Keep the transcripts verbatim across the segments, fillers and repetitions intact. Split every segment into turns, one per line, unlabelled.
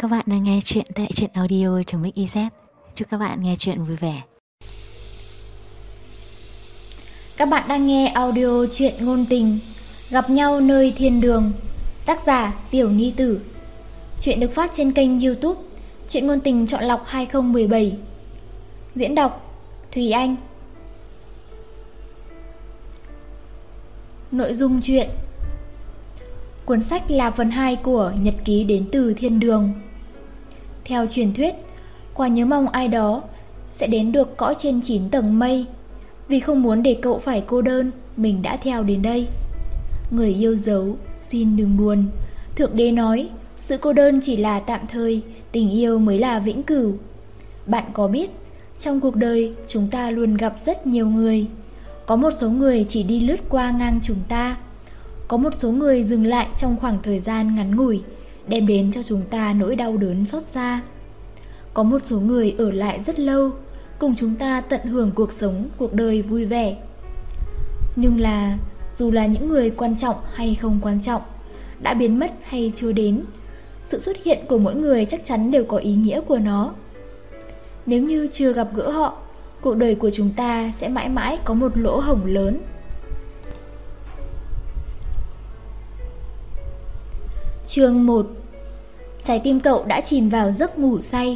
Các bạn đang nghe chuyện tại truyện audio.mix.iz. Chúc các bạn nghe chuyện vui vẻ.
Các bạn đang nghe audio truyện ngôn tình Gặp nhau nơi thiên đường. Tác giả Tiểu Ni Tử. Chuyện được phát trên kênh YouTube Truyện ngôn tình chọn lọc hai không một bảy. Diễn đọc Thùy Anh. Nội dung truyện. Cuốn sách là phần hai của Nhật ký đến từ thiên đường. Theo truyền thuyết, quả nhớ mong ai đó sẽ đến được cõi trên chín tầng mây. Vì không muốn để cậu phải cô đơn, mình đã theo đến đây. Người yêu dấu, xin đừng buồn. Thượng đế nói, sự cô đơn chỉ là tạm thời, tình yêu mới là vĩnh cửu. Bạn có biết, trong cuộc đời chúng ta luôn gặp rất nhiều người. Có một số người chỉ đi lướt qua ngang chúng ta. Có một số người dừng lại trong khoảng thời gian ngắn ngủi, đem đến cho chúng ta nỗi đau đớn xót xa. Có một số người ở lại rất lâu, cùng chúng ta tận hưởng cuộc sống, cuộc đời vui vẻ. Nhưng là, dù là những người quan trọng hay không quan trọng, đã biến mất hay chưa đến, sự xuất hiện của mỗi người chắc chắn đều có ý nghĩa của nó. Nếu như chưa gặp gỡ họ, cuộc đời của chúng ta sẽ mãi mãi có một lỗ hổng lớn. Chương một. Trái tim cậu đã chìm vào giấc ngủ say.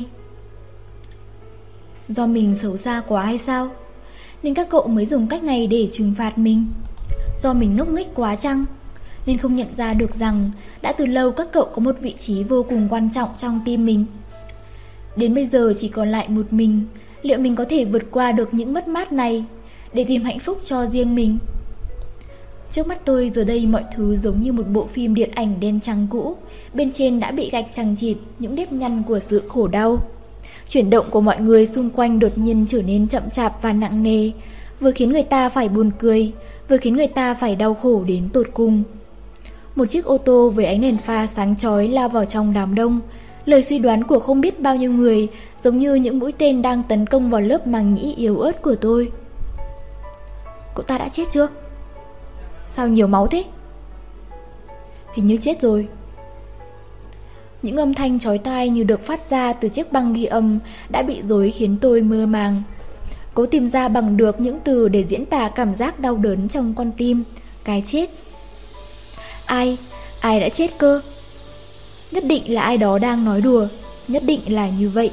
Do mình xấu xa quá hay sao, nên các cậu mới dùng cách này để trừng phạt mình? Do mình ngốc nghếch quá chăng, nên không nhận ra được rằng đã từ lâu các cậu có một vị trí vô cùng quan trọng trong tim mình? Đến bây giờ chỉ còn lại một mình, liệu mình có thể vượt qua được những mất mát này để tìm hạnh phúc cho riêng mình? Trước mắt tôi giờ đây mọi thứ giống như một bộ phim điện ảnh đen trắng cũ, bên trên đã bị gạch chằng chịt những nếp nhăn của sự khổ đau. Chuyển động của mọi người xung quanh đột nhiên trở nên chậm chạp và nặng nề, vừa khiến người ta phải buồn cười, vừa khiến người ta phải đau khổ đến tột cùng. Một chiếc ô tô với ánh đèn pha sáng chói lao vào trong đám đông. Lời suy đoán của không biết bao nhiêu người giống như những mũi tên đang tấn công vào lớp màng nhĩ yếu ớt của tôi. Cậu ta đã chết chưa? Sao nhiều máu thế? Hình như chết rồi. Những âm thanh chói tai như được phát ra từ chiếc băng ghi âm đã bị rối khiến tôi mơ màng. Cố tìm ra bằng được những từ để diễn tả cảm giác đau đớn trong con tim. Cái chết. Ai? Ai đã chết cơ? Nhất định là ai đó đang nói đùa. Nhất định là như vậy.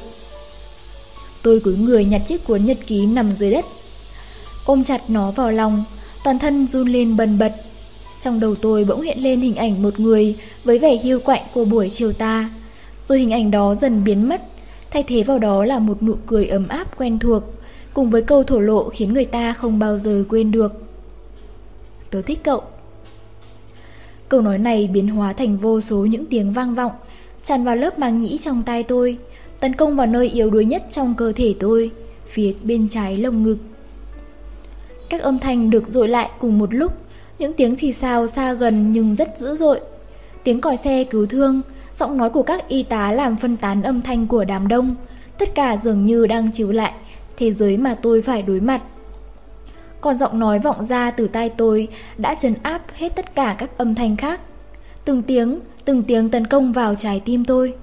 Tôi cúi người nhặt chiếc cuốn nhật ký nằm dưới đất, ôm chặt nó vào lòng, toàn thân run lên bần bật. Trong đầu tôi bỗng hiện lên hình ảnh một người với vẻ hiu quạnh của buổi chiều tà. Rồi hình ảnh đó dần biến mất, thay thế vào đó là một nụ cười ấm áp quen thuộc, cùng với câu thổ lộ khiến người ta không bao giờ quên được. Tớ thích cậu. Câu nói này biến hóa thành vô số những tiếng vang vọng, tràn vào lớp màng nhĩ trong tai tôi, tấn công vào nơi yếu đuối nhất trong cơ thể tôi, phía bên trái lồng ngực. Các âm thanh được dội lại cùng một lúc, những tiếng xì xào xa gần nhưng rất dữ dội. Tiếng còi xe cứu thương, giọng nói của các y tá làm phân tán âm thanh của đám đông. Tất cả dường như đang chiếu lại thế giới mà tôi phải đối mặt. Còn giọng nói vọng ra từ tai tôi đã trấn áp hết tất cả các âm thanh khác. Từng tiếng, từng tiếng tấn công vào trái tim tôi.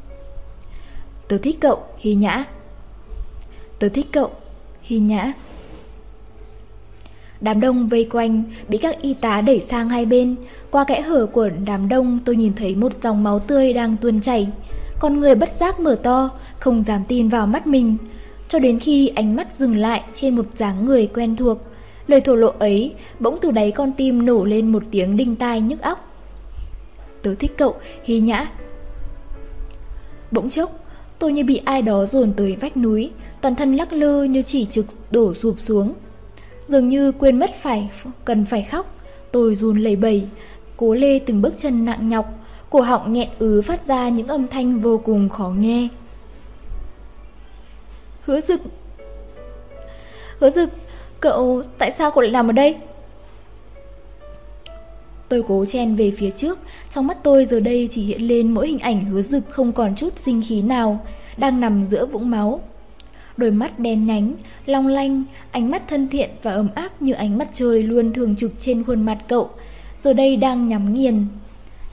Tớ thích cậu, Hy Nhã. Tớ thích cậu, Hy Nhã. Đám đông vây quanh bị các y tá đẩy sang hai bên. Qua kẽ hở của đám đông tôi nhìn thấy một dòng máu tươi đang tuôn chảy. Con người bất giác mở to, không dám tin vào mắt mình, cho đến khi ánh mắt dừng lại trên một dáng người quen thuộc. Lời thổ lộ ấy bỗng từ đáy con tim nổ lên một tiếng đinh tai nhức óc. Tớ thích cậu, Hy Nhã. Bỗng chốc tôi như bị ai đó dồn tới vách núi, toàn thân lắc lư như chỉ trực đổ sụp xuống. Dường như quên mất phải cần phải khóc, tôi run lẩy bẩy, cố lê từng bước chân nặng nhọc, cổ họng nghẹn ứ phát ra những âm thanh vô cùng khó nghe. Hứa Dực, Hứa Dực, cậu, tại sao cậu lại nằm ở đây? Tôi cố chen về phía trước, trong mắt tôi giờ đây chỉ hiện lên mỗi hình ảnh Hứa Dực không còn chút sinh khí nào, đang nằm giữa vũng máu. Đôi mắt đen nhánh, long lanh, ánh mắt thân thiện và ấm áp như ánh mặt trời luôn thường trực trên khuôn mặt cậu, giờ đây đang nhắm nghiền.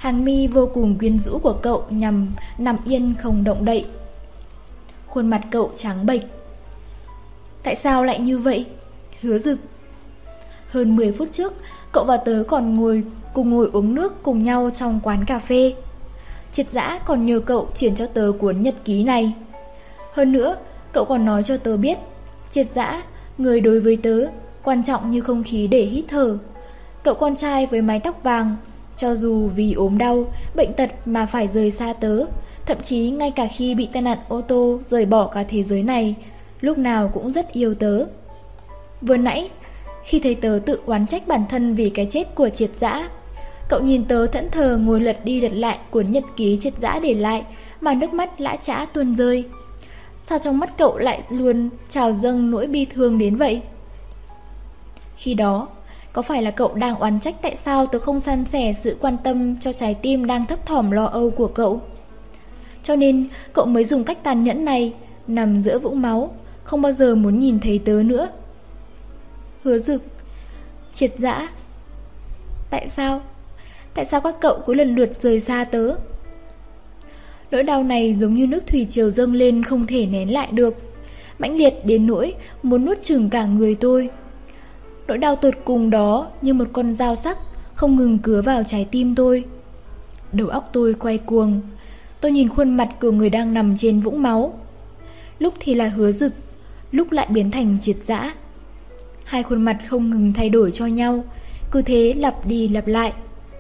Hàng mi vô cùng quyến rũ của cậu nhằm nằm yên không động đậy. Khuôn mặt cậu trắng bệch. Tại sao lại như vậy? Hứa Dực. Hơn mười phút trước, cậu và tớ còn ngồi cùng ngồi uống nước cùng nhau trong quán cà phê. Triệt Dã còn nhờ cậu chuyển cho tớ cuốn nhật ký này. Hơn nữa, cậu còn nói cho tớ biết, Triệt Dã, người đối với tớ, quan trọng như không khí để hít thở. Cậu con trai với mái tóc vàng, cho dù vì ốm đau, bệnh tật mà phải rời xa tớ, thậm chí ngay cả khi bị tai nạn ô tô rời bỏ cả thế giới này, lúc nào cũng rất yêu tớ. Vừa nãy, khi thấy tớ tự oán trách bản thân vì cái chết của Triệt Dã, cậu nhìn tớ thẫn thờ ngồi lật đi lật lại cuốn nhật ký Triệt Dã để lại mà nước mắt lã chã tuôn rơi. Sao trong mắt cậu lại luôn trào dâng nỗi bi thương đến vậy? Khi đó, có phải là cậu đang oán trách tại sao tớ không san sẻ sự quan tâm cho trái tim đang thấp thỏm lo âu của cậu? Cho nên cậu mới dùng cách tàn nhẫn này, nằm giữa vũng máu, không bao giờ muốn nhìn thấy tớ nữa. Hứa Dực, Triệt Dã, tại sao? Tại sao các cậu cứ lần lượt rời xa tớ? Nỗi đau này giống như nước thủy triều dâng lên không thể nén lại được, mãnh liệt đến nỗi muốn nuốt chửng cả người tôi. Nỗi đau tột cùng đó như một con dao sắc không ngừng cứa vào trái tim tôi. Đầu óc tôi quay cuồng. Tôi nhìn khuôn mặt của người đang nằm trên vũng máu. Lúc thì là Hứa Dực, lúc lại biến thành Triệt Dã. Hai khuôn mặt không ngừng thay đổi cho nhau, cứ thế lặp đi lặp lại.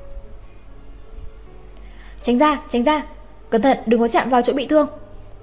Tránh ra, tránh ra, cẩn thận đừng có chạm vào chỗ bị thương.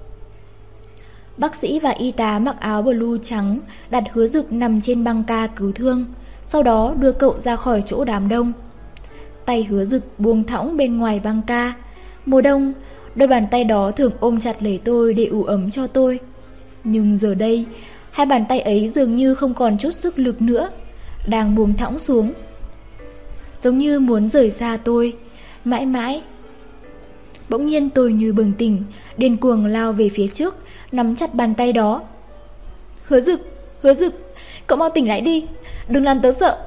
Bác sĩ và y tá mặc áo blue trắng đặt Hứa Dực nằm trên băng ca cứu thương, sau đó đưa cậu ra khỏi chỗ đám đông. Tay Hứa Dực buông thõng bên ngoài băng ca. Mùa đông, đôi bàn tay đó thường ôm chặt lấy tôi để ủ ấm cho tôi. Nhưng giờ đây, hai bàn tay ấy dường như không còn chút sức lực nữa, đang buông thõng xuống, giống như muốn rời xa tôi, mãi mãi. Bỗng nhiên tôi như bừng tỉnh, điên cuồng lao về phía trước, nắm chặt bàn tay đó. Hứa Dực, Hứa Dực, cậu mau tỉnh lại đi, đừng làm tớ sợ.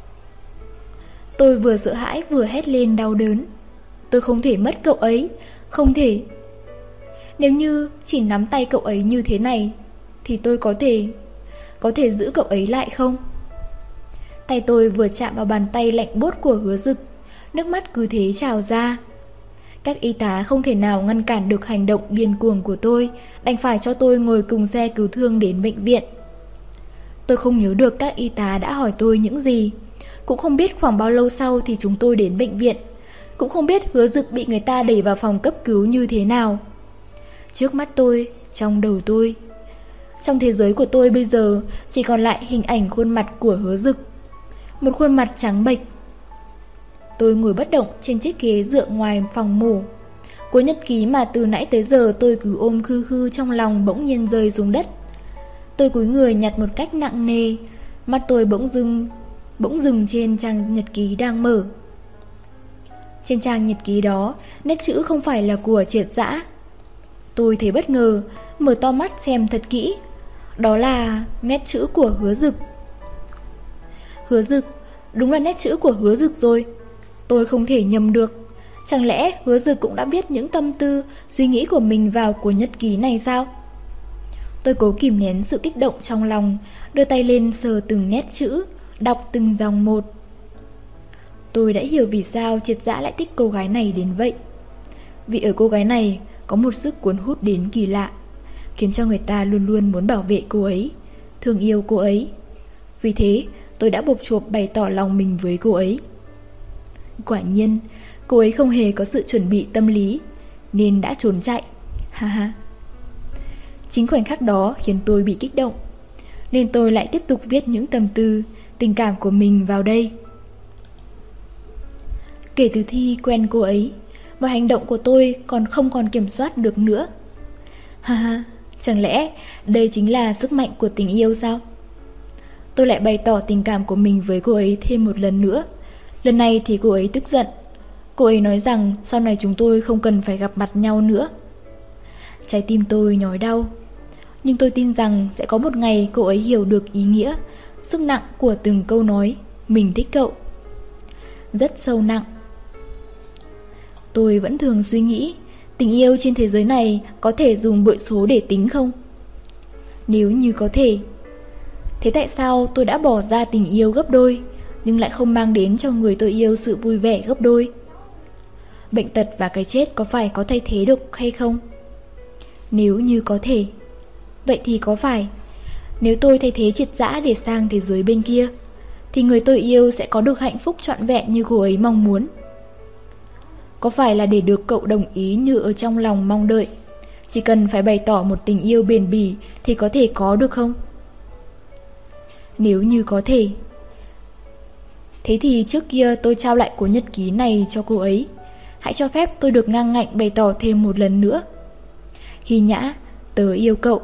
Tôi vừa sợ hãi vừa hét lên đau đớn. Tôi không thể mất cậu ấy, không thể. Nếu như chỉ nắm tay cậu ấy như thế này, thì tôi có thể, có thể giữ cậu ấy lại không? Tay tôi vừa chạm vào bàn tay lạnh buốt của Hứa Dực, nước mắt cứ thế trào ra. Các y tá không thể nào ngăn cản được hành động điên cuồng của tôi, đành phải cho tôi ngồi cùng xe cứu thương đến bệnh viện. Tôi không nhớ được các y tá đã hỏi tôi những gì, cũng không biết khoảng bao lâu sau thì chúng tôi đến bệnh viện, cũng không biết Hứa Dực bị người ta đẩy vào phòng cấp cứu như thế nào. Trước mắt tôi, trong đầu tôi, trong thế giới của tôi bây giờ chỉ còn lại hình ảnh khuôn mặt của Hứa Dực, một khuôn mặt trắng bệch. Tôi ngồi bất động trên chiếc ghế dựa ngoài phòng mổ. Cuốn nhật ký mà từ nãy tới giờ tôi cứ ôm khư khư trong lòng bỗng nhiên rơi xuống đất. Tôi cúi người nhặt một cách nặng nề. Mắt tôi bỗng dưng Bỗng dừng trên trang nhật ký đang mở. Trên trang nhật ký đó, nét chữ không phải là của Triệt Dã. Tôi thấy bất ngờ, mở to mắt xem thật kỹ. Đó là nét chữ của Hứa Dực. Hứa Dực, đúng là nét chữ của Hứa Dực rồi. Tôi không thể nhầm được. Chẳng lẽ Hứa Dực cũng đã viết những tâm tư, suy nghĩ của mình vào cuốn nhật ký này sao? Tôi cố kìm nén sự kích động trong lòng, đưa tay lên sờ từng nét chữ, đọc từng dòng một. Tôi đã hiểu vì sao Triệt Dã lại thích cô gái này đến vậy. Vì ở cô gái này có một sức cuốn hút đến kỳ lạ, khiến cho người ta luôn luôn muốn bảo vệ cô ấy, thương yêu cô ấy. Vì thế tôi đã bộp chộp bày tỏ lòng mình với cô ấy. Quả nhiên cô ấy không hề có sự chuẩn bị tâm lý, nên đã trốn chạy. Ha ha. Chính khoảnh khắc đó khiến tôi bị kích động, nên tôi lại tiếp tục viết những tâm tư, tình cảm của mình vào đây. Kể từ khi quen cô ấy, mọi hành động của tôi còn không còn kiểm soát được nữa. Ha ha, chẳng lẽ đây chính là sức mạnh của tình yêu sao? Tôi lại bày tỏ tình cảm của mình với cô ấy thêm một lần nữa. Lần này thì cô ấy tức giận. Cô ấy nói rằng sau này chúng tôi không cần phải gặp mặt nhau nữa. Trái tim tôi nhói đau. Nhưng tôi tin rằng sẽ có một ngày cô ấy hiểu được ý nghĩa, sức nặng của từng câu nói mình thích cậu. Rất sâu nặng. Tôi vẫn thường suy nghĩ, tình yêu trên thế giới này có thể dùng bội số để tính không? Nếu như có thể, thế tại sao tôi đã bỏ ra tình yêu gấp đôi, nhưng lại không mang đến cho người tôi yêu sự vui vẻ gấp đôi? Bệnh tật và cái chết có phải có thay thế được hay không? Nếu như có thể, vậy thì có phải nếu tôi thay thế triệt dã để sang thế giới bên kia, thì người tôi yêu sẽ có được hạnh phúc trọn vẹn như cô ấy mong muốn? Có phải là để được cậu đồng ý như ở trong lòng mong đợi, chỉ cần phải bày tỏ một tình yêu bền bỉ thì có thể có được không? Nếu như có thể, thế thì trước kia tôi trao lại cuốn nhật ký này cho cô ấy. Hãy cho phép tôi được ngang ngạnh bày tỏ thêm một lần nữa. Hy Nhã, tớ yêu cậu.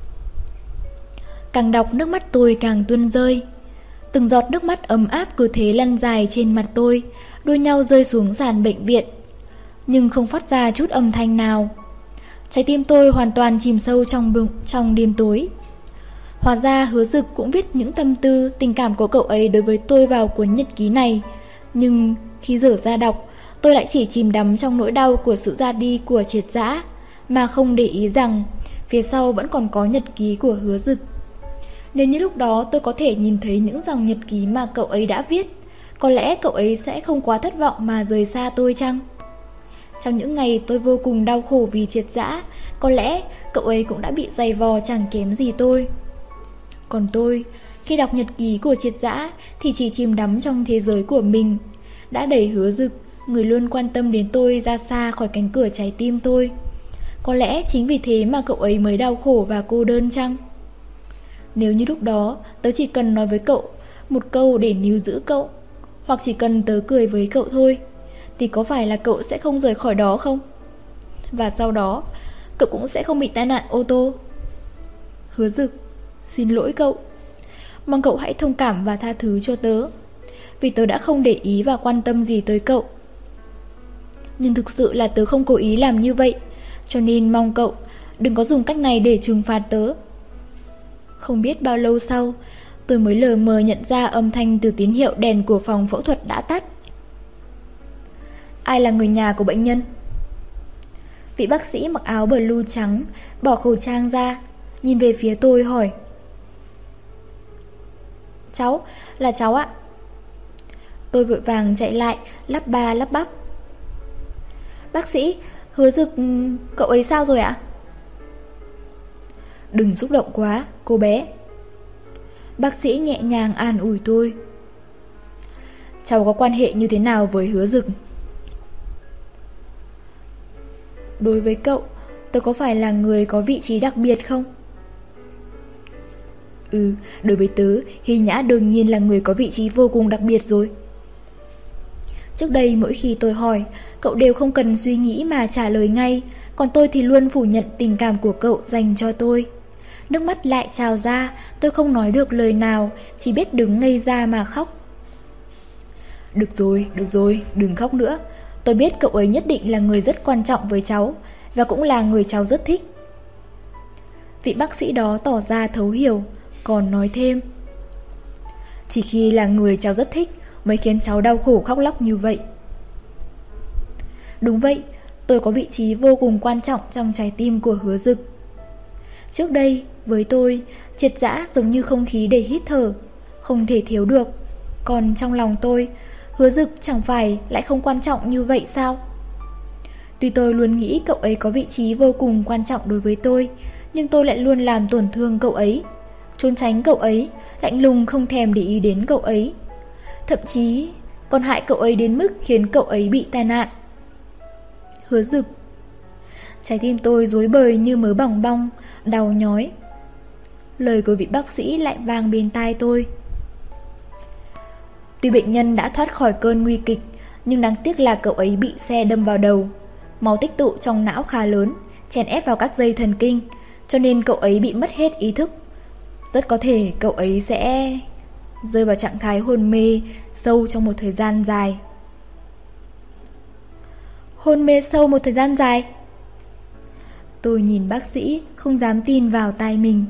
Càng đọc nước mắt tôi càng tuôn rơi. Từng giọt nước mắt ấm áp cứ thế lăn dài trên mặt tôi, đua nhau rơi xuống sàn bệnh viện, nhưng không phát ra chút âm thanh nào. Trái tim tôi hoàn toàn chìm sâu trong, trong đêm tối. Hóa ra Hứa Dực cũng viết những tâm tư, tình cảm của cậu ấy đối với tôi vào cuốn nhật ký này. Nhưng khi dở ra đọc, tôi lại chỉ chìm đắm trong nỗi đau của sự ra đi của Triệt Dã, mà không để ý rằng phía sau vẫn còn có nhật ký của Hứa Dực. Nếu như lúc đó tôi có thể nhìn thấy những dòng nhật ký mà cậu ấy đã viết, có lẽ cậu ấy sẽ không quá thất vọng mà rời xa tôi chăng? Trong những ngày tôi vô cùng đau khổ vì Triệt Dã, có lẽ cậu ấy cũng đã bị dày vò chẳng kém gì tôi. Còn tôi, khi đọc nhật ký của Triệt Dã thì chỉ chìm đắm trong thế giới của mình, đã đẩy Hứa Dực, người luôn quan tâm đến tôi, ra xa khỏi cánh cửa trái tim tôi. Có lẽ chính vì thế mà cậu ấy mới đau khổ và cô đơn chăng? Nếu như lúc đó tớ chỉ cần nói với cậu một câu để níu giữ cậu, hoặc chỉ cần tớ cười với cậu thôi, thì có phải là cậu sẽ không rời khỏi đó không? Và sau đó cậu cũng sẽ không bị tai nạn ô tô. Hứa Dực, xin lỗi cậu. Mong cậu hãy thông cảm và tha thứ cho tớ, vì tớ đã không để ý và quan tâm gì tới cậu. Nhưng thực sự là tớ không cố ý làm như vậy, cho nên mong cậu đừng có dùng cách này để trừng phạt tớ. Không biết bao lâu sau, tôi mới lờ mờ nhận ra âm thanh từ tín hiệu đèn của phòng phẫu thuật đã tắt. Ai là người nhà của bệnh nhân? Vị bác sĩ mặc áo blue trắng, bỏ khẩu trang ra, nhìn về phía tôi hỏi. Cháu, là cháu ạ. Tôi vội vàng chạy lại, lắp ba lắp bắp. Bác sĩ, Hứa Dực, cậu ấy sao rồi ạ? Đừng xúc động quá, cô bé. Bác sĩ nhẹ nhàng an ủi tôi. Cháu có quan hệ như thế nào với Hứa Dực? Đối với cậu, tôi có phải là người có vị trí đặc biệt không? Ừ, đối với tớ, Hy Nhã đương nhiên là người có vị trí vô cùng đặc biệt rồi. Trước đây mỗi khi tôi hỏi, cậu đều không cần suy nghĩ mà trả lời ngay, còn tôi thì luôn phủ nhận tình cảm của cậu dành cho tôi. Nước mắt lại trào ra, tôi không nói được lời nào, chỉ biết đứng ngây ra mà khóc. Được rồi, được rồi, đừng khóc nữa. Tôi biết cậu ấy nhất định là người rất quan trọng với cháu, và cũng là người cháu rất thích. Vị bác sĩ đó tỏ ra thấu hiểu, còn nói thêm. Chỉ khi là người cháu rất thích mới khiến cháu đau khổ khóc lóc như vậy. Đúng vậy, tôi có vị trí vô cùng quan trọng trong trái tim của Hứa Dực. Trước đây, với tôi, Triệt Dã giống như không khí để hít thở, không thể thiếu được. Còn trong lòng tôi, Hứa Dực chẳng phải lại không quan trọng như vậy sao? Tuy tôi luôn nghĩ cậu ấy có vị trí vô cùng quan trọng đối với tôi, nhưng tôi lại luôn làm tổn thương cậu ấy, trốn tránh cậu ấy, lạnh lùng không thèm để ý đến cậu ấy. Thậm chí còn hại cậu ấy đến mức khiến cậu ấy bị tai nạn. Hứa Dực. Trái tim tôi rối bời như mớ bỏng bong, đau nhói. Lời của vị bác sĩ lại vang bên tai tôi. Tuy bệnh nhân đã thoát khỏi cơn nguy kịch, nhưng đáng tiếc là cậu ấy bị xe đâm vào đầu. Máu tích tụ trong não khá lớn, chèn ép vào các dây thần kinh, cho nên cậu ấy bị mất hết ý thức. Rất có thể cậu ấy sẽ rơi vào trạng thái hôn mê sâu trong một thời gian dài. Hôn mê sâu một thời gian dài? Tôi nhìn bác sĩ, không dám tin vào tai mình.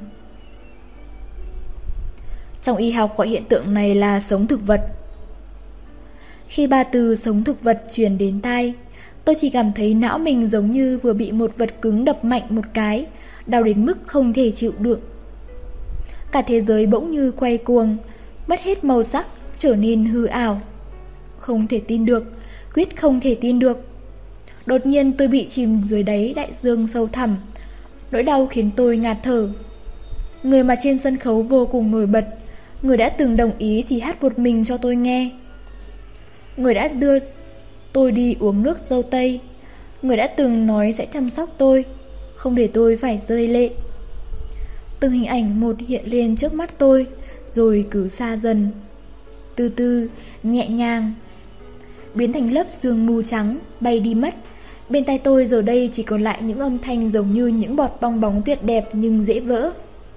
Trong y học gọi hiện tượng này là sống thực vật. Khi ba từ sống thực vật truyền đến tai, Tôi chỉ cảm thấy não mình giống như vừa bị một vật cứng đập mạnh một cái, đau đến mức không thể chịu đựng. Cả thế giới bỗng như quay cuồng, mất hết màu sắc, trở nên hư ảo. Không thể tin được, quyết không thể tin được. Đột nhiên tôi bị chìm dưới đáy đại dương sâu thẳm. Nỗi đau khiến tôi ngạt thở. Người mà trên sân khấu vô cùng nổi bật, người đã từng đồng ý chỉ hát một mình cho tôi nghe, người đã đưa tôi đi uống nước dâu tây, người đã từng nói sẽ chăm sóc tôi, không để tôi phải rơi lệ. Từng hình ảnh một hiện lên trước mắt tôi, rồi cứ xa dần, từ từ, nhẹ nhàng, biến thành lớp sương mù trắng, bay đi mất. Bên tai tôi giờ đây chỉ còn lại những âm thanh giống như những bọt bong bóng tuyệt đẹp nhưng dễ vỡ.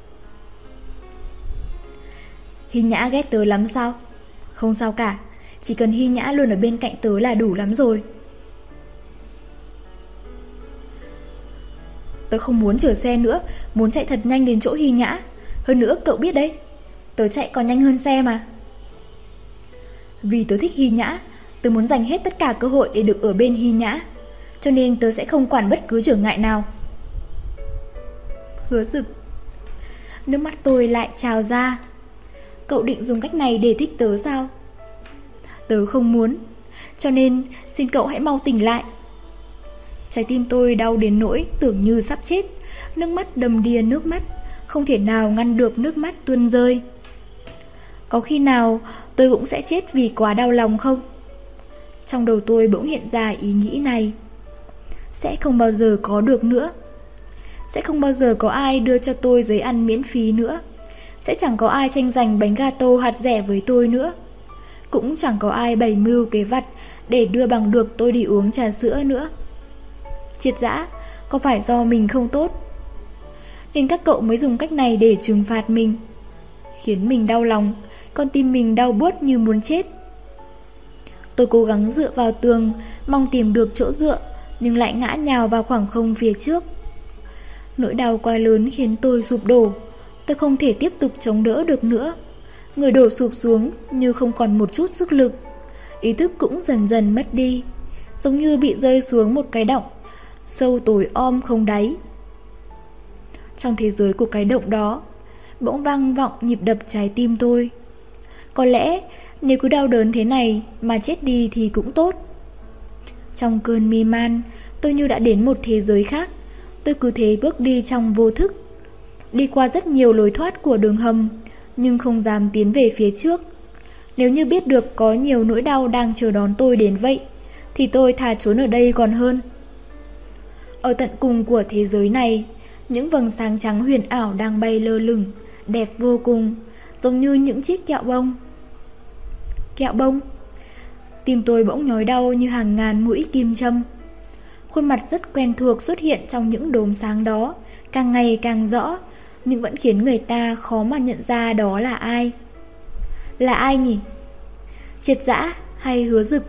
Hy Nhã ghét tớ lắm sao? Không sao cả, chỉ cần Hy Nhã luôn ở bên cạnh tớ là đủ lắm rồi. Tớ không muốn chở xe nữa, muốn chạy thật nhanh đến chỗ Hy Nhã. Hơn nữa cậu biết đấy, tớ chạy còn nhanh hơn xe mà. Vì tớ thích Hy Nhã, tớ muốn dành hết tất cả cơ hội để được ở bên Hy Nhã, cho nên tớ sẽ không quản bất cứ trở ngại nào. Hứa Dực. Nước mắt tôi lại trào ra. Cậu định dùng cách này để thích tớ sao? Tớ không muốn, cho nên xin cậu hãy mau tỉnh lại. Trái tim tôi đau đến nỗi tưởng như sắp chết. Nước mắt đầm đìa nước mắt, không thể nào ngăn được nước mắt tuôn rơi. Có khi nào tôi cũng sẽ chết vì quá đau lòng không? Trong đầu tôi bỗng hiện ra ý nghĩ này. Sẽ không bao giờ có được nữa. Sẽ không bao giờ có ai đưa cho tôi giấy ăn miễn phí nữa. Sẽ chẳng có ai tranh giành bánh gato hạt rẻ với tôi nữa. Cũng chẳng có ai bày mưu kế vặt để đưa bằng được tôi đi uống trà sữa nữa. Triệt dã, có phải do mình không tốt nên các cậu mới dùng cách này để trừng phạt mình, khiến mình đau lòng, con tim mình đau buốt như muốn chết. Tôi cố gắng dựa vào tường, mong tìm được chỗ dựa, nhưng lại ngã nhào vào khoảng không phía trước. Nỗi đau quá lớn khiến tôi sụp đổ. Tôi không thể tiếp tục chống đỡ được nữa. Người đổ sụp xuống như không còn một chút sức lực. Ý thức cũng dần dần mất đi, giống như bị rơi xuống một cái động sâu tối om không đáy. Trong thế giới của cái động đó, bỗng vang vọng nhịp đập trái tim tôi. Có lẽ nếu cứ đau đớn thế này mà chết đi thì cũng tốt. Trong cơn mê man, tôi như đã đến một thế giới khác. Tôi cứ thế bước đi trong vô thức, đi qua rất nhiều lối thoát của đường hầm, nhưng không dám tiến về phía trước. Nếu như biết được có nhiều nỗi đau đang chờ đón tôi đến vậy, thì tôi thà trốn ở đây còn hơn. Ở tận cùng của thế giới này, những vầng sáng trắng huyền ảo đang bay lơ lửng, đẹp vô cùng, giống như những chiếc kẹo bông. Kẹo bông? Tim tôi bỗng nhói đau như hàng ngàn mũi kim châm. Khuôn mặt rất quen thuộc xuất hiện trong những đốm sáng đó, càng ngày càng rõ, nhưng vẫn khiến người ta khó mà nhận ra đó là ai. Là ai nhỉ? Triệt dã hay Hứa Dực?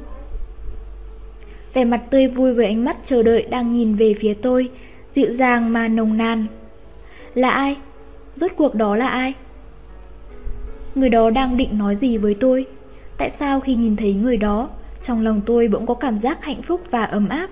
Vẻ mặt tươi vui với ánh mắt chờ đợi đang nhìn về phía tôi, dịu dàng mà nồng nàn. Là ai? Rốt cuộc đó là ai? Người đó đang định nói gì với tôi? Tại sao khi nhìn thấy người đó, trong lòng tôi bỗng có cảm giác hạnh phúc và ấm áp?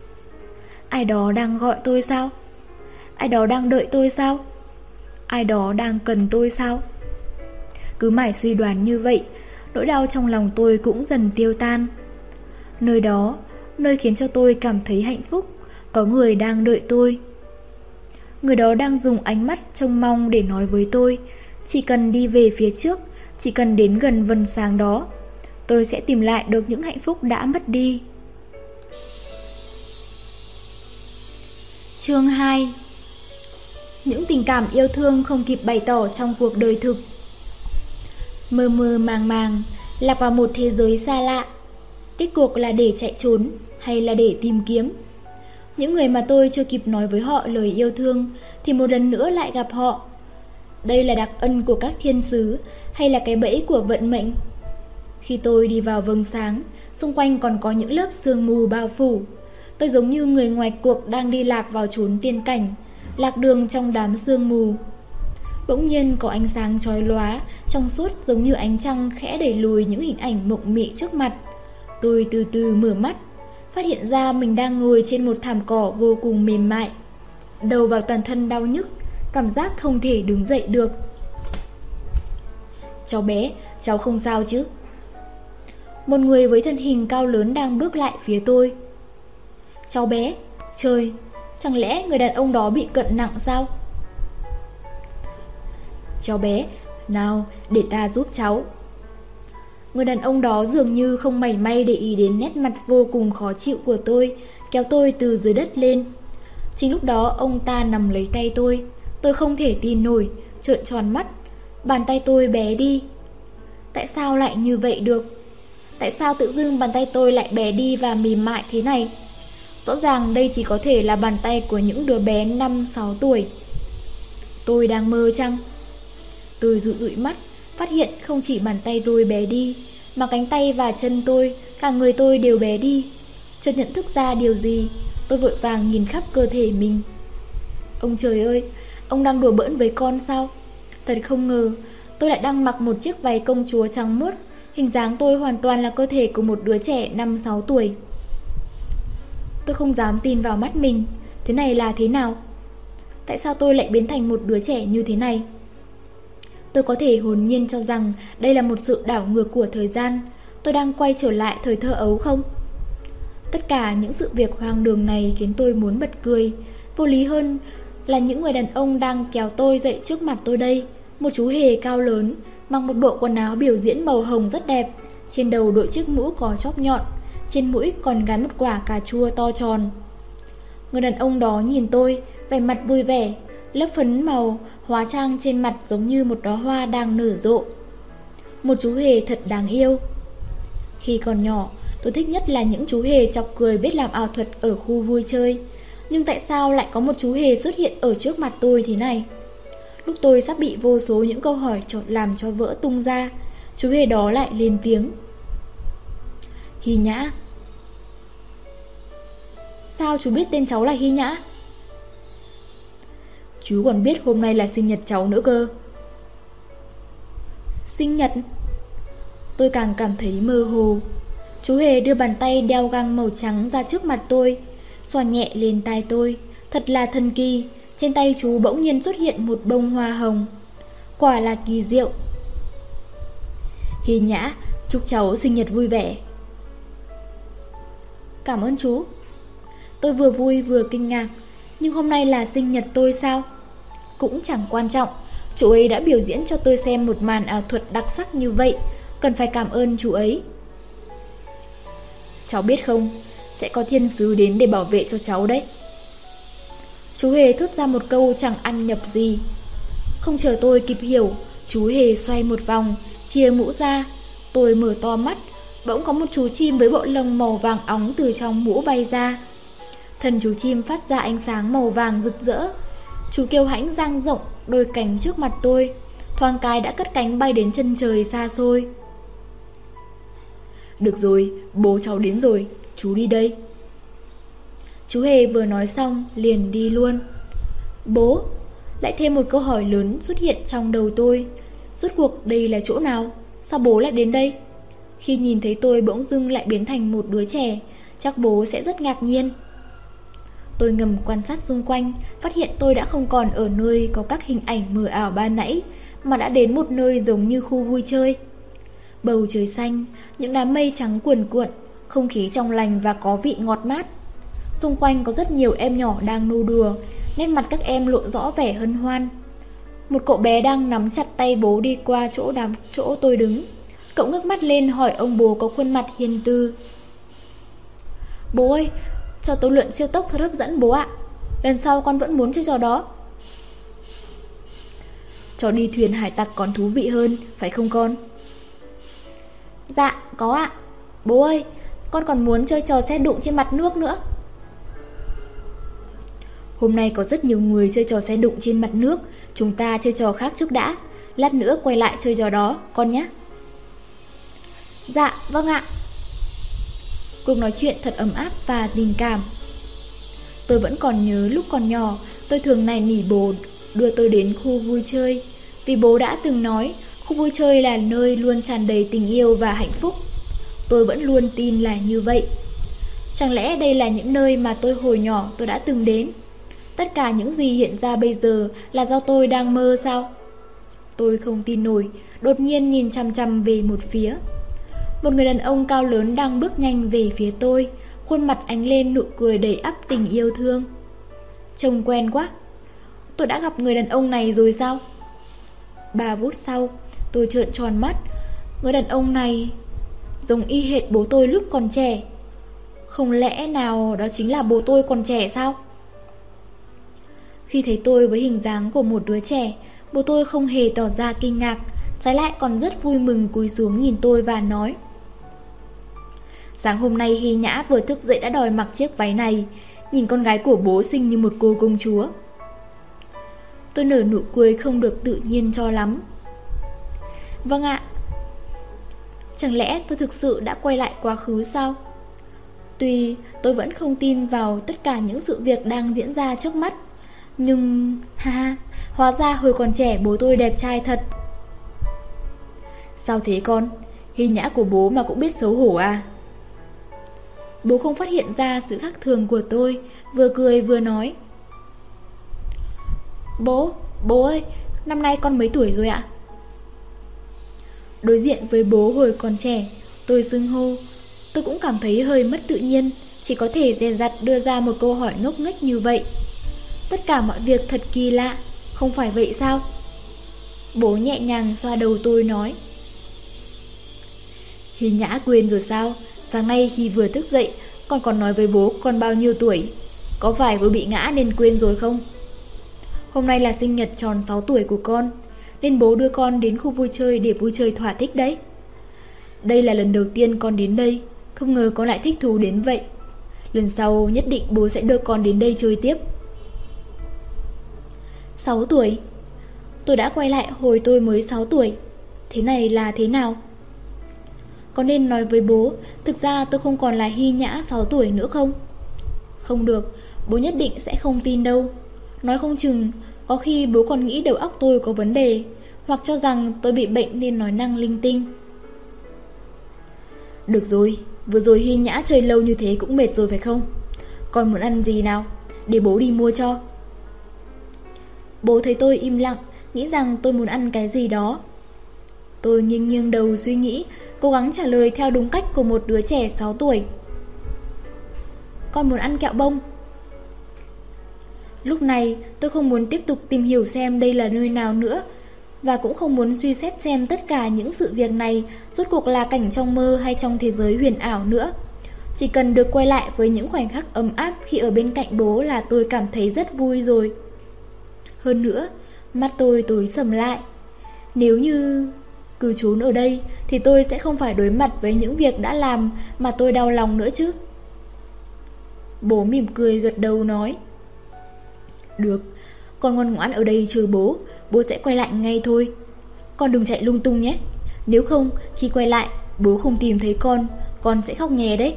Ai đó đang gọi tôi sao? Ai đó đang đợi tôi sao? Ai đó đang cần tôi sao? Cứ mãi suy đoán như vậy, nỗi đau trong lòng tôi cũng dần tiêu tan. Nơi đó, nơi khiến cho tôi cảm thấy hạnh phúc, có người đang đợi tôi. Người đó đang dùng ánh mắt trông mong để nói với tôi, chỉ cần đi về phía trước, chỉ cần đến gần vầng sáng đó, tôi sẽ tìm lại được những hạnh phúc đã mất đi. Chương hai. Những tình cảm yêu thương không kịp bày tỏ trong cuộc đời thực. Mơ mơ màng màng, lạc vào một thế giới xa lạ. Kết cuộc là để chạy trốn hay là để tìm kiếm? Những người mà tôi chưa kịp nói với họ lời yêu thương thì một lần nữa lại gặp họ. Đây là đặc ân của các thiên sứ hay là cái bẫy của vận mệnh? Khi tôi đi vào vầng sáng, xung quanh còn có những lớp sương mù bao phủ. Tôi giống như người ngoài cuộc đang đi lạc vào chốn tiên cảnh, lạc đường trong đám sương mù. Bỗng nhiên có ánh sáng chói lóa, trong suốt giống như ánh trăng khẽ đẩy lùi những hình ảnh mộng mị trước mặt. Tôi từ từ mở mắt, phát hiện ra mình đang ngồi trên một thảm cỏ vô cùng mềm mại. Đầu vào toàn thân đau nhức, cảm giác không thể đứng dậy được. Cháu bé, cháu không sao chứ? Một người với thân hình cao lớn đang bước lại phía tôi. Cháu bé, trời, chẳng lẽ người đàn ông đó bị cận nặng sao? Cháu bé, nào, để ta giúp cháu. Người đàn ông đó dường như không mảy may để ý đến nét mặt vô cùng khó chịu của tôi, kéo tôi từ dưới đất lên. Chính lúc đó ông ta nắm lấy tay tôi. Tôi không thể tin nổi, trợn tròn mắt. Bàn tay tôi bé đi. Tại sao lại như vậy được? Tại sao tự dưng bàn tay tôi lại bé đi và mềm mại thế này? Rõ ràng đây chỉ có thể là bàn tay của những đứa bé năm sáu tuổi. Tôi đang mơ chăng? Tôi dụi dụi mắt, phát hiện không chỉ bàn tay tôi bé đi, mà cánh tay và chân tôi, cả người tôi đều bé đi. Chợt nhận thức ra điều gì, tôi vội vàng nhìn khắp cơ thể mình. Ông trời ơi, ông đang đùa bỡn với con sao? Thật không ngờ, tôi lại đang mặc một chiếc váy công chúa trắng muốt. Hình dáng tôi hoàn toàn là cơ thể của một đứa trẻ năm sáu tuổi. Tôi không dám tin vào mắt mình. Thế này là thế nào? Tại sao tôi lại biến thành một đứa trẻ như thế này? Tôi có thể hồn nhiên cho rằng đây là một sự đảo ngược của thời gian. Tôi đang quay trở lại thời thơ ấu không? Tất cả những sự việc hoang đường này khiến tôi muốn bật cười. Vô lý hơn là những người đàn ông đang kéo tôi dậy trước mặt tôi đây. Một chú hề cao lớn, mặc một bộ quần áo biểu diễn màu hồng rất đẹp, trên đầu đội chiếc mũ có chóp nhọn, trên mũi còn gắn một quả cà chua to tròn. Người đàn ông đó nhìn tôi, vẻ mặt vui vẻ, lớp phấn màu hóa trang trên mặt giống như một đóa hoa đang nở rộ. Một chú hề thật đáng yêu. Khi còn nhỏ, tôi thích nhất là những chú hề chọc cười biết làm ảo thuật ở khu vui chơi. Nhưng tại sao lại có một chú hề xuất hiện ở trước mặt tôi thế này? Lúc tôi sắp bị vô số những câu hỏi làm cho vỡ tung ra, chú hề đó lại lên tiếng. Hy Nhã. Sao chú biết tên cháu là Hy Nhã? Chú còn biết hôm nay là sinh nhật cháu nữa cơ. Sinh nhật? Tôi càng cảm thấy mơ hồ. Chú hề đưa bàn tay đeo găng màu trắng ra trước mặt tôi, xoa nhẹ lên tai tôi. Thật là thần kỳ. Trên tay chú bỗng nhiên xuất hiện một bông hoa hồng. Quả là kỳ diệu. Hy Nhã, chúc cháu sinh nhật vui vẻ. Cảm ơn chú. Tôi vừa vui vừa kinh ngạc. Nhưng hôm nay là sinh nhật tôi sao? Cũng chẳng quan trọng. Chú ấy đã biểu diễn cho tôi xem một màn ảo thuật đặc sắc như vậy, cần phải cảm ơn chú ấy. Cháu biết không, sẽ có thiên sứ đến để bảo vệ cho cháu đấy. Chú hề thốt ra một câu chẳng ăn nhập gì. Không chờ tôi kịp hiểu, chú hề xoay một vòng, chia mũ ra. Tôi mở to mắt, bỗng có một chú chim với bộ lông màu vàng óng từ trong mũ bay ra. Thân chú chim phát ra ánh sáng màu vàng rực rỡ. Chú kiêu hãnh dang rộng đôi cánh trước mặt tôi, thoáng cái đã cất cánh bay đến chân trời xa xôi. Được rồi, bố cháu đến rồi, chú đi đây. Chú hề vừa nói xong liền đi luôn. Bố? Lại thêm một câu hỏi lớn xuất hiện trong đầu tôi. Rốt cuộc đây là chỗ nào? Sao bố lại đến đây? Khi nhìn thấy tôi bỗng dưng lại biến thành một đứa trẻ, chắc bố sẽ rất ngạc nhiên. Tôi ngầm quan sát xung quanh, phát hiện tôi đã không còn ở nơi có các hình ảnh mờ ảo ban nãy, mà đã đến một nơi giống như khu vui chơi. Bầu trời xanh, những đám mây trắng cuồn cuộn, không khí trong lành và có vị ngọt mát. Xung quanh có rất nhiều em nhỏ đang nô đùa, nét mặt các em lộ rõ vẻ hân hoan. Một cậu bé đang nắm chặt tay bố đi qua chỗ đám chỗ tôi đứng. Cậu ngước mắt lên hỏi ông bố có khuôn mặt hiền từ. Bố ơi, trò tàu lượn siêu tốc thật hấp dẫn bố ạ. Lần sau con vẫn muốn chơi trò đó. Trò đi thuyền hải tặc còn thú vị hơn, phải không con? Dạ, có ạ. Bố ơi, con còn muốn chơi trò xe đụng trên mặt nước nữa. Hôm nay có rất nhiều người chơi trò xe đụng trên mặt nước. Chúng ta chơi trò khác trước đã. Lát nữa quay lại chơi trò đó, con nhé. Dạ, vâng ạ. Cuộc nói chuyện thật ấm áp và tình cảm. Tôi vẫn còn nhớ lúc còn nhỏ, tôi thường nài nỉ bố đưa tôi đến khu vui chơi. Vì bố đã từng nói, khu vui chơi là nơi luôn tràn đầy tình yêu và hạnh phúc. Tôi vẫn luôn tin là như vậy. Chẳng lẽ đây là những nơi mà tôi hồi nhỏ tôi đã từng đến? Tất cả những gì hiện ra bây giờ là do tôi đang mơ sao? Tôi không tin nổi, đột nhiên nhìn chằm chằm về một phía. Một người đàn ông cao lớn đang bước nhanh về phía tôi, khuôn mặt ánh lên nụ cười đầy ắp tình yêu thương. Trông quen quá. Tôi đã gặp người đàn ông này rồi sao? Ba phút sau, tôi trợn tròn mắt. Người đàn ông này giống y hệt bố tôi lúc còn trẻ. Không lẽ nào đó chính là bố tôi còn trẻ sao? Khi thấy tôi với hình dáng của một đứa trẻ, bố tôi không hề tỏ ra kinh ngạc, trái lại còn rất vui mừng cúi xuống nhìn tôi và nói: Sáng hôm nay Hy Nhã vừa thức dậy đã đòi mặc chiếc váy này. Nhìn con gái của bố xinh như một cô công chúa. Tôi nở nụ cười không được tự nhiên cho lắm. Vâng ạ. Chẳng lẽ tôi thực sự đã quay lại quá khứ sao? Tuy tôi vẫn không tin vào tất cả những sự việc đang diễn ra trước mắt, nhưng ha ha, hóa ra hồi còn trẻ bố tôi đẹp trai thật. Sao thế con? Hy Nhã của bố mà cũng biết xấu hổ à? Bố không phát hiện ra sự khác thường của tôi, vừa cười vừa nói: Bố, bố ơi, năm nay con mấy tuổi rồi ạ? Đối diện với bố hồi còn trẻ, tôi xưng hô. Tôi cũng cảm thấy hơi mất tự nhiên, chỉ có thể dè dặt đưa ra một câu hỏi ngốc nghếch như vậy. Tất cả mọi việc thật kỳ lạ, không phải vậy sao? Bố nhẹ nhàng xoa đầu tôi nói: Hy Nhã quên rồi sao? Sáng nay khi vừa thức dậy, con còn nói với bố con bao nhiêu tuổi. Có phải vừa bị ngã nên quên rồi không? Hôm nay là sinh nhật tròn sáu tuổi của con, nên bố đưa con đến khu vui chơi để vui chơi thỏa thích đấy. Đây là lần đầu tiên con đến đây, không ngờ con lại thích thú đến vậy. Lần sau nhất định bố sẽ đưa con đến đây chơi tiếp. Sáu tuổi? Tôi đã quay lại hồi tôi mới sáu tuổi. Thế này là thế nào? Có nên nói với bố thực ra tôi không còn là Hy Nhã sáu tuổi nữa không? Không được, bố nhất định sẽ không tin đâu. Nói không chừng có khi bố còn nghĩ đầu óc tôi có vấn đề, hoặc cho rằng tôi bị bệnh nên nói năng linh tinh. Được rồi, vừa rồi Hy Nhã chơi lâu như thế cũng mệt rồi phải không? Con muốn ăn gì nào? Để bố đi mua cho. Bố thấy tôi im lặng, nghĩ rằng tôi muốn ăn cái gì đó. Tôi nghiêng nghiêng đầu suy nghĩ, cố gắng trả lời theo đúng cách của một đứa trẻ sáu tuổi. Con muốn ăn kẹo bông. Lúc này tôi không muốn tiếp tục tìm hiểu xem đây là nơi nào nữa, và cũng không muốn suy xét xem tất cả những sự việc này rốt cuộc là cảnh trong mơ hay trong thế giới huyền ảo nữa. Chỉ cần được quay lại với những khoảnh khắc ấm áp khi ở bên cạnh bố là tôi cảm thấy rất vui rồi. Hơn nữa, mắt tôi tối sầm lại. Nếu như cứ trốn ở đây thì tôi sẽ không phải đối mặt với những việc đã làm mà tôi đau lòng nữa chứ. Bố mỉm cười gật đầu nói: Được, con ngoan ngoãn ở đây chờ bố, bố sẽ quay lại ngay thôi. Con đừng chạy lung tung nhé, nếu không khi quay lại bố không tìm thấy con, con sẽ khóc nhè đấy.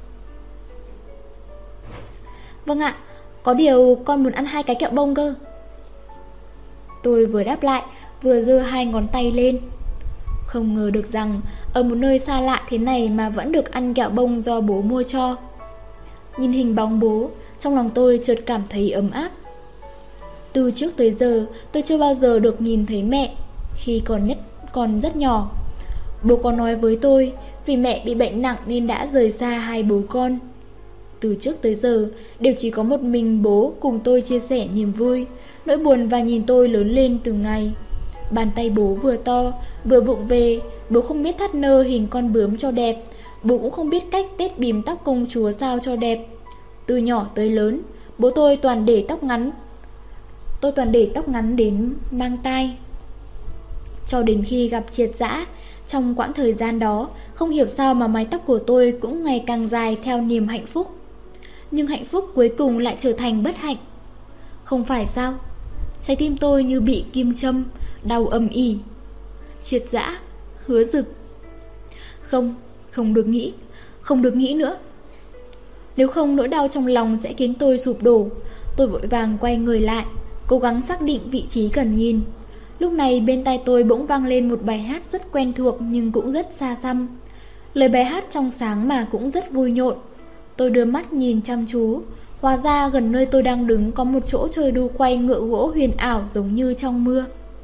Vâng ạ, có điều con muốn ăn hai cái kẹo bông cơ. Tôi vừa đáp lại vừa giơ hai ngón tay lên. Không ngờ được rằng ở một nơi xa lạ thế này mà vẫn được ăn kẹo bông do bố mua cho. Nhìn hình bóng bố, trong lòng tôi chợt cảm thấy ấm áp. Từ trước tới giờ tôi chưa bao giờ được nhìn thấy mẹ khi còn nhất còn rất nhỏ. Bố có nói với tôi vì mẹ bị bệnh nặng nên đã rời xa hai bố con. Từ trước tới giờ đều chỉ có một mình bố cùng tôi chia sẻ niềm vui, nỗi buồn và nhìn tôi lớn lên từng ngày. Bàn tay bố vừa to vừa vụng về, bố không biết thắt nơ hình con bướm cho đẹp, bố cũng không biết cách tết bím tóc công chúa sao cho đẹp. Từ nhỏ tới lớn, bố tôi toàn để tóc ngắn. Tôi toàn để tóc ngắn đến mang tai. Cho đến khi gặp Triệt Dã, trong quãng thời gian đó, không hiểu sao mà mái tóc của tôi cũng ngày càng dài theo niềm hạnh phúc. Nhưng hạnh phúc cuối cùng lại trở thành bất hạnh. Không phải sao? Trái tim tôi như bị kim châm, đau âm ỉ. Triệt Dã, Hứa Dực. Không, không được nghĩ, không được nghĩ nữa. Nếu không nỗi đau trong lòng sẽ khiến tôi sụp đổ. Tôi vội vàng quay người lại, cố gắng xác định vị trí cần nhìn. Lúc này bên tai tôi bỗng vang lên một bài hát rất quen thuộc nhưng cũng rất xa xăm. Lời bài hát trong sáng mà cũng rất vui nhộn. Tôi đưa mắt nhìn chăm chú. Hóa ra gần nơi tôi đang đứng có một chỗ chơi đu quay ngựa gỗ huyền ảo giống như trong mưa.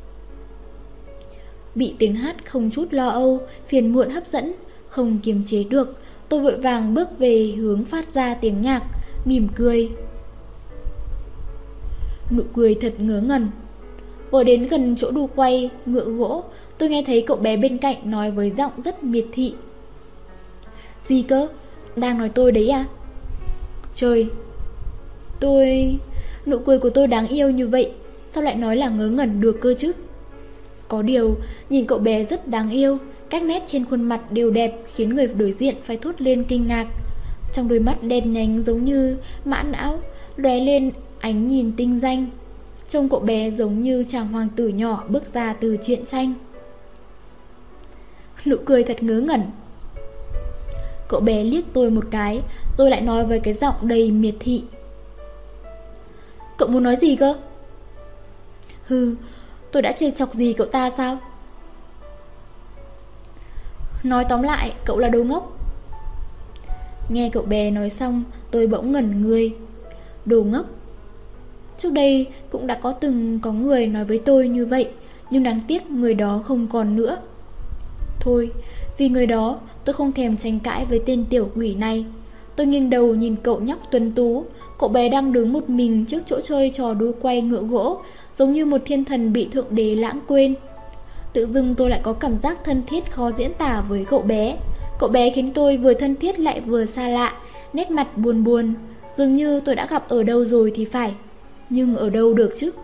Bị tiếng hát không chút lo âu, phiền muộn hấp dẫn, không kiềm chế được, tôi vội vàng bước về hướng phát ra tiếng nhạc, mỉm cười. Nụ cười thật ngớ ngẩn. Vừa đến gần chỗ đu quay ngựa gỗ, tôi nghe thấy cậu bé bên cạnh nói với giọng rất miệt thị. Gì cơ? Đang nói tôi đấy à? Trời! Tôi... Nụ cười của tôi đáng yêu như vậy, sao lại nói là ngớ ngẩn được cơ chứ? Có điều, nhìn cậu bé rất đáng yêu, các nét trên khuôn mặt đều đẹp khiến người đối diện phải thốt lên kinh ngạc. Trong đôi mắt đen nhánh giống như mã não, lóe lên ánh nhìn tinh danh. Trông cậu bé giống như chàng hoàng tử nhỏ bước ra từ truyện tranh. Nụ cười thật ngớ ngẩn. Cậu bé liếc tôi một cái, rồi lại nói với cái giọng đầy miệt thị. Cậu muốn nói gì cơ? Hừ, tôi đã trêu chọc gì cậu ta sao? Nói tóm lại, cậu là đồ ngốc. Nghe cậu bé nói xong, tôi bỗng ngẩn người. Đồ ngốc? Trước đây cũng đã có từng có người nói với tôi như vậy, nhưng đáng tiếc người đó không còn nữa. Thôi, vì người đó, tôi không thèm tranh cãi với tên tiểu quỷ này. Tôi nghiêng đầu nhìn cậu nhóc tuấn tú. Cậu bé đang đứng một mình trước chỗ chơi trò đu quay ngựa gỗ, giống như một thiên thần bị thượng đế lãng quên. Tự dưng tôi lại có cảm giác thân thiết khó diễn tả với cậu bé. Cậu bé khiến tôi vừa thân thiết lại vừa xa lạ, nét mặt buồn buồn, dường như tôi đã gặp ở đâu rồi thì phải. Nhưng ở đâu được chứ?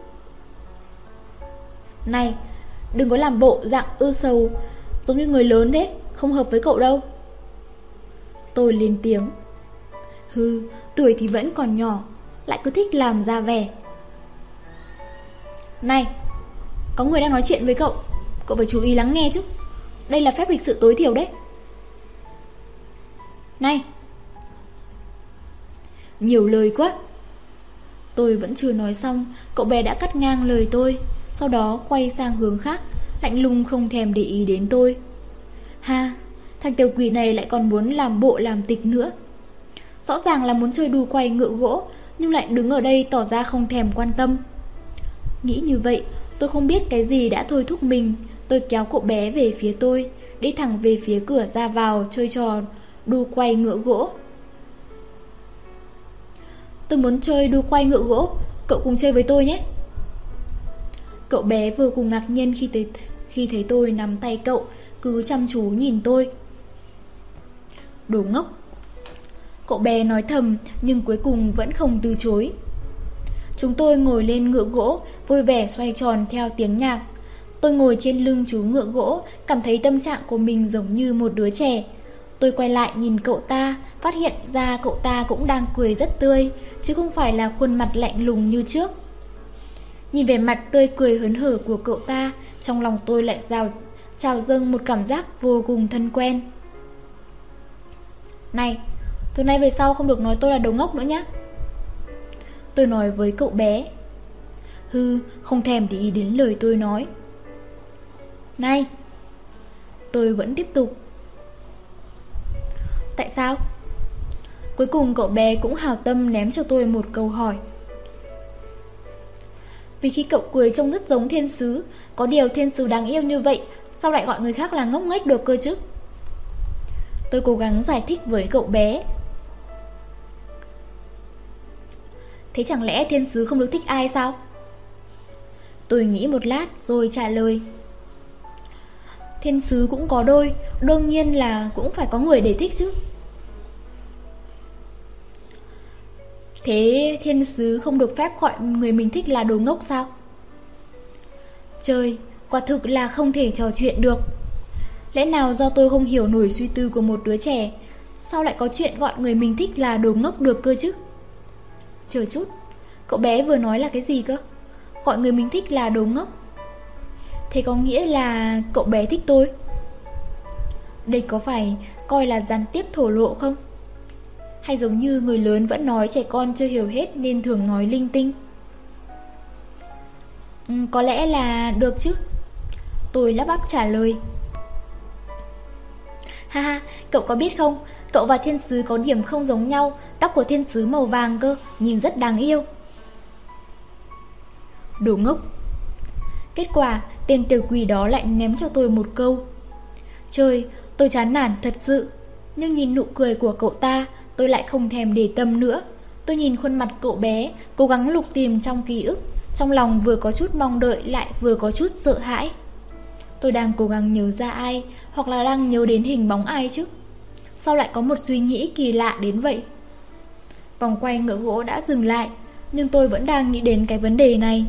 Này, đừng có làm bộ dạng ư sầu, giống như người lớn thế, không hợp với cậu đâu. Tôi lên tiếng. Hừ, tuổi thì vẫn còn nhỏ, lại cứ thích làm ra vẻ. Này, có người đang nói chuyện với cậu, cậu phải chú ý lắng nghe chứ. Đây là phép lịch sự tối thiểu đấy. Này! Nhiều lời quá. Tôi vẫn chưa nói xong, cậu bé đã cắt ngang lời tôi, sau đó quay sang hướng khác, lạnh lùng không thèm để ý đến tôi. Ha, thằng tiểu quỷ này lại còn muốn làm bộ làm tịch nữa. Rõ ràng là muốn chơi đu quay ngựa gỗ, nhưng lại đứng ở đây tỏ ra không thèm quan tâm. Nghĩ như vậy, tôi không biết cái gì đã thôi thúc mình. Tôi kéo cậu bé về phía tôi, đi thẳng về phía cửa ra vào chơi trò đu quay ngựa gỗ. Tôi muốn chơi đu quay ngựa gỗ, cậu cùng chơi với tôi nhé. Cậu bé vừa cùng ngạc nhiên khi thấy, khi thấy tôi nắm tay cậu, cứ chăm chú nhìn tôi. Đồ ngốc! Cậu bé nói thầm nhưng cuối cùng vẫn không từ chối. Chúng tôi ngồi lên ngựa gỗ, vui vẻ xoay tròn theo tiếng nhạc. Tôi ngồi trên lưng chú ngựa gỗ, cảm thấy tâm trạng của mình giống như một đứa trẻ. Tôi quay lại nhìn cậu ta, phát hiện ra cậu ta cũng đang cười rất tươi, chứ không phải là khuôn mặt lạnh lùng như trước. Nhìn vẻ mặt tươi cười hớn hở của cậu ta, trong lòng tôi lại rào, trào dâng một cảm giác vô cùng thân quen. Này, từ nay về sau không được nói tôi là đồ ngốc nữa nhé. Tôi nói với cậu bé. Hư, không thèm để ý đến lời tôi nói. Này! Tôi vẫn tiếp tục. Tại sao? Cuối cùng cậu bé cũng hào tâm ném cho tôi một câu hỏi. Vì khi cậu cười trông rất giống thiên sứ. Có điều thiên sứ đáng yêu như vậy, sao lại gọi người khác là ngốc nghếch được cơ chứ? Tôi cố gắng giải thích với cậu bé. Thế chẳng lẽ thiên sứ không được thích ai sao? Tôi nghĩ một lát rồi trả lời. Thiên sứ cũng có đôi, đương nhiên là cũng phải có người để thích chứ. Thế thiên sứ không được phép gọi người mình thích là đồ ngốc sao? Trời, quả thực là không thể trò chuyện được. Lẽ nào do tôi không hiểu nổi suy tư của một đứa trẻ, sao lại có chuyện gọi người mình thích là đồ ngốc được cơ chứ? Chờ chút, cậu bé vừa nói là cái gì cơ? Gọi người mình thích là đồ ngốc. Thế có nghĩa là cậu bé thích tôi? Đây có phải coi là gián tiếp thổ lộ không? Hay giống như người lớn vẫn nói trẻ con chưa hiểu hết nên thường nói linh tinh? Ừ, có lẽ là được chứ. Tôi lắp bắp trả lời. Ha ha, cậu có biết không, cậu và thiên sứ có điểm không giống nhau. Tóc của thiên sứ màu vàng cơ, nhìn rất đáng yêu. Đồ ngốc. Kết quả, tên tiểu quỷ đó lại ném cho tôi một câu. Trời, tôi chán nản thật sự. Nhưng nhìn nụ cười của cậu ta, tôi lại không thèm để tâm nữa. Tôi nhìn khuôn mặt cậu bé, cố gắng lục tìm trong ký ức. Trong lòng vừa có chút mong đợi lại vừa có chút sợ hãi. Tôi đang cố gắng nhớ ra ai, hoặc là đang nhớ đến hình bóng ai chứ? Sao lại có một suy nghĩ kỳ lạ đến vậy? Vòng quay ngựa gỗ đã dừng lại, nhưng tôi vẫn đang nghĩ đến cái vấn đề này.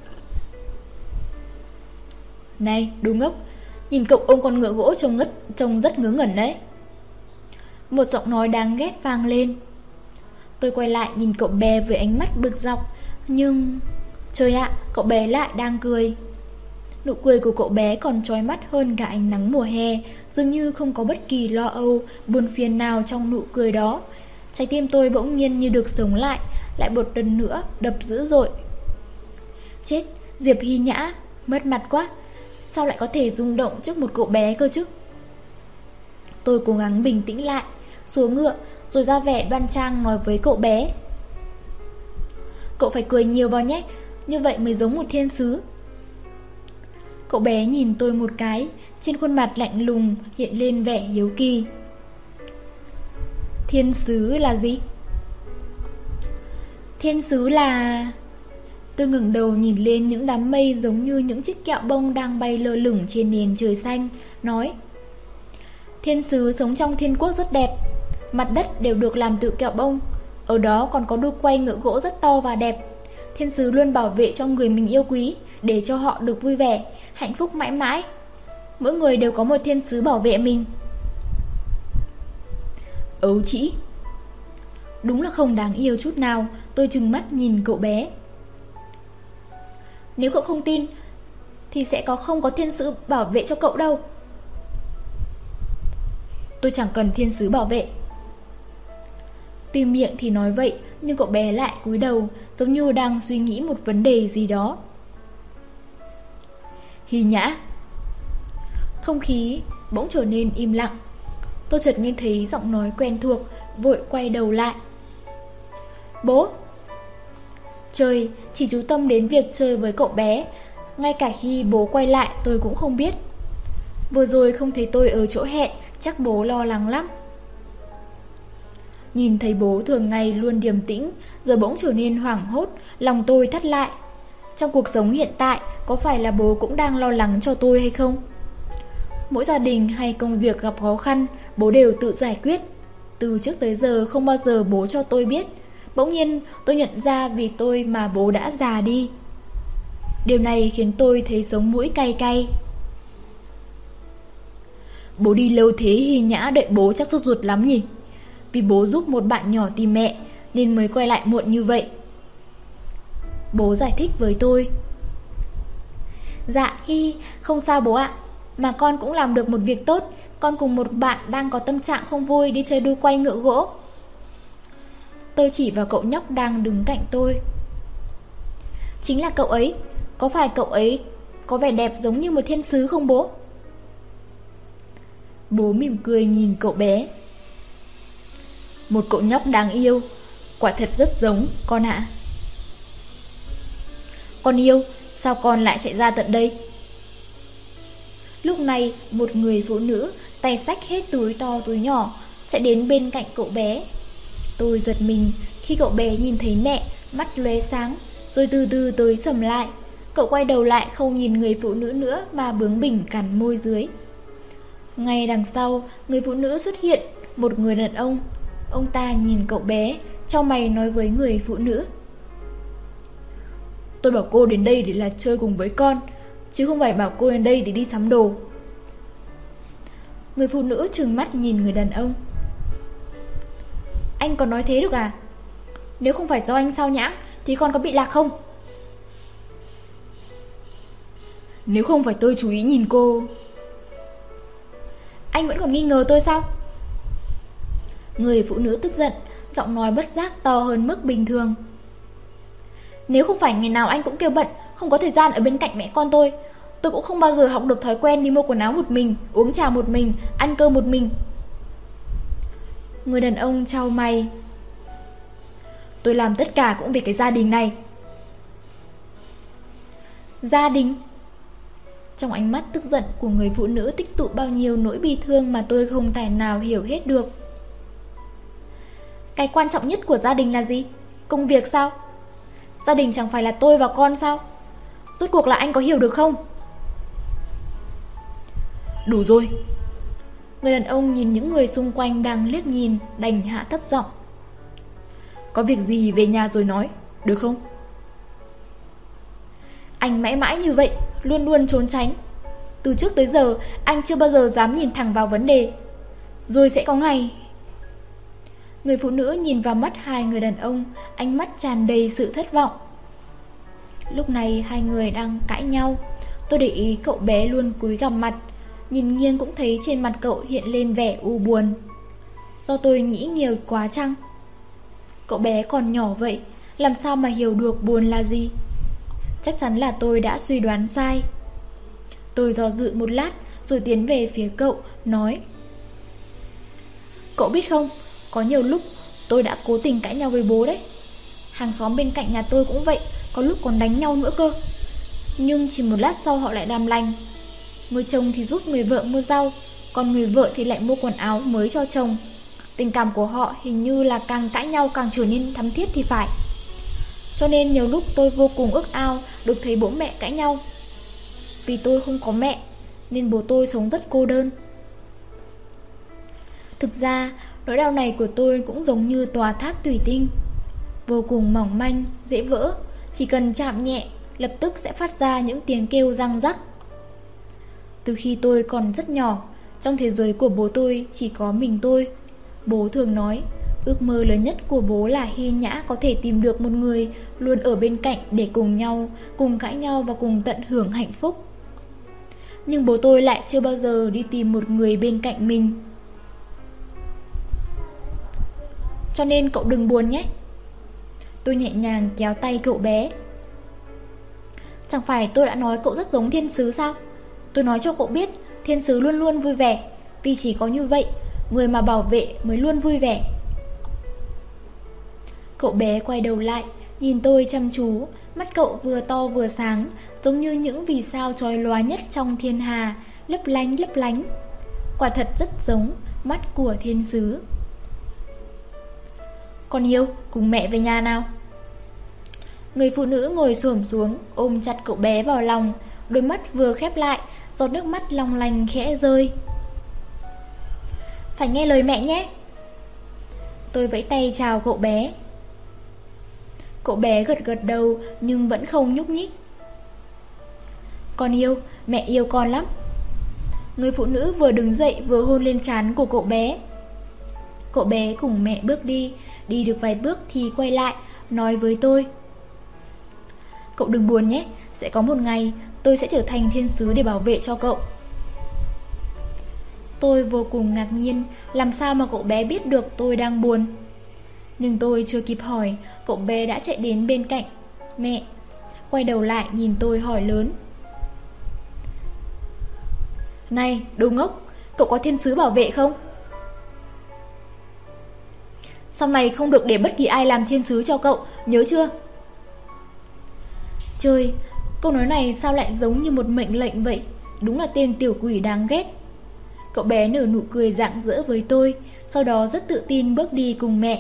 Này, đồ ngốc, nhìn cậu ôm con ngựa gỗ trông, ngất, trông rất ngớ ngẩn đấy. Một giọng nói đáng ghét vang lên. Tôi quay lại nhìn cậu bé với ánh mắt bực dọc. Nhưng... trời ạ, cậu bé lại đang cười. Nụ cười của cậu bé còn chói mắt hơn cả ánh nắng mùa hè. Dường như không có bất kỳ lo âu, buồn phiền nào trong nụ cười đó. Trái tim tôi bỗng nhiên như được sống lại, lại một lần nữa đập dữ dội. Chết, Diệp Hy Nhã, mất mặt quá. Sao lại có thể rung động trước một cậu bé cơ chứ? Tôi cố gắng bình tĩnh lại, xuống ngựa, rồi ra vẻ đoan trang nói với cậu bé. Cậu phải cười nhiều vào nhé, như vậy mới giống một thiên sứ. Cậu bé nhìn tôi một cái, trên khuôn mặt lạnh lùng hiện lên vẻ hiếu kỳ. Thiên sứ là gì? Thiên sứ là... Tôi ngẩng đầu nhìn lên những đám mây giống như những chiếc kẹo bông đang bay lơ lửng trên nền trời xanh, nói: Thiên sứ sống trong thiên quốc rất đẹp, mặt đất đều được làm từ kẹo bông, ở đó còn có đu quay ngựa gỗ rất to và đẹp. Thiên sứ luôn bảo vệ cho người mình yêu quý, để cho họ được vui vẻ, hạnh phúc mãi mãi. Mỗi người đều có một thiên sứ bảo vệ mình. Ấu trĩ. Đúng là không đáng yêu chút nào. Tôi trừng mắt nhìn cậu bé. Nếu cậu không tin thì sẽ có không có thiên sứ bảo vệ cho cậu đâu. Tôi chẳng cần thiên sứ bảo vệ. Tuy miệng thì nói vậy, nhưng cậu bé lại cúi đầu, giống như đang suy nghĩ một vấn đề gì đó. Hy Nhã. Không khí bỗng trở nên im lặng. Tôi chợt nghe thấy giọng nói quen thuộc, vội quay đầu lại. Bố. Trời, chỉ chú tâm đến việc chơi với cậu bé. Ngay cả khi bố quay lại tôi cũng không biết. Vừa rồi không thấy tôi ở chỗ hẹn, chắc bố lo lắng lắm. Nhìn thấy bố thường ngày luôn điềm tĩnh, giờ bỗng trở nên hoảng hốt, lòng tôi thắt lại. Trong cuộc sống hiện tại, có phải là bố cũng đang lo lắng cho tôi hay không? Mỗi gia đình hay công việc gặp khó khăn, bố đều tự giải quyết. Từ trước tới giờ không bao giờ bố cho tôi biết. Bỗng nhiên tôi nhận ra vì tôi mà bố đã già đi. Điều này khiến tôi thấy sống mũi cay cay. Bố đi lâu thế Hy Nhã đợi bố chắc sốt ruột lắm nhỉ? Vì bố giúp một bạn nhỏ tìm mẹ nên mới quay lại muộn như vậy. Bố giải thích với tôi. Dạ Hy, không sao bố ạ. Mà con cũng làm được một việc tốt. Con cùng một bạn đang có tâm trạng không vui đi chơi đu quay ngựa gỗ. Tôi chỉ vào cậu nhóc đang đứng cạnh tôi. Chính là cậu ấy. Có phải cậu ấy có vẻ đẹp giống như một thiên sứ không bố? Bố mỉm cười nhìn cậu bé. Một cậu nhóc đáng yêu. Quả thật rất giống con ạ. Con yêu, sao con lại chạy ra tận đây? Lúc này một người phụ nữ tay xách hết túi to túi nhỏ chạy đến bên cạnh cậu bé. Tôi giật mình khi cậu bé nhìn thấy mẹ, mắt lóe sáng, rồi từ từ tối sầm lại. Cậu quay đầu lại không nhìn người phụ nữ nữa mà bướng bỉnh cắn môi dưới. Ngay đằng sau, người phụ nữ xuất hiện, một người đàn ông. Ông ta nhìn cậu bé, chau mày nói với người phụ nữ. Tôi bảo cô đến đây để là chơi cùng với con, chứ không phải bảo cô đến đây để đi sắm đồ. Người phụ nữ trừng mắt nhìn người đàn ông. Anh còn nói thế được à? Nếu không phải do anh sao nhãng thì con có bị lạc không? Nếu không phải tôi chú ý nhìn cô, anh vẫn còn nghi ngờ tôi sao? Người phụ nữ tức giận, giọng nói bất giác to hơn mức bình thường. Nếu không phải ngày nào anh cũng kêu bận, không có thời gian ở bên cạnh mẹ con tôi, tôi cũng không bao giờ học được thói quen đi mua quần áo một mình, uống trà một mình, ăn cơm một mình. Người đàn ông chau mày. Tôi làm tất cả cũng vì cái gia đình này. Gia đình? Trong ánh mắt tức giận của người phụ nữ tích tụ bao nhiêu nỗi bi thương mà tôi không tài nào hiểu hết được. Cái quan trọng nhất của gia đình là gì? Công việc sao? Gia đình chẳng phải là tôi và con sao? Rốt cuộc là anh có hiểu được không? Đủ rồi. Người đàn ông nhìn những người xung quanh đang liếc nhìn, đành hạ thấp giọng. Có việc gì về nhà rồi nói, được không? Anh mãi mãi như vậy, luôn luôn trốn tránh. Từ trước tới giờ anh chưa bao giờ dám nhìn thẳng vào vấn đề. Rồi sẽ có ngày. Người phụ nữ nhìn vào mắt hai người đàn ông, ánh mắt tràn đầy sự thất vọng. Lúc này hai người đang cãi nhau. Tôi để ý cậu bé luôn cúi gằm mặt, nhìn nghiêng cũng thấy trên mặt cậu hiện lên vẻ u buồn. Do tôi nghĩ nhiều quá chăng? Cậu bé còn nhỏ vậy, làm sao mà hiểu được buồn là gì? Chắc chắn là tôi đã suy đoán sai. Tôi do dự một lát rồi tiến về phía cậu, nói: Cậu biết không, có nhiều lúc tôi đã cố tình cãi nhau với bố đấy. Hàng xóm bên cạnh nhà tôi cũng vậy, có lúc còn đánh nhau nữa cơ. Nhưng chỉ một lát sau họ lại làm lành. Người chồng thì giúp người vợ mua rau, còn người vợ thì lại mua quần áo mới cho chồng. Tình cảm của họ hình như là càng cãi nhau càng trở nên thắm thiết thì phải. Cho nên nhiều lúc tôi vô cùng ước ao được thấy bố mẹ cãi nhau. Vì tôi không có mẹ nên bố tôi sống rất cô đơn. Thực ra nỗi đau này của tôi cũng giống như tòa tháp thủy tinh, vô cùng mỏng manh, dễ vỡ. Chỉ cần chạm nhẹ lập tức sẽ phát ra những tiếng kêu răng rắc. Từ khi tôi còn rất nhỏ, trong thế giới của bố tôi chỉ có mình tôi. Bố thường nói ước mơ lớn nhất của bố là Hy Nhã có thể tìm được một người luôn ở bên cạnh để cùng nhau, cùng cãi nhau và cùng tận hưởng hạnh phúc. Nhưng bố tôi lại chưa bao giờ đi tìm một người bên cạnh mình. Cho nên cậu đừng buồn nhé. Tôi nhẹ nhàng kéo tay cậu bé. Chẳng phải tôi đã nói cậu rất giống thiên sứ sao? Tôi nói cho cậu biết, thiên sứ luôn luôn vui vẻ. Vì chỉ có như vậy, người mà bảo vệ mới luôn vui vẻ. Cậu bé quay đầu lại, nhìn tôi chăm chú. Mắt cậu vừa to vừa sáng, giống như những vì sao chói lóa nhất trong thiên hà, lấp lánh lấp lánh. Quả thật rất giống mắt của thiên sứ. Con yêu, cùng mẹ về nhà nào. Người phụ nữ ngồi xổm xuống, ôm chặt cậu bé vào lòng. Đôi mắt vừa khép lại, giọt nước mắt long lanh khẽ rơi. Phải nghe lời mẹ nhé. Tôi vẫy tay chào cậu bé. Cậu bé gật gật đầu nhưng vẫn không nhúc nhích. Con yêu, mẹ yêu con lắm. Người phụ nữ vừa đứng dậy vừa hôn lên trán của cậu bé. Cậu bé cùng mẹ bước đi. Đi được vài bước thì quay lại, nói với tôi: Cậu đừng buồn nhé, sẽ có một ngày tôi sẽ trở thành thiên sứ để bảo vệ cho cậu. Tôi vô cùng ngạc nhiên, làm sao mà cậu bé biết được tôi đang buồn. Nhưng tôi chưa kịp hỏi, cậu bé đã chạy đến bên cạnh mẹ, quay đầu lại nhìn tôi hỏi lớn: Này, đồ ngốc, cậu có thiên sứ bảo vệ không? Sau này không được để bất kỳ ai làm thiên sứ cho cậu, nhớ chưa? Trời, câu nói này sao lại giống như một mệnh lệnh vậy? Đúng là tên tiểu quỷ đáng ghét. Cậu bé nở nụ cười rạng rỡ với tôi, sau đó rất tự tin bước đi cùng mẹ.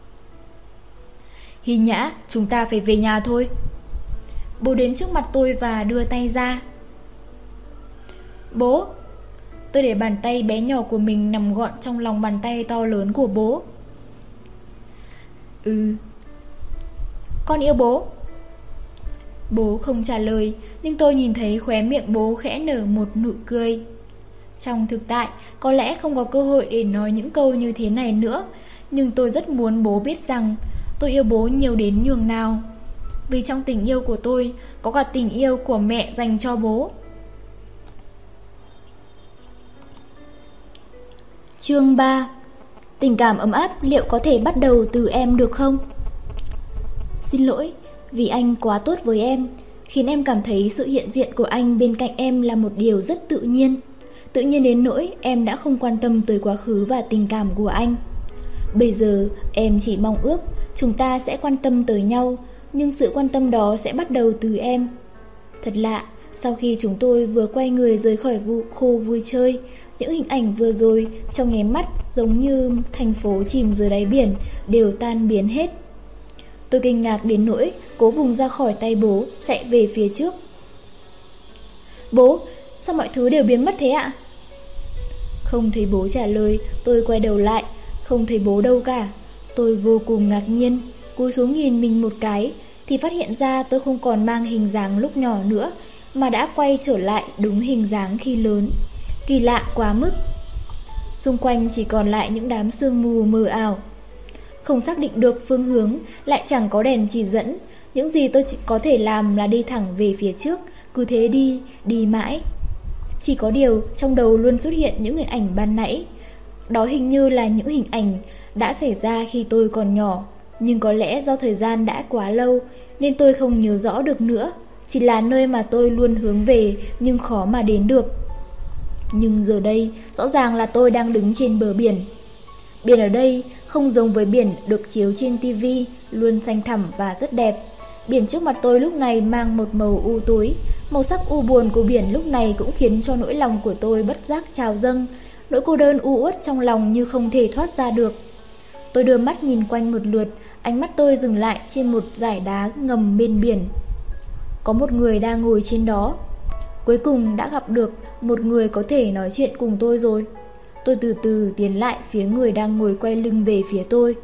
Hy Nhã, chúng ta phải về nhà thôi. Bố đến trước mặt tôi và đưa tay ra. Bố. Tôi để bàn tay bé nhỏ của mình nằm gọn trong lòng bàn tay to lớn của bố. Ừ. Con yêu bố. Bố không trả lời, nhưng tôi nhìn thấy khóe miệng bố khẽ nở một nụ cười. Trong thực tại, có lẽ không có cơ hội để nói những câu như thế này nữa, nhưng tôi rất muốn bố biết rằng tôi yêu bố nhiều đến nhường nào. Vì trong tình yêu của tôi có cả tình yêu của mẹ dành cho bố. Chương ba. Tình cảm ấm áp liệu có thể bắt đầu từ em được không? Xin lỗi, vì anh quá tốt với em, khiến em cảm thấy sự hiện diện của anh bên cạnh em là một điều rất tự nhiên. Tự nhiên đến nỗi em đã không quan tâm tới quá khứ và tình cảm của anh. Bây giờ em chỉ mong ước chúng ta sẽ quan tâm tới nhau, nhưng sự quan tâm đó sẽ bắt đầu từ em. Thật lạ, sau khi chúng tôi vừa quay người rời khỏi khu vui chơi, những hình ảnh vừa rồi trong nháy mắt giống như thành phố chìm dưới đáy biển đều tan biến hết. Tôi kinh ngạc đến nỗi cố vùng ra khỏi tay bố, chạy về phía trước. Bố, sao mọi thứ đều biến mất thế ạ? Không thấy bố trả lời, tôi quay đầu lại, không thấy bố đâu cả. Tôi vô cùng ngạc nhiên, cúi xuống nhìn mình một cái thì phát hiện ra tôi không còn mang hình dáng lúc nhỏ nữa, mà đã quay trở lại đúng hình dáng khi lớn. Kỳ lạ quá mức. Xung quanh chỉ còn lại những đám sương mù mờ ảo. Không xác định được phương hướng, lại chẳng có đèn chỉ dẫn. Những gì tôi chỉ có thể làm là đi thẳng về phía trước, cứ thế đi, đi mãi. Chỉ có điều trong đầu luôn xuất hiện những hình ảnh ban nãy. Đó hình như là những hình ảnh đã xảy ra khi tôi còn nhỏ, nhưng có lẽ do thời gian đã quá lâu nên tôi không nhớ rõ được nữa. Chỉ là nơi mà tôi luôn hướng về nhưng khó mà đến được. Nhưng giờ đây rõ ràng là tôi đang đứng trên bờ biển. Biển ở đây không giống với biển được chiếu trên tivi, luôn xanh thẳm và rất đẹp. Biển trước mặt tôi lúc này mang một màu u tối. Màu sắc u buồn của biển lúc này cũng khiến cho nỗi lòng của tôi bất giác trào dâng. Nỗi cô đơn u uất trong lòng như không thể thoát ra được. Tôi đưa mắt nhìn quanh một lượt, ánh mắt tôi dừng lại trên một dải đá ngầm bên biển. Có một người đang ngồi trên đó. Cuối cùng đã gặp được một người có thể nói chuyện cùng tôi rồi. Tôi từ từ tiến lại phía người đang ngồi quay lưng về phía tôi.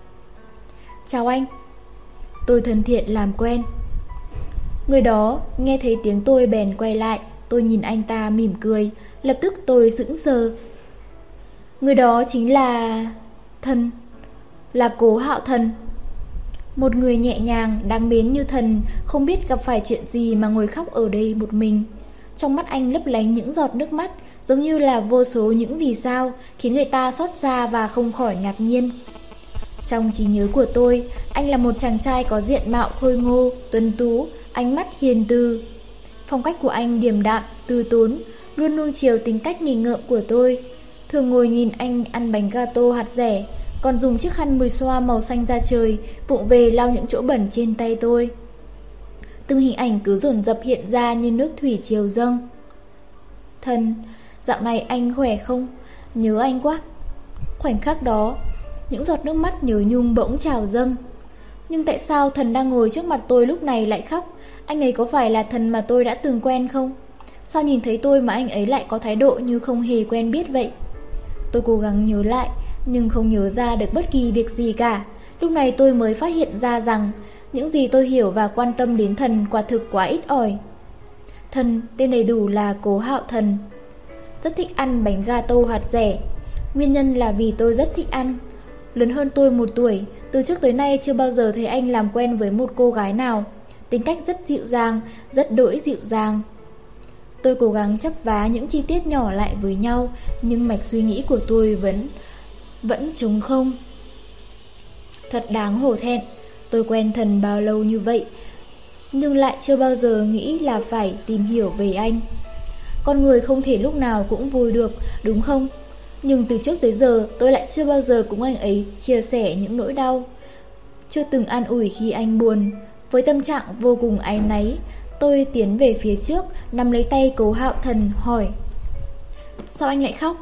Chào anh. Tôi thân thiện làm quen. Người đó nghe thấy tiếng tôi bèn quay lại. Tôi nhìn anh ta mỉm cười. Lập tức tôi sững sờ. Người đó chính là... Thần. Là Cố Hạo Thần. Một người nhẹ nhàng, đáng mến như thần, không biết gặp phải chuyện gì mà ngồi khóc ở đây một mình. Trong mắt anh lấp lánh những giọt nước mắt, giống như là vô số những vì sao, khiến người ta xót xa và không khỏi ngạc nhiên. Trong trí nhớ của tôi, anh là một chàng trai có diện mạo khôi ngô, tuấn tú, ánh mắt hiền từ. Phong cách của anh điềm đạm, từ tốn, luôn nuông chiều tính cách nghịch ngợm của tôi. Thường ngồi nhìn anh ăn bánh gato hạt dẻ, còn dùng chiếc khăn mùi xoa màu xanh da trời vụng về lau những chỗ bẩn trên tay tôi. Từng hình ảnh cứ dồn dập hiện ra như nước thủy triều dâng. Thần, dạo này anh khỏe không? Nhớ anh quá. Khoảnh khắc đó, những giọt nước mắt nhớ nhung bỗng trào dâng. Nhưng tại sao thần đang ngồi trước mặt tôi lúc này lại khóc? Anh ấy có phải là thần mà tôi đã từng quen không? Sao nhìn thấy tôi mà anh ấy lại có thái độ như không hề quen biết vậy? Tôi cố gắng nhớ lại, nhưng không nhớ ra được bất kỳ việc gì cả. Lúc này tôi mới phát hiện ra rằng những gì tôi hiểu và quan tâm đến thần quả thực quá ít ỏi. Thần tên đầy đủ là Cố Hạo Thần. Rất thích ăn bánh gato hạt dẻ. Nguyên nhân là vì tôi rất thích ăn. Lớn hơn tôi một tuổi, từ trước tới nay chưa bao giờ thấy anh làm quen với một cô gái nào. Tính cách rất dịu dàng, rất đỗi dịu dàng. Tôi cố gắng chắp vá những chi tiết nhỏ lại với nhau, nhưng mạch suy nghĩ của tôi vẫn vẫn trống không. Thật đáng hổ thẹn. Tôi quen thần bao lâu như vậy, nhưng lại chưa bao giờ nghĩ là phải tìm hiểu về anh. Con người không thể lúc nào cũng vui được, đúng không? Nhưng từ trước tới giờ tôi lại chưa bao giờ cùng anh ấy chia sẻ những nỗi đau, chưa từng an ủi khi anh buồn. Với tâm trạng vô cùng áy náy, tôi tiến về phía trước, nắm lấy tay Cố Hạo Thần hỏi: Sao anh lại khóc?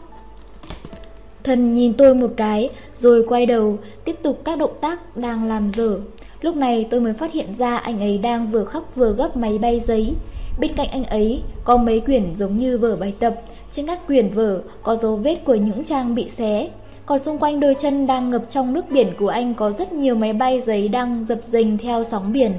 Thần nhìn tôi một cái, rồi quay đầu, tiếp tục các động tác đang làm dở. Lúc này tôi mới phát hiện ra anh ấy đang vừa khóc vừa gấp máy bay giấy. Bên cạnh anh ấy có mấy quyển giống như vở bài tập. Trên các quyển vở có dấu vết của những trang bị xé. Còn xung quanh đôi chân đang ngập trong nước biển của anh có rất nhiều máy bay giấy đang dập dềnh theo sóng biển.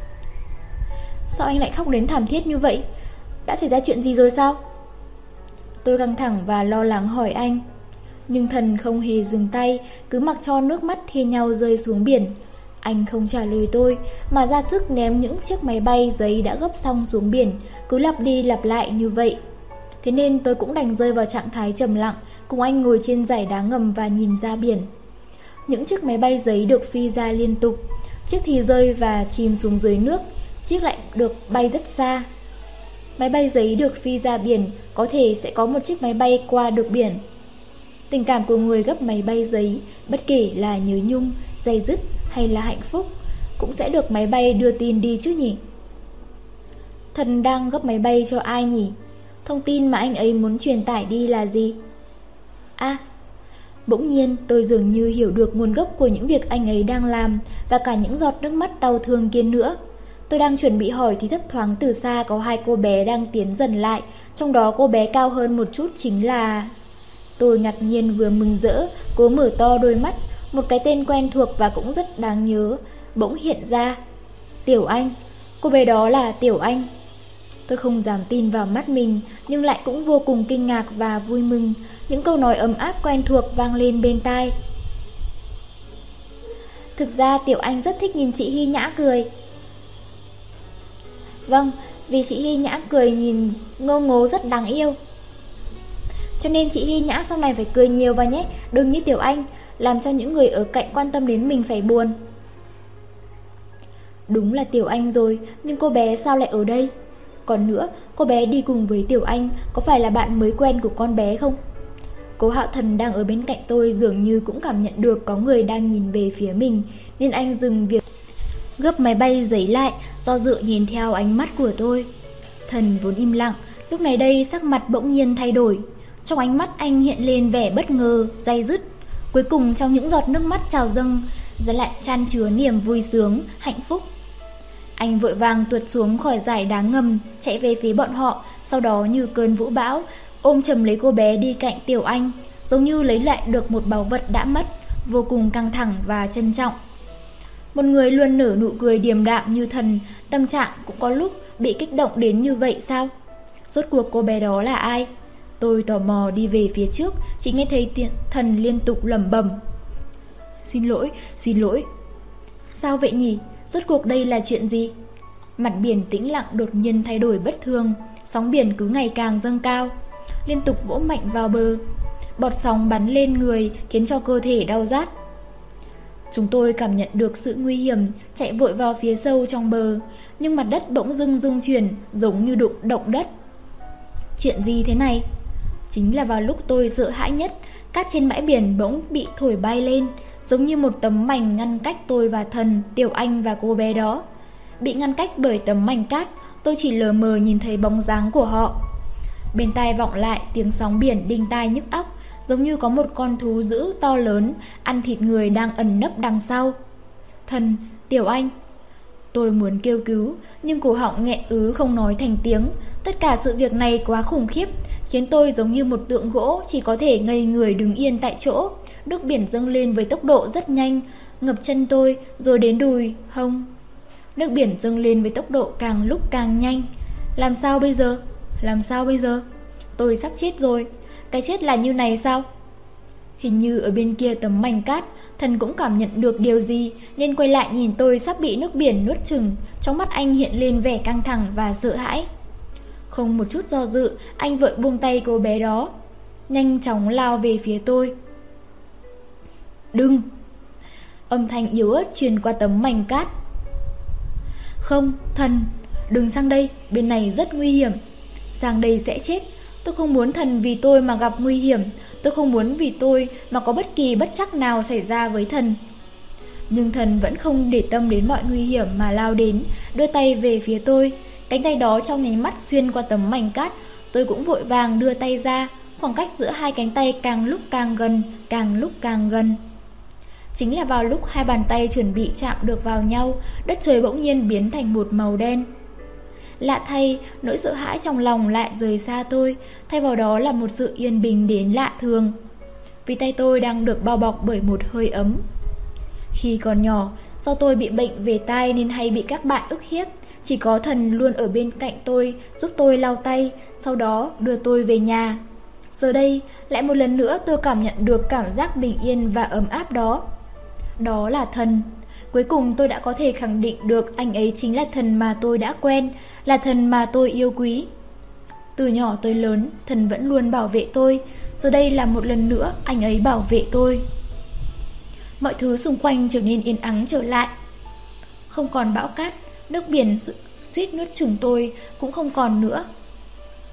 Sao anh lại khóc đến thảm thiết như vậy? Đã xảy ra chuyện gì rồi sao? Tôi căng thẳng và lo lắng hỏi anh. Nhưng thần không hề dừng tay, cứ mặc cho nước mắt thi nhau rơi xuống biển. Anh không trả lời tôi, mà ra sức ném những chiếc máy bay giấy đã gấp xong xuống biển, cứ lặp đi lặp lại như vậy. Thế nên tôi cũng đành rơi vào trạng thái trầm lặng, cùng anh ngồi trên dải đá ngầm và nhìn ra biển. Những chiếc máy bay giấy được phi ra liên tục, chiếc thì rơi và chìm xuống dưới nước, chiếc lại được bay rất xa. Máy bay giấy được phi ra biển, có thể sẽ có một chiếc máy bay qua được biển. Tình cảm của người gấp máy bay giấy, bất kể là nhớ nhung, day dứt hay là hạnh phúc, cũng sẽ được máy bay đưa tin đi chứ nhỉ? Thần đang gấp máy bay cho ai nhỉ? Thông tin mà anh ấy muốn truyền tải đi là gì? À, bỗng nhiên tôi dường như hiểu được nguồn gốc của những việc anh ấy đang làm, và cả những giọt nước mắt đau thương kia nữa. Tôi đang chuẩn bị hỏi thì thấp thoáng từ xa có hai cô bé đang tiến dần lại, trong đó cô bé cao hơn một chút chính là... Tôi ngạc nhiên vừa mừng rỡ, cố mở to đôi mắt, một cái tên quen thuộc và cũng rất đáng nhớ bỗng hiện ra. Tiểu Anh, cô bé đó là Tiểu Anh. Tôi không dám tin vào mắt mình, nhưng lại cũng vô cùng kinh ngạc và vui mừng. Những câu nói ấm áp quen thuộc vang lên bên tai. Thực ra Tiểu Anh rất thích nhìn chị Hy Nhã cười. Vâng, vì chị Hy Nhã cười nhìn ngô ngố rất đáng yêu. Cho nên chị Hy Nhã sau này phải cười nhiều vào nhé, đừng như Tiểu Anh, làm cho những người ở cạnh quan tâm đến mình phải buồn. Đúng là Tiểu Anh rồi, nhưng cô bé sao lại ở đây? Còn nữa, cô bé đi cùng với Tiểu Anh có phải là bạn mới quen của con bé không? Cố Hạo Thần đang ở bên cạnh tôi dường như cũng cảm nhận được có người đang nhìn về phía mình, nên anh dừng việc gấp máy bay giấy lại, do dự nhìn theo ánh mắt của tôi. Thần vốn im lặng, lúc này đây sắc mặt bỗng nhiên thay đổi. Trong ánh mắt anh hiện lên vẻ bất ngờ, day dứt. Cuối cùng trong những giọt nước mắt trào dâng ra lại chan chứa niềm vui sướng, hạnh phúc. Anh vội vàng tuột xuống khỏi dải đá ngầm, chạy về phía bọn họ, sau đó như cơn vũ bão ôm chầm lấy cô bé đi cạnh Tiểu Anh, giống như lấy lại được một báu vật đã mất, vô cùng căng thẳng và trân trọng. Một người luôn nở nụ cười điềm đạm như Thần, tâm trạng cũng có lúc bị kích động đến như vậy sao? Rốt cuộc cô bé đó là ai? Tôi tò mò đi về phía trước, chỉ nghe thấy Thần liên tục lẩm bẩm. Xin lỗi, xin lỗi. Sao vậy nhỉ? Rốt cuộc đây là chuyện gì? Mặt biển tĩnh lặng đột nhiên thay đổi bất thường, sóng biển cứ ngày càng dâng cao, liên tục vỗ mạnh vào bờ. Bọt sóng bắn lên người khiến cho cơ thể đau rát. Chúng tôi cảm nhận được sự nguy hiểm, chạy vội vào phía sâu trong bờ, nhưng mặt đất bỗng dưng rung chuyển, giống như đụng động đất. Chuyện gì thế này? Chính là vào lúc tôi sợ hãi nhất, cát trên bãi biển bỗng bị thổi bay lên, giống như một tấm mảnh ngăn cách tôi và Thần, Tiểu Anh và cô bé đó. Bị ngăn cách bởi tấm mảnh cát, tôi chỉ lờ mờ nhìn thấy bóng dáng của họ. Bên tai vọng lại tiếng sóng biển đinh tai nhức óc, giống như có một con thú dữ to lớn ăn thịt người đang ẩn nấp đằng sau. Thần, Tiểu Anh. Tôi muốn kêu cứu, nhưng cổ họng nghẹn ứ không nói thành tiếng. Tất cả sự việc này quá khủng khiếp, khiến tôi giống như một tượng gỗ, chỉ có thể ngây người đứng yên tại chỗ. Nước biển dâng lên với tốc độ rất nhanh, ngập chân tôi, rồi đến đùi, hông. Nước biển dâng lên với tốc độ càng lúc càng nhanh. Làm sao bây giờ? Làm sao bây giờ? Tôi sắp chết rồi. Cái chết là như này sao? Hình như ở bên kia tấm mảnh cát, Thần cũng cảm nhận được điều gì, nên quay lại nhìn tôi sắp bị nước biển nuốt chửng. Trong mắt anh hiện lên vẻ căng thẳng và sợ hãi. Không một chút do dự, anh vội buông tay cô bé đó, nhanh chóng lao về phía tôi. Đừng! Âm thanh yếu ớt truyền qua tấm mảnh cát. Không, Thần, đừng sang đây, bên này rất nguy hiểm. Sang đây sẽ chết. Tôi không muốn Thần vì tôi mà gặp nguy hiểm. Tôi không muốn vì tôi mà có bất kỳ bất trắc nào xảy ra với Thần. Nhưng Thần vẫn không để tâm đến mọi nguy hiểm mà lao đến, đưa tay về phía tôi. Cánh tay đó trong nháy mắt xuyên qua tấm mảnh cát. Tôi cũng vội vàng đưa tay ra. Khoảng cách giữa hai cánh tay càng lúc càng gần, càng lúc càng gần. Chính là vào lúc hai bàn tay chuẩn bị chạm được vào nhau, đất trời bỗng nhiên biến thành một màu đen. Lạ thay, nỗi sợ hãi trong lòng lại rời xa tôi, thay vào đó là một sự yên bình đến lạ thường. Vì tay tôi đang được bao bọc bởi một hơi ấm. Khi còn nhỏ, do tôi bị bệnh về tai nên hay bị các bạn ức hiếp, chỉ có Thần luôn ở bên cạnh tôi, giúp tôi lau tay, sau đó đưa tôi về nhà. Giờ đây, lại một lần nữa tôi cảm nhận được cảm giác bình yên và ấm áp đó. Đó là Thần. Cuối cùng tôi đã có thể khẳng định được anh ấy chính là Thần mà tôi đã quen, là Thần mà tôi yêu quý. Từ nhỏ tới lớn, Thần vẫn luôn bảo vệ tôi. Giờ đây là một lần nữa anh ấy bảo vệ tôi. Mọi thứ xung quanh trở nên yên ắng trở lại. Không còn bão cát, nước biển suýt nuốt chửng tôi cũng không còn nữa.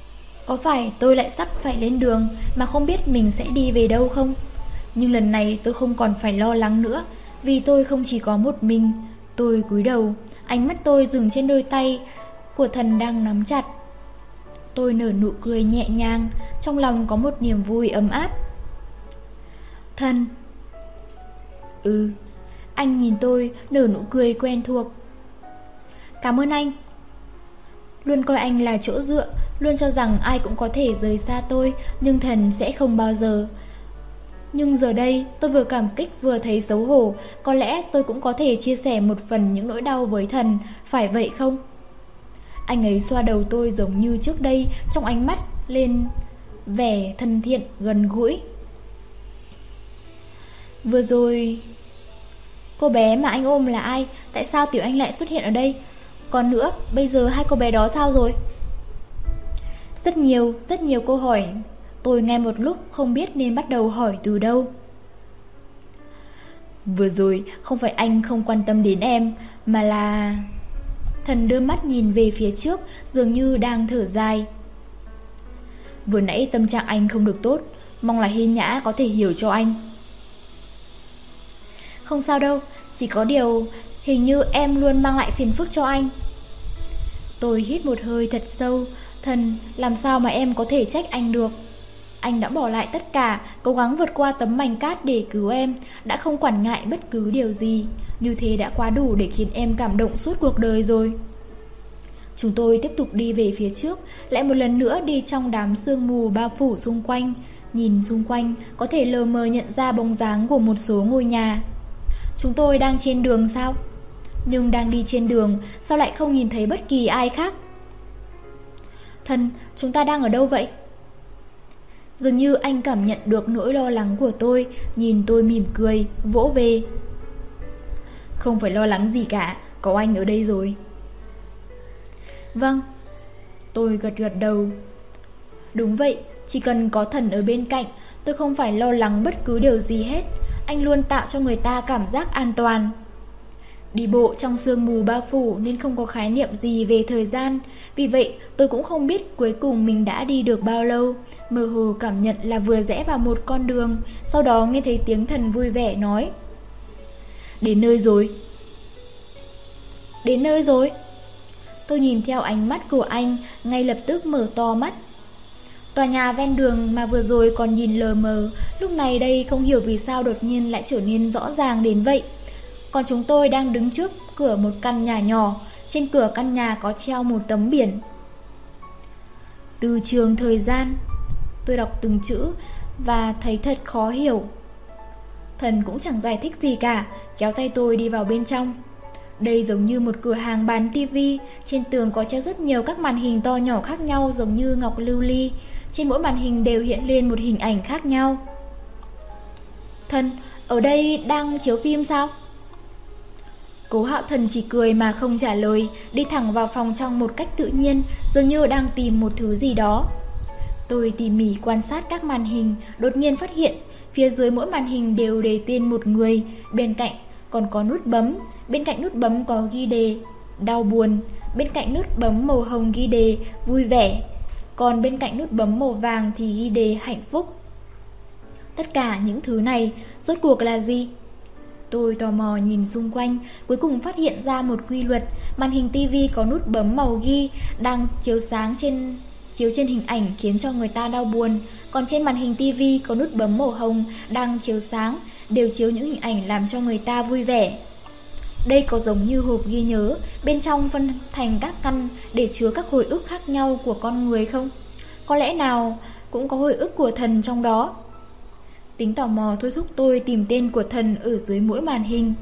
Có phải tôi lại sắp phải lên đường mà không biết mình sẽ đi về đâu không? Nhưng lần này tôi không còn phải lo lắng nữa, vì tôi không chỉ có một mình. Tôi cúi đầu, ánh mắt tôi dừng trên đôi tay của Thần đang nắm chặt. Tôi nở nụ cười nhẹ nhàng, trong lòng có một niềm vui ấm áp. Thần. Ừ. Anh nhìn tôi nở nụ cười quen thuộc. Cảm ơn anh. Luôn coi anh là chỗ dựa, luôn cho rằng ai cũng có thể rời xa tôi, nhưng Thần sẽ không bao giờ. Nhưng giờ đây tôi vừa cảm kích vừa thấy xấu hổ. Có lẽ tôi cũng có thể chia sẻ một phần những nỗi đau với Thần, phải vậy không? Anh ấy xoa đầu tôi giống như trước đây, trong ánh mắt lên vẻ thân thiện, gần gũi. Vừa rồi... Cô bé mà anh ôm là ai? Tại sao Tiểu Anh lại xuất hiện ở đây? Còn nữa, bây giờ hai cô bé đó sao rồi? Rất nhiều, rất nhiều câu hỏi. Tôi nghe một lúc không biết nên bắt đầu hỏi từ đâu. Vừa rồi không phải anh không quan tâm đến em, mà là... Thần đưa mắt nhìn về phía trước, dường như đang thở dài. Vừa nãy tâm trạng anh không được tốt, mong là Hy Nhã có thể hiểu cho anh. Không sao đâu, chỉ có điều hình như em luôn mang lại phiền phức cho anh. Tôi hít một hơi thật sâu. Thần, làm sao mà em có thể trách anh được? Anh đã bỏ lại tất cả, cố gắng vượt qua tấm mảnh cát để cứu em, đã không quản ngại bất cứ điều gì. Như thế đã quá đủ để khiến em cảm động suốt cuộc đời rồi. Chúng tôi tiếp tục đi về phía trước, lại một lần nữa đi trong đám sương mù bao phủ xung quanh. Nhìn xung quanh, có thể lờ mờ nhận ra bóng dáng của một số ngôi nhà. Chúng tôi đang trên đường sao? Nhưng đang đi trên đường, sao lại không nhìn thấy bất kỳ ai khác? Thần, chúng ta đang ở đâu vậy? Dường như anh cảm nhận được nỗi lo lắng của tôi, nhìn tôi mỉm cười, vỗ về. Không phải lo lắng gì cả, có anh ở đây rồi. Vâng. Tôi gật gật đầu. Đúng vậy, chỉ cần có Thần ở bên cạnh, tôi không phải lo lắng bất cứ điều gì hết. Anh luôn tạo cho người ta cảm giác an toàn. Đi bộ trong sương mù bao phủ nên không có khái niệm gì về thời gian. Vì vậy tôi cũng không biết cuối cùng mình đã đi được bao lâu. Mơ hồ cảm nhận là vừa rẽ vào một con đường. Sau đó nghe thấy tiếng Thần vui vẻ nói: Đến nơi rồi. Đến nơi rồi. Tôi nhìn theo ánh mắt của anh, ngay lập tức mở to mắt. Tòa nhà ven đường mà vừa rồi còn nhìn lờ mờ, lúc này đây không hiểu vì sao đột nhiên lại trở nên rõ ràng đến vậy. Còn chúng tôi đang đứng trước cửa một căn nhà nhỏ. Trên cửa căn nhà có treo một tấm biển: Từ trường thời gian. Tôi đọc từng chữ và thấy thật khó hiểu. Thần cũng chẳng giải thích gì cả, kéo tay tôi đi vào bên trong. Đây giống như một cửa hàng bán tivi. Trên tường có treo rất nhiều các màn hình to nhỏ khác nhau, giống như ngọc lưu ly. Trên mỗi màn hình đều hiện lên một hình ảnh khác nhau. Thần, ở đây đang chiếu phim sao? Cố Hạo Thần chỉ cười mà không trả lời, đi thẳng vào phòng trong một cách tự nhiên, dường như đang tìm một thứ gì đó. Tôi tỉ mỉ quan sát các màn hình, đột nhiên phát hiện phía dưới mỗi màn hình đều đề tên một người. Bên cạnh còn có nút bấm. Bên cạnh nút bấm có ghi đề đau buồn. Bên cạnh nút bấm màu hồng ghi đề vui vẻ. Còn bên cạnh nút bấm màu vàng thì ghi đề hạnh phúc. Tất cả những thứ này rốt cuộc là gì? Tôi tò mò nhìn xung quanh, cuối cùng phát hiện ra một quy luật. Màn hình tivi có nút bấm màu ghi đang chiếu sáng trên chiếu trên hình ảnh khiến cho người ta đau buồn. Còn trên màn hình tivi có nút bấm màu hồng đang chiếu sáng, đều chiếu những hình ảnh làm cho người ta vui vẻ. Đây có giống như hộp ghi nhớ, bên trong phân thành các căn để chứa các hồi ức khác nhau của con người không? Có lẽ nào cũng có hồi ức của Thần trong đó. Tính tò mò thôi thúc tôi tìm tên của Thần ở dưới mỗi màn hình.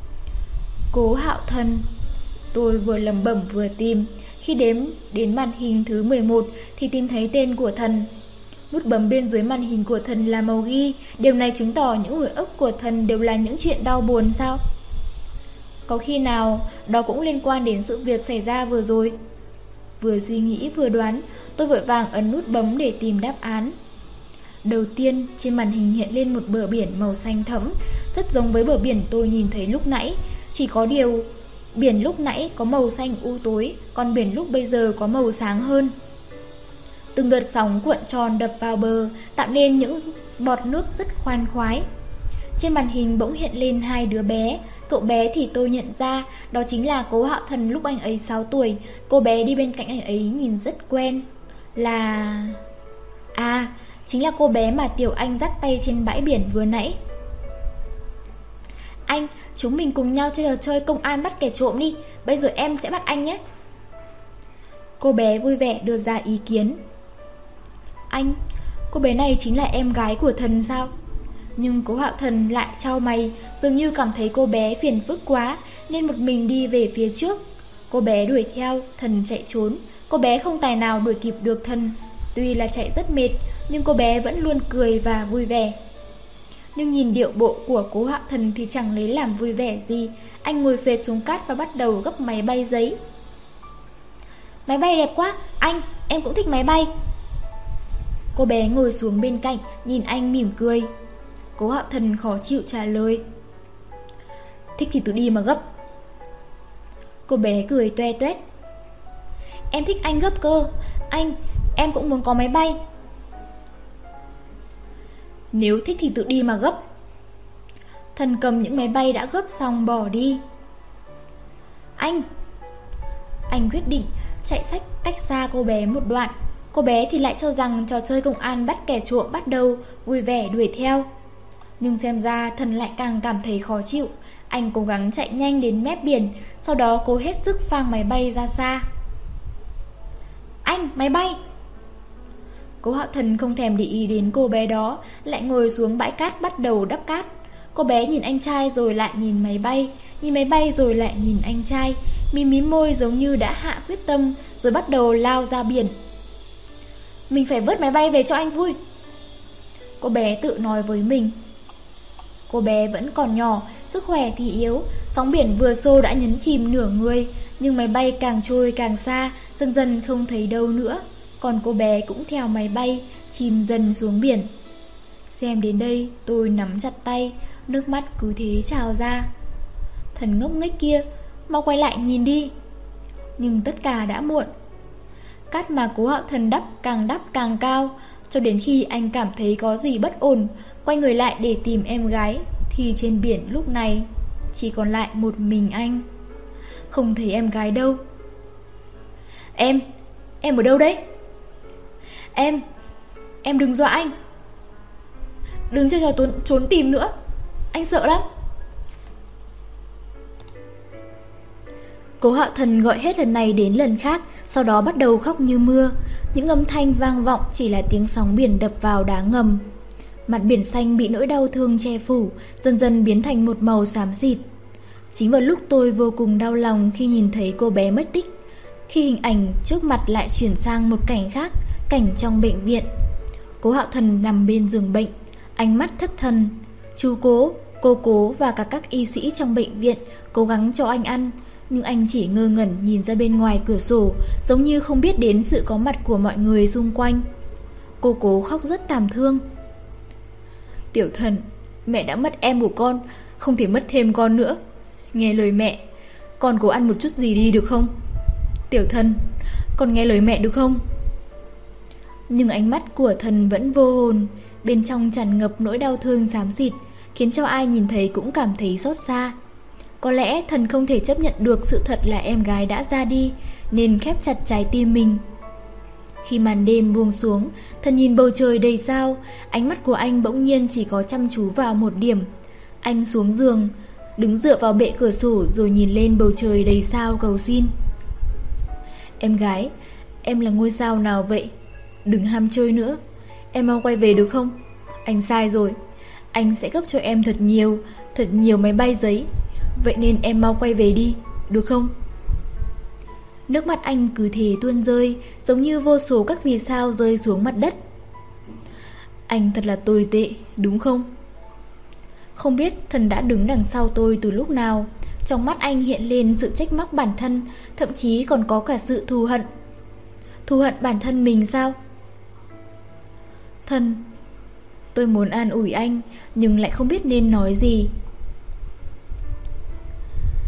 Cố Hạo Thần. Tôi vừa lẩm bẩm vừa tìm. Khi đếm đến màn hình thứ mười một thì tìm thấy tên của Thần. Nút bấm bên dưới màn hình của Thần là màu ghi. Điều này chứng tỏ những hồi ức của Thần đều là những chuyện đau buồn sao? Có khi nào đó cũng liên quan đến sự việc xảy ra vừa rồi? Vừa suy nghĩ vừa đoán, tôi vội vàng ấn nút bấm để tìm đáp án. Đầu tiên, trên màn hình hiện lên một bờ biển màu xanh thẫm, rất giống với bờ biển tôi nhìn thấy lúc nãy. Chỉ có điều, biển lúc nãy có màu xanh u tối, còn biển lúc bây giờ có màu sáng hơn. Từng đợt sóng cuộn tròn đập vào bờ, tạo nên những bọt nước rất khoan khoái. Trên màn hình bỗng hiện lên hai đứa bé. Cậu bé thì tôi nhận ra, đó chính là Cố Hạo Thần lúc anh ấy sáu tuổi. Cô bé đi bên cạnh anh ấy nhìn rất quen. Là... À, chính là cô bé mà Tiểu Anh dắt tay trên bãi biển vừa nãy. Anh, chúng mình cùng nhau chơi trò chơi công an bắt kẻ trộm đi. Bây giờ em sẽ bắt anh nhé. Cô bé vui vẻ đưa ra ý kiến. Anh, cô bé này chính là em gái của Thần sao? Nhưng Cố Hạo Thần lại chau mày, dường như cảm thấy cô bé phiền phức quá, nên một mình đi về phía trước. Cô bé đuổi theo, Thần chạy trốn. Cô bé không tài nào đuổi kịp được Thần. Tuy là chạy rất mệt, nhưng cô bé vẫn luôn cười và vui vẻ. Nhưng nhìn điệu bộ của Cố Hạo Thần thì chẳng lấy làm vui vẻ gì. Anh ngồi phệt xuống cát và bắt đầu gấp máy bay giấy. Máy bay đẹp quá, anh, em cũng thích máy bay. Cô bé ngồi xuống bên cạnh, nhìn anh mỉm cười. Cố Hạo Thần khó chịu trả lời. Thích thì tự đi mà gấp. Cô bé cười toe toét. Em thích anh gấp cơ. Anh, em cũng muốn có máy bay. Nếu thích thì tự đi mà gấp. Thần cầm những máy bay đã gấp xong bỏ đi. Anh Anh quyết định chạy sách cách xa cô bé một đoạn. Cô bé thì lại cho rằng trò chơi công an bắt kẻ trộm bắt đầu, vui vẻ đuổi theo. Nhưng xem ra Thần lại càng cảm thấy khó chịu. Anh cố gắng chạy nhanh đến mép biển, sau đó cố hết sức phang máy bay ra xa. Anh, máy bay! Cố Hạo Thần không thèm để ý đến cô bé đó, lại ngồi xuống bãi cát bắt đầu đắp cát. Cô bé nhìn anh trai rồi lại nhìn máy bay, nhìn máy bay rồi lại nhìn anh trai, mím mím môi giống như đã hạ quyết tâm, rồi bắt đầu lao ra biển. Mình phải vớt máy bay về cho anh vui, cô bé tự nói với mình. Cô bé vẫn còn nhỏ, sức khỏe thì yếu, sóng biển vừa xô đã nhấn chìm nửa người, nhưng máy bay càng trôi càng xa, dần dần không thấy đâu nữa. Còn cô bé cũng theo máy bay, chìm dần xuống biển. Xem đến đây, tôi nắm chặt tay, nước mắt cứ thế trào ra. Thần ngốc nghếch kia, mau quay lại nhìn đi. Nhưng tất cả đã muộn. Cát mà Cố Hạo Thần đắp càng đắp càng cao, cho đến khi anh cảm thấy có gì bất ổn, quay người lại để tìm em gái, thì trên biển lúc này chỉ còn lại một mình anh. Không thấy em gái đâu. Em, em ở đâu đấy? Em, em đừng dọa anh. Đừng cho trò trốn, trốn tìm nữa, anh sợ lắm. Cố Hạo Thần gọi hết lần này đến lần khác, sau đó bắt đầu khóc như mưa. Những âm thanh vang vọng chỉ là tiếng sóng biển đập vào đá ngầm. Mặt biển xanh bị nỗi đau thương che phủ, dần dần biến thành một màu xám xịt. Chính vào lúc tôi vô cùng đau lòng khi nhìn thấy cô bé mất tích, khi hình ảnh trước mặt lại chuyển sang một cảnh khác, cảnh trong bệnh viện. Cố Hạo Thần nằm bên giường bệnh, ánh mắt thất thần. Chú Cố, cô Cố và cả các y sĩ trong bệnh viện cố gắng cho anh ăn, nhưng anh chỉ ngơ ngẩn nhìn ra bên ngoài cửa sổ, giống như không biết đến sự có mặt của mọi người xung quanh. Cô Cố khóc rất thảm thương. Tiểu Thần, mẹ đã mất em của con, không thể mất thêm con nữa. Nghe lời mẹ, con cố ăn một chút gì đi được không? Tiểu Thần, con nghe lời mẹ được không? Nhưng ánh mắt của Thần vẫn vô hồn, bên trong tràn ngập nỗi đau thương xám xịt, khiến cho ai nhìn thấy cũng cảm thấy xót xa. Có lẽ Thần không thể chấp nhận được sự thật là em gái đã ra đi, nên khép chặt trái tim mình. Khi màn đêm buông xuống, Thần nhìn bầu trời đầy sao, ánh mắt của anh bỗng nhiên chỉ có chăm chú vào một điểm. Anh xuống giường, đứng dựa vào bệ cửa sổ rồi nhìn lên bầu trời đầy sao cầu xin. Em gái, em là ngôi sao nào vậy? Đừng ham chơi nữa, em mau quay về được không? Anh sai rồi, anh sẽ gấp cho em thật nhiều, thật nhiều máy bay giấy. Vậy nên em mau quay về đi, được không? Nước mắt anh cứ thế tuôn rơi, giống như vô số các vì sao rơi xuống mặt đất. Anh thật là tồi tệ, đúng không? Không biết Thần đã đứng đằng sau tôi từ lúc nào. Trong mắt anh hiện lên sự trách móc bản thân, thậm chí còn có cả sự thù hận. Thù hận bản thân mình sao? Thần, tôi muốn an ủi anh, nhưng lại không biết nên nói gì.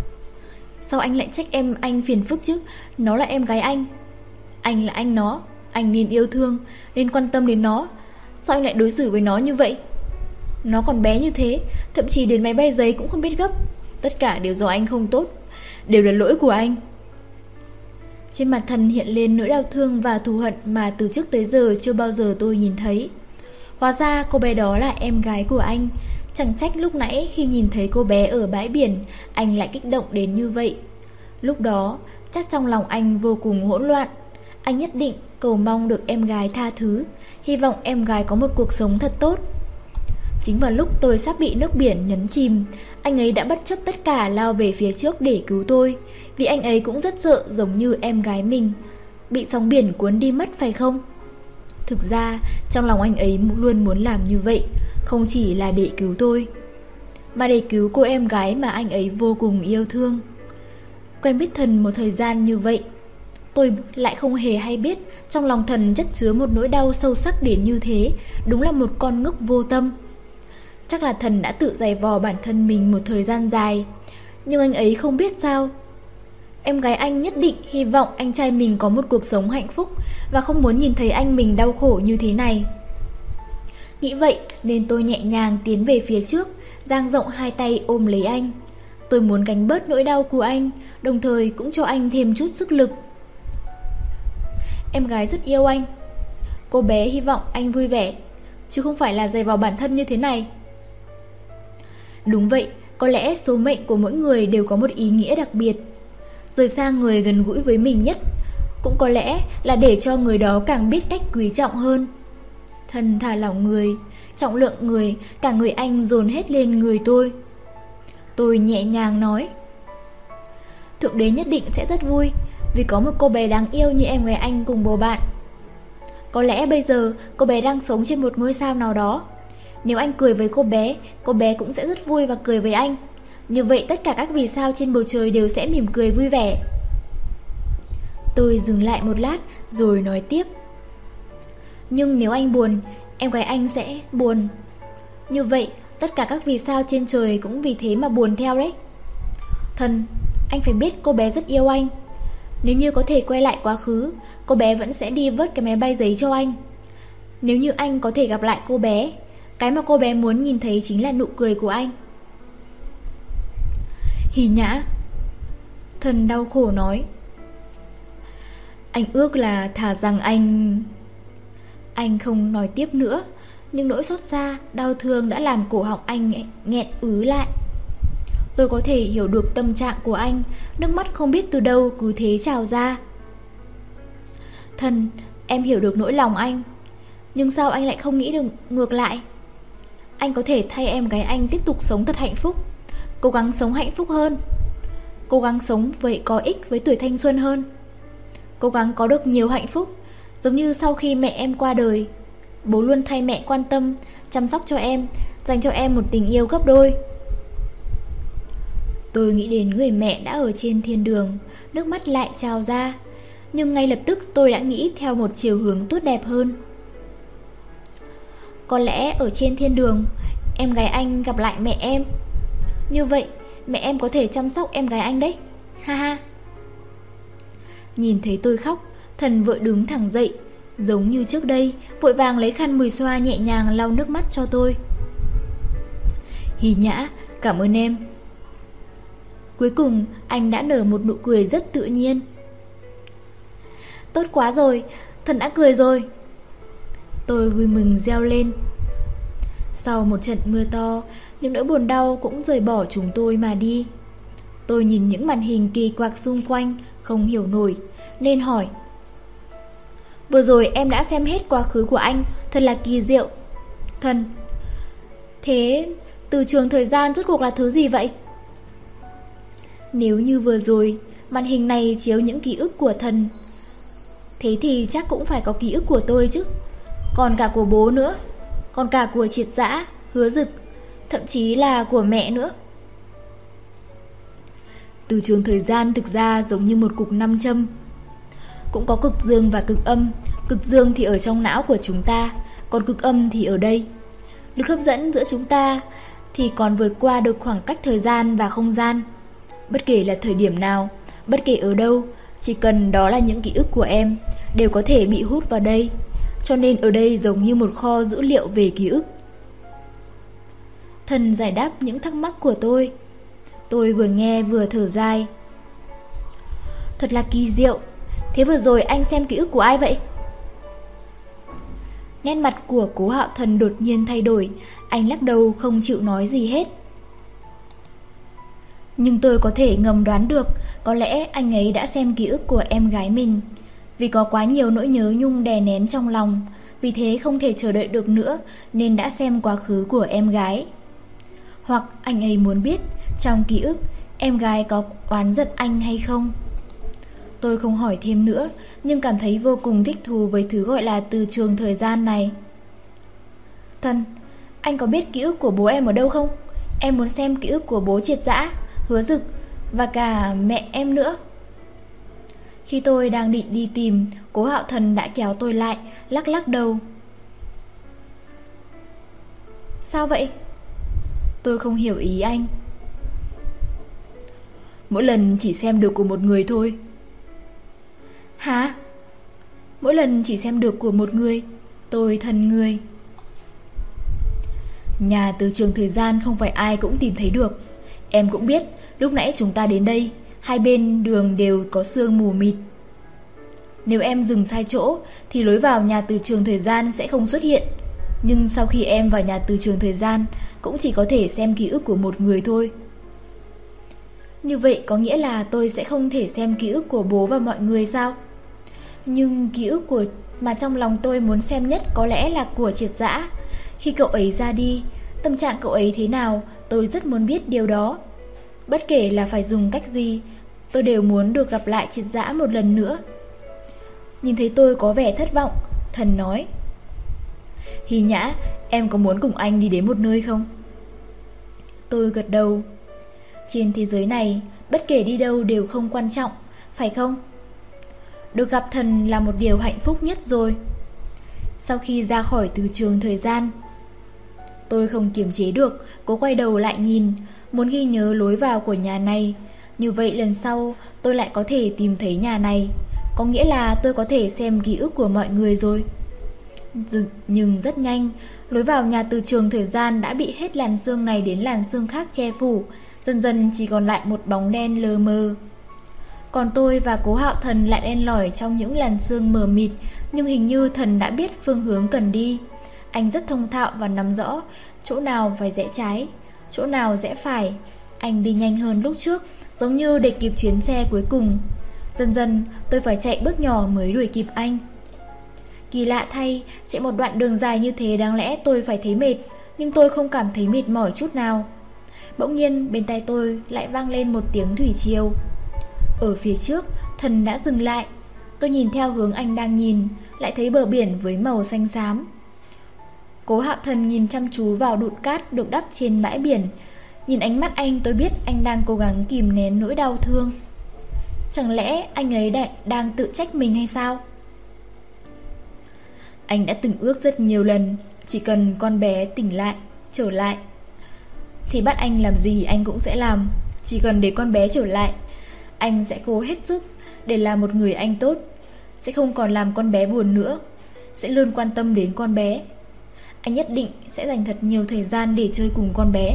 Sao anh lại trách em anh phiền phức chứ? Nó là em gái anh. Anh là anh nó, Anh nên yêu thương, nên quan tâm đến nó. Sao anh lại đối xử với nó như vậy? Nó còn bé như thế, thậm chí đến máy bay giấy cũng không biết gấp. Tất cả đều do anh không tốt, đều là lỗi của anh. Trên mặt Thần hiện lên nỗi đau thương và thù hận mà từ trước tới giờ chưa bao giờ tôi nhìn thấy. Hóa ra cô bé đó là em gái của anh. Chẳng trách lúc nãy khi nhìn thấy cô bé ở bãi biển, anh lại kích động đến như vậy. Lúc đó, chắc trong lòng anh vô cùng hỗn loạn. Anh nhất định cầu mong được em gái tha thứ, hy vọng em gái có một cuộc sống thật tốt. Chính vào lúc tôi sắp bị nước biển nhấn chìm, anh ấy đã bất chấp tất cả lao về phía trước để cứu tôi. Vì anh ấy cũng rất sợ giống như em gái mình, bị sóng biển cuốn đi mất phải không? Thực ra, trong lòng anh ấy luôn muốn làm như vậy, không chỉ là để cứu tôi, mà để cứu cô em gái mà anh ấy vô cùng yêu thương. Quen biết Thần một thời gian như vậy, tôi lại không hề hay biết trong lòng Thần chất chứa một nỗi đau sâu sắc đến như thế. Đúng là một con ngốc vô tâm. Chắc là Thần đã tự giày vò bản thân mình một thời gian dài, nhưng anh ấy không biết sao. Em gái anh nhất định hy vọng anh trai mình có một cuộc sống hạnh phúc và không muốn nhìn thấy anh mình đau khổ như thế này. Nghĩ vậy nên tôi nhẹ nhàng tiến về phía trước, dang rộng hai tay ôm lấy anh. Tôi muốn gánh bớt nỗi đau của anh, đồng thời cũng cho anh thêm chút sức lực. Em gái rất yêu anh. Cô bé hy vọng anh vui vẻ, chứ không phải là giày vào bản thân như thế này. Đúng vậy, có lẽ số mệnh của mỗi người đều có một ý nghĩa đặc biệt. Rời xa người gần gũi với mình nhất, cũng có lẽ là để cho người đó càng biết cách quý trọng hơn. Thần thả lỏng người, trọng lượng người, cả người anh dồn hết lên người tôi. Tôi nhẹ nhàng nói: Thượng đế nhất định sẽ rất vui vì có một cô bé đáng yêu như em gái anh cùng bầu bạn. Có lẽ bây giờ cô bé đang sống trên một ngôi sao nào đó. Nếu anh cười với cô bé, cô bé cũng sẽ rất vui và cười với anh. Như vậy tất cả các vì sao trên bầu trời đều sẽ mỉm cười vui vẻ. Tôi dừng lại một lát rồi nói tiếp: Nhưng nếu anh buồn, em gái anh sẽ buồn. Như vậy tất cả các vì sao trên trời cũng vì thế mà buồn theo đấy. Thần, anh phải biết cô bé rất yêu anh. Nếu như có thể quay lại quá khứ, cô bé vẫn sẽ đi vớt cái máy bay giấy cho anh. Nếu như anh có thể gặp lại cô bé, cái mà cô bé muốn nhìn thấy chính là nụ cười của anh. Hỉ Nhã, Thần đau khổ nói, anh ước là thà rằng anh... Anh không nói tiếp nữa, nhưng nỗi xót xa, đau thương đã làm cổ họng anh nghẹn ứ lại. Tôi có thể hiểu được tâm trạng của anh, nước mắt không biết từ đâu cứ thế trào ra. Thần, em hiểu được nỗi lòng anh, nhưng sao anh lại không nghĩ được ngược lại? Anh có thể thay em gái anh tiếp tục sống thật hạnh phúc, cố gắng sống hạnh phúc hơn, cố gắng sống vậy có ích với tuổi thanh xuân hơn, cố gắng có được nhiều hạnh phúc. Giống như sau khi mẹ em qua đời, bố luôn thay mẹ quan tâm, chăm sóc cho em, dành cho em một tình yêu gấp đôi. Tôi nghĩ đến người mẹ đã ở trên thiên đường, nước mắt lại trào ra. Nhưng ngay lập tức tôi đã nghĩ theo một chiều hướng tốt đẹp hơn. Có lẽ ở trên thiên đường, em gái anh gặp lại mẹ em. Như vậy mẹ em có thể chăm sóc em gái anh đấy. Ha ha. Nhìn thấy tôi khóc, Thần vội đứng thẳng dậy, giống như trước đây, vội vàng lấy khăn mùi xoa nhẹ nhàng lau nước mắt cho tôi. Hỉ Nhã, cảm ơn em. Cuối cùng anh đã nở một nụ cười rất tự nhiên. Tốt quá rồi, Thần đã cười rồi. Tôi vui mừng reo lên. Sau một trận mưa to, những nỗi buồn đau cũng rời bỏ chúng tôi mà đi. Tôi nhìn những màn hình kỳ quặc xung quanh, không hiểu nổi, nên hỏi: Vừa rồi em đã xem hết quá khứ của anh, thật là kỳ diệu. Thần, thế từ trường thời gian rốt cuộc là thứ gì vậy? Nếu như vừa rồi màn hình này chiếu những ký ức của Thần, thế thì chắc cũng phải có ký ức của tôi chứ. Còn cả của bố nữa, còn cả của Triệt Dã, Hứa Dực, thậm chí là của mẹ nữa. Từ trường thời gian thực ra giống như một cục nam châm, cũng có cực dương và cực âm. Cực dương thì ở trong não của chúng ta, còn cực âm thì ở đây. Lực hấp dẫn giữa chúng ta thì còn vượt qua được khoảng cách thời gian và không gian. Bất kể là thời điểm nào, bất kể ở đâu, chỉ cần đó là những ký ức của em, đều có thể bị hút vào đây, cho nên ở đây giống như một kho dữ liệu về ký ức. Thần giải đáp những thắc mắc của tôi. Tôi vừa nghe vừa thở dài. Thật là kỳ diệu. Thế vừa rồi anh xem ký ức của ai vậy? Nét mặt của Cố Hạo Thần đột nhiên thay đổi. Anh lắc đầu không chịu nói gì hết. Nhưng tôi có thể ngầm đoán được, có lẽ anh ấy đã xem ký ức của em gái mình. Vì có quá nhiều nỗi nhớ nhung đè nén trong lòng, vì thế không thể chờ đợi được nữa nên đã xem quá khứ của em gái. Hoặc anh ấy muốn biết trong ký ức em gái có oán giận anh hay không. Tôi không hỏi thêm nữa, nhưng cảm thấy vô cùng thích thú với thứ gọi là từ trường thời gian này. Thần, anh có biết ký ức của bố em ở đâu không? Em muốn xem ký ức của bố Triệt Dã, Hứa Dực và cả mẹ em nữa. Khi tôi đang định đi tìm, Cố Hạo Thần đã kéo tôi lại, lắc lắc đầu. Sao vậy? Tôi không hiểu ý anh. Mỗi lần chỉ xem được của một người thôi. Hả? Mỗi lần chỉ xem được của một người. Tôi thần người. Nhà từ trường thời gian không phải ai cũng tìm thấy được. Em cũng biết, lúc nãy chúng ta đến đây, hai bên đường đều có sương mù mịt. Nếu em dừng sai chỗ thì lối vào nhà từ trường thời gian sẽ không xuất hiện. Nhưng sau khi em vào nhà từ trường thời gian, cũng chỉ có thể xem ký ức của một người thôi. Như vậy có nghĩa là tôi sẽ không thể xem ký ức của bố và mọi người sao? Nhưng ký ức của mà trong lòng tôi muốn xem nhất có lẽ là của Triệt Dã. Khi cậu ấy ra đi, tâm trạng cậu ấy thế nào, tôi rất muốn biết điều đó. Bất kể là phải dùng cách gì, tôi đều muốn được gặp lại Triệt Dã một lần nữa. Nhìn thấy tôi có vẻ thất vọng, Thần nói: Hy Nhã, em có muốn cùng anh đi đến một nơi không? Tôi gật đầu. Trên thế giới này, bất kể đi đâu đều không quan trọng, phải không? Được gặp Thần là một điều hạnh phúc nhất rồi. Sau khi ra khỏi từ trường thời gian, tôi không kiềm chế được, cố quay đầu lại nhìn, muốn ghi nhớ lối vào của nhà này. Như vậy lần sau tôi lại có thể tìm thấy nhà này. Có nghĩa là tôi có thể xem ký ức của mọi người rồi. Nhưng rất nhanh, lối vào nhà từ trường thời gian đã bị hết làn sương này đến làn sương khác che phủ. Dần dần chỉ còn lại một bóng đen lờ mờ. Còn tôi và Cố Hạo Thần lại len lỏi trong những làn sương mờ mịt. Nhưng hình như Thần đã biết phương hướng cần đi. Anh rất thông thạo và nắm rõ chỗ nào phải rẽ trái, chỗ nào rẽ phải. Anh đi nhanh hơn lúc trước, giống như để kịp chuyến xe cuối cùng. Dần dần tôi phải chạy bước nhỏ mới đuổi kịp anh. Kỳ lạ thay, chạy một đoạn đường dài như thế đáng lẽ tôi phải thấy mệt, nhưng tôi không cảm thấy mệt mỏi chút nào. Bỗng nhiên bên tai tôi lại vang lên một tiếng thủy triều. Ở phía trước, Thần đã dừng lại. Tôi nhìn theo hướng anh đang nhìn, lại thấy bờ biển với màu xanh xám. Cố Hạo Thần nhìn chăm chú vào đụn cát được đắp trên bãi biển. Nhìn ánh mắt anh tôi biết anh đang cố gắng kìm nén nỗi đau thương. Chẳng lẽ anh ấy đã, đang tự trách mình hay sao? Anh đã từng ước rất nhiều lần, chỉ cần con bé tỉnh lại, trở lại, thì bắt anh làm gì anh cũng sẽ làm. Chỉ cần để con bé trở lại, anh sẽ cố hết sức để làm một người anh tốt. Sẽ không còn làm con bé buồn nữa, sẽ luôn quan tâm đến con bé. Anh nhất định sẽ dành thật nhiều thời gian để chơi cùng con bé.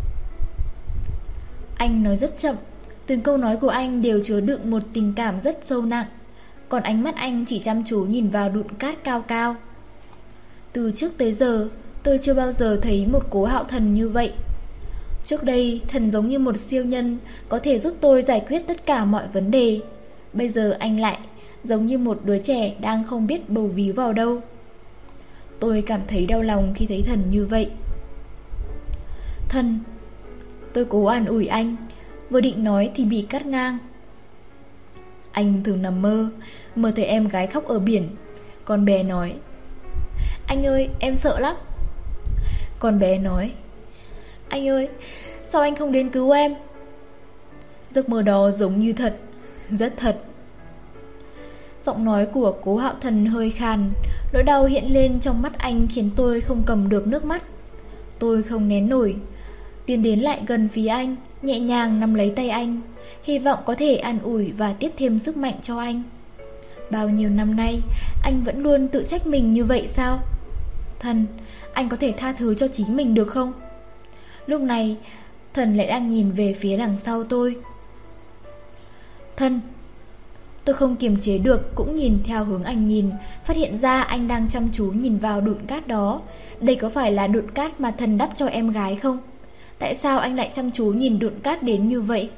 Anh nói rất chậm, từng câu nói của anh đều chứa đựng một tình cảm rất sâu nặng. Còn ánh mắt anh chỉ chăm chú nhìn vào đụn cát cao cao. Từ trước tới giờ, tôi chưa bao giờ thấy một Cố Hạo Thần như vậy. Trước đây, Thần giống như một siêu nhân, có thể giúp tôi giải quyết tất cả mọi vấn đề. Bây giờ anh lại giống như một đứa trẻ đang không biết bầu víu vào đâu. Tôi cảm thấy đau lòng khi thấy Thần như vậy. Thần, tôi cố an ủi anh, vừa định nói thì bị cắt ngang. Anh thường nằm mơ, mơ thấy em gái khóc ở biển. Con bé nói: Anh ơi, em sợ lắm. Con bé nói: Anh ơi, sao anh không đến cứu em? Giấc mơ đó giống như thật, rất thật. Giọng nói của Cố Hạo Thần hơi khàn, nỗi đau hiện lên trong mắt anh khiến tôi không cầm được nước mắt. Tôi không nén nổi, tiến đến lại gần phía anh, nhẹ nhàng nắm lấy tay anh, hy vọng có thể an ủi và tiếp thêm sức mạnh cho anh. Bao nhiêu năm nay anh vẫn luôn tự trách mình như vậy sao? Thần, anh có thể tha thứ cho chính mình được không? Lúc này Thần lại đang nhìn về phía đằng sau tôi. Thần, tôi không kiềm chế được, cũng nhìn theo hướng anh nhìn, phát hiện ra anh đang chăm chú nhìn vào đụn cát đó. Đây có phải là đụn cát mà Thần đắp cho em gái không? Tại sao anh lại chăm chú nhìn đụn cát đến như vậy?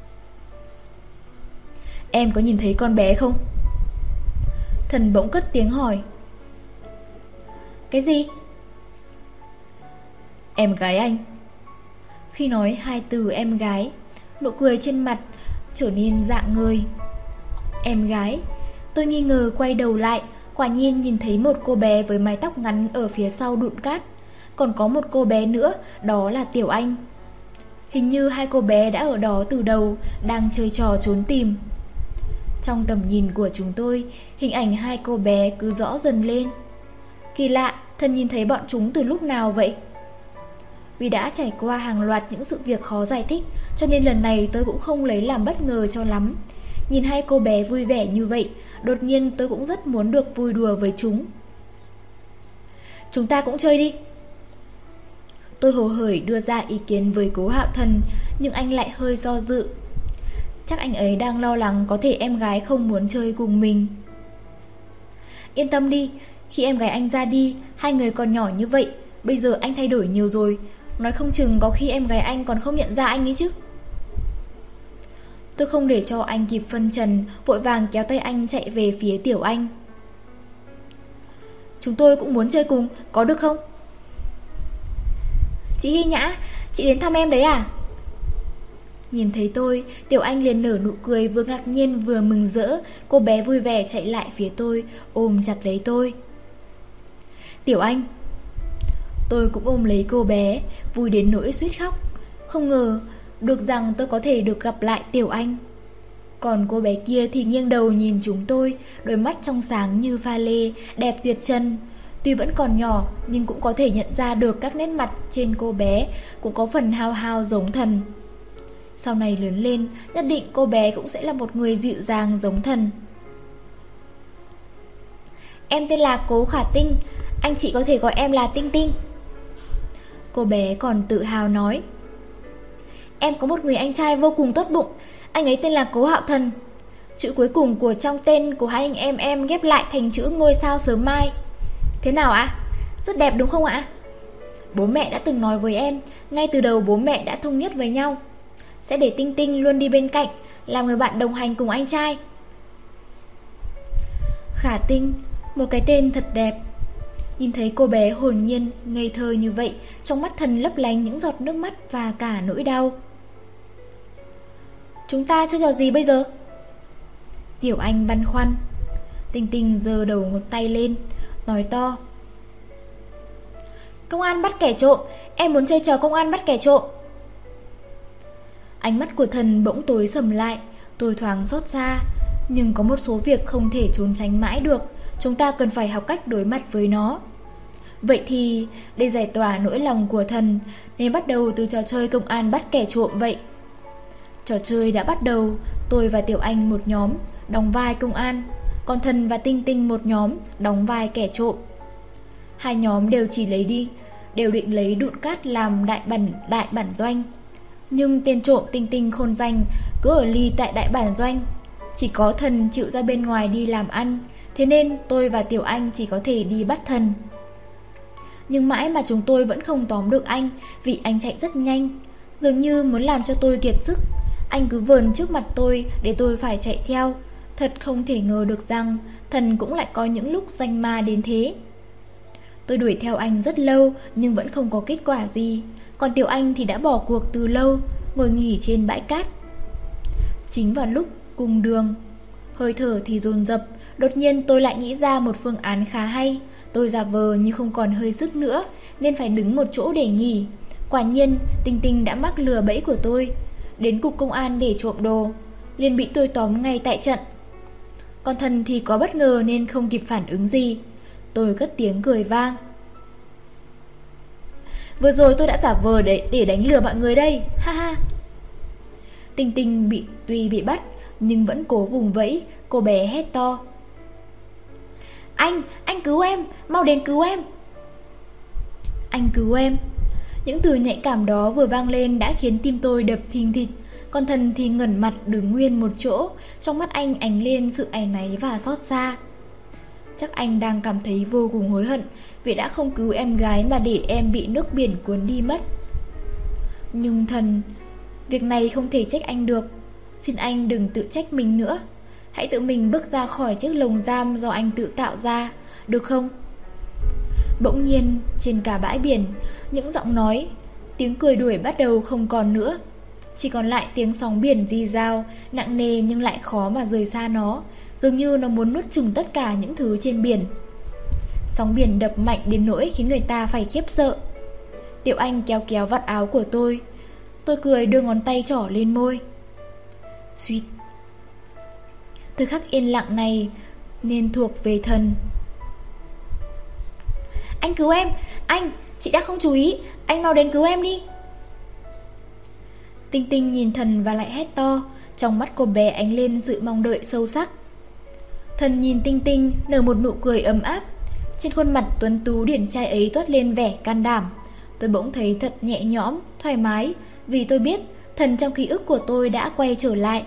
Em có nhìn thấy con bé không? Thần bỗng cất tiếng hỏi. Cái gì? Em gái anh. Khi nói hai từ em gái, nụ cười trên mặt trở nên rạng ngời. Em gái. Tôi nghi ngờ quay đầu lại, quả nhiên nhìn thấy một cô bé với mái tóc ngắn ở phía sau đụn cát. Còn có một cô bé nữa, đó là Tiểu Anh. Hình như hai cô bé đã ở đó từ đầu, đang chơi trò trốn tìm. Trong tầm nhìn của chúng tôi, hình ảnh hai cô bé cứ rõ dần lên. Kỳ lạ, Thần nhìn thấy bọn chúng từ lúc nào vậy? Vì đã trải qua hàng loạt những sự việc khó giải thích, cho nên lần này tôi cũng không lấy làm bất ngờ cho lắm. Nhìn hai cô bé vui vẻ như vậy, đột nhiên tôi cũng rất muốn được vui đùa với chúng. Chúng ta cũng chơi đi. Tôi hồ hởi đưa ra ý kiến với Cố Hạo Thần, nhưng anh lại hơi do dự. Chắc anh ấy đang lo lắng có thể em gái không muốn chơi cùng mình. Yên tâm đi, khi em gái anh ra đi, hai người còn nhỏ như vậy, bây giờ anh thay đổi nhiều rồi. Nói không chừng có khi em gái anh còn không nhận ra anh ấy chứ. Tôi không để cho anh kịp phân trần, vội vàng kéo tay anh chạy về phía Tiểu Anh. Chúng tôi cũng muốn chơi cùng, có được không? Chị Hy Nhã, chị đến thăm em đấy à? Nhìn thấy tôi, Tiểu Anh liền nở nụ cười vừa ngạc nhiên vừa mừng rỡ. Cô bé vui vẻ chạy lại phía tôi, ôm chặt lấy tôi. Tiểu Anh. Tôi cũng ôm lấy cô bé, vui đến nỗi suýt khóc. Không ngờ được rằng tôi có thể được gặp lại Tiểu Anh. Còn cô bé kia thì nghiêng đầu nhìn chúng tôi, đôi mắt trong sáng như pha lê, đẹp tuyệt trần. Tuy vẫn còn nhỏ nhưng cũng có thể nhận ra được các nét mặt trên cô bé cũng có phần hao hao giống Thần. Sau này lớn lên, nhất định cô bé cũng sẽ là một người dịu dàng giống Thần. Em tên là Cố Khả Tinh, anh chị có thể gọi em là Tinh Tinh. Cô bé còn tự hào nói. Em có một người anh trai vô cùng tốt bụng, anh ấy tên là Cố Hạo Thần. Chữ cuối cùng của trong tên của hai anh em em ghép lại thành chữ ngôi sao sớm mai. Thế nào ạ? Rất đẹp đúng không ạ? Bố mẹ đã từng nói với em, ngay từ đầu bố mẹ đã thống nhất với nhau, sẽ để Tinh Tinh luôn đi bên cạnh, làm người bạn đồng hành cùng anh trai. Khả Tinh, một cái tên thật đẹp. Nhìn thấy cô bé hồn nhiên, ngây thơ như vậy, trong mắt Thần lấp lánh những giọt nước mắt và cả nỗi đau. Chúng ta chơi trò gì bây giờ? Tiểu Anh băn khoăn. Tinh Tinh giơ đầu ngột tay lên, nói to. Công an bắt kẻ trộm, em muốn chơi trò công an bắt kẻ trộm. Ánh mắt của Thần bỗng tối sầm lại. Tôi thoáng xót xa. Nhưng có một số việc không thể trốn tránh mãi được, chúng ta cần phải học cách đối mặt với nó. Vậy thì để giải tỏa nỗi lòng của Thần, nên bắt đầu từ trò chơi công an bắt kẻ trộm vậy. Trò chơi đã bắt đầu. Tôi và Tiểu Anh một nhóm, đóng vai công an, còn Thần và Tinh Tinh một nhóm, đóng vai kẻ trộm. Hai nhóm đều chỉ lấy đi Đều định lấy đụn cát làm đại bản, đại bản doanh. Nhưng tên trộm Tinh Tinh khôn danh cứ ở ly tại đại bản doanh. Chỉ có Thần chịu ra bên ngoài đi làm ăn, thế nên tôi và Tiểu Anh chỉ có thể đi bắt Thần. Nhưng mãi mà chúng tôi vẫn không tóm được anh, vì anh chạy rất nhanh, dường như muốn làm cho tôi kiệt sức. Anh cứ vờn trước mặt tôi để tôi phải chạy theo. Thật không thể ngờ được rằng Thần cũng lại có những lúc danh ma đến thế. Tôi đuổi theo anh rất lâu nhưng vẫn không có kết quả gì. Còn Tiểu Anh thì đã bỏ cuộc từ lâu, ngồi nghỉ trên bãi cát. Chính vào lúc cùng đường, hơi thở thì dồn dập, đột nhiên tôi lại nghĩ ra một phương án khá hay. Tôi giả vờ như không còn hơi sức nữa nên phải đứng một chỗ để nghỉ. Quả nhiên Tinh Tinh đã mắc lừa bẫy của tôi, đến cục công an để trộm đồ, liền bị tôi tóm ngay tại trận. Còn Thần thì có bất ngờ nên không kịp phản ứng gì. Tôi cất tiếng cười vang. Vừa rồi tôi đã giả vờ để, để đánh lừa mọi người đây, ha ha. Tinh Tinh bị tuy bị bắt nhưng vẫn cố vùng vẫy. Cô bé hét to. Anh, anh cứu em, mau đến cứu em. Anh cứu em. Những từ nhạy cảm đó vừa vang lên đã khiến tim tôi đập thình thịch. Còn Thần thì ngẩn mặt đứng nguyên một chỗ. Trong mắt anh ánh lên sự áy náy và xót xa. Chắc anh đang cảm thấy vô cùng hối hận vì đã không cứu em gái mà để em bị nước biển cuốn đi mất. Nhưng Thần, việc này không thể trách anh được. Xin anh đừng tự trách mình nữa. Hãy tự mình bước ra khỏi chiếc lồng giam do anh tự tạo ra, được không? Bỗng nhiên, trên cả bãi biển, những giọng nói, tiếng cười đuổi bắt đầu không còn nữa. Chỉ còn lại tiếng sóng biển rì rào, nặng nề nhưng lại khó mà rời xa nó, dường như nó muốn nuốt chửng tất cả những thứ trên biển. Sóng biển đập mạnh đến nỗi khiến người ta phải khiếp sợ. Tiểu Anh kéo kéo vạt áo của tôi. Tôi cười đưa ngón tay trỏ lên môi. Suýt. Thời khắc yên lặng này nên thuộc về Thần. Anh cứu em, anh, chị đã không chú ý, anh mau đến cứu em đi. Tinh Tinh nhìn Thần và lại hét to. Trong mắt cô bé ánh lên sự mong đợi sâu sắc. Thần nhìn Tinh Tinh nở một nụ cười ấm áp. Trên khuôn mặt tuấn tú điển trai ấy toát lên vẻ can đảm. Tôi bỗng thấy thật nhẹ nhõm, thoải mái, vì tôi biết Thần trong ký ức của tôi đã quay trở lại.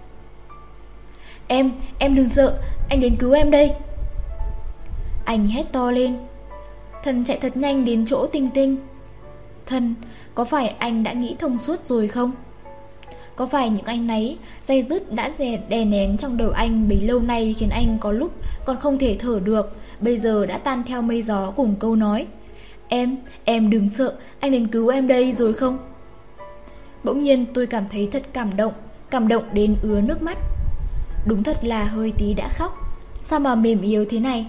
Em, em đừng sợ, anh đến cứu em đây. Anh hét to lên. Thần chạy thật nhanh đến chỗ Tinh Tinh. Thần, có phải anh đã nghĩ thông suốt rồi không? Có phải những áy náy, day dứt đã đè nén trong đầu anh bấy lâu nay khiến anh có lúc còn không thể thở được, bây giờ đã tan theo mây gió cùng câu nói Em, em đừng sợ, anh đến cứu em đây rồi không? Bỗng nhiên tôi cảm thấy thật cảm động, cảm động đến ứa nước mắt. Đúng thật là hơi tí đã khóc. Sao mà mềm yếu thế này?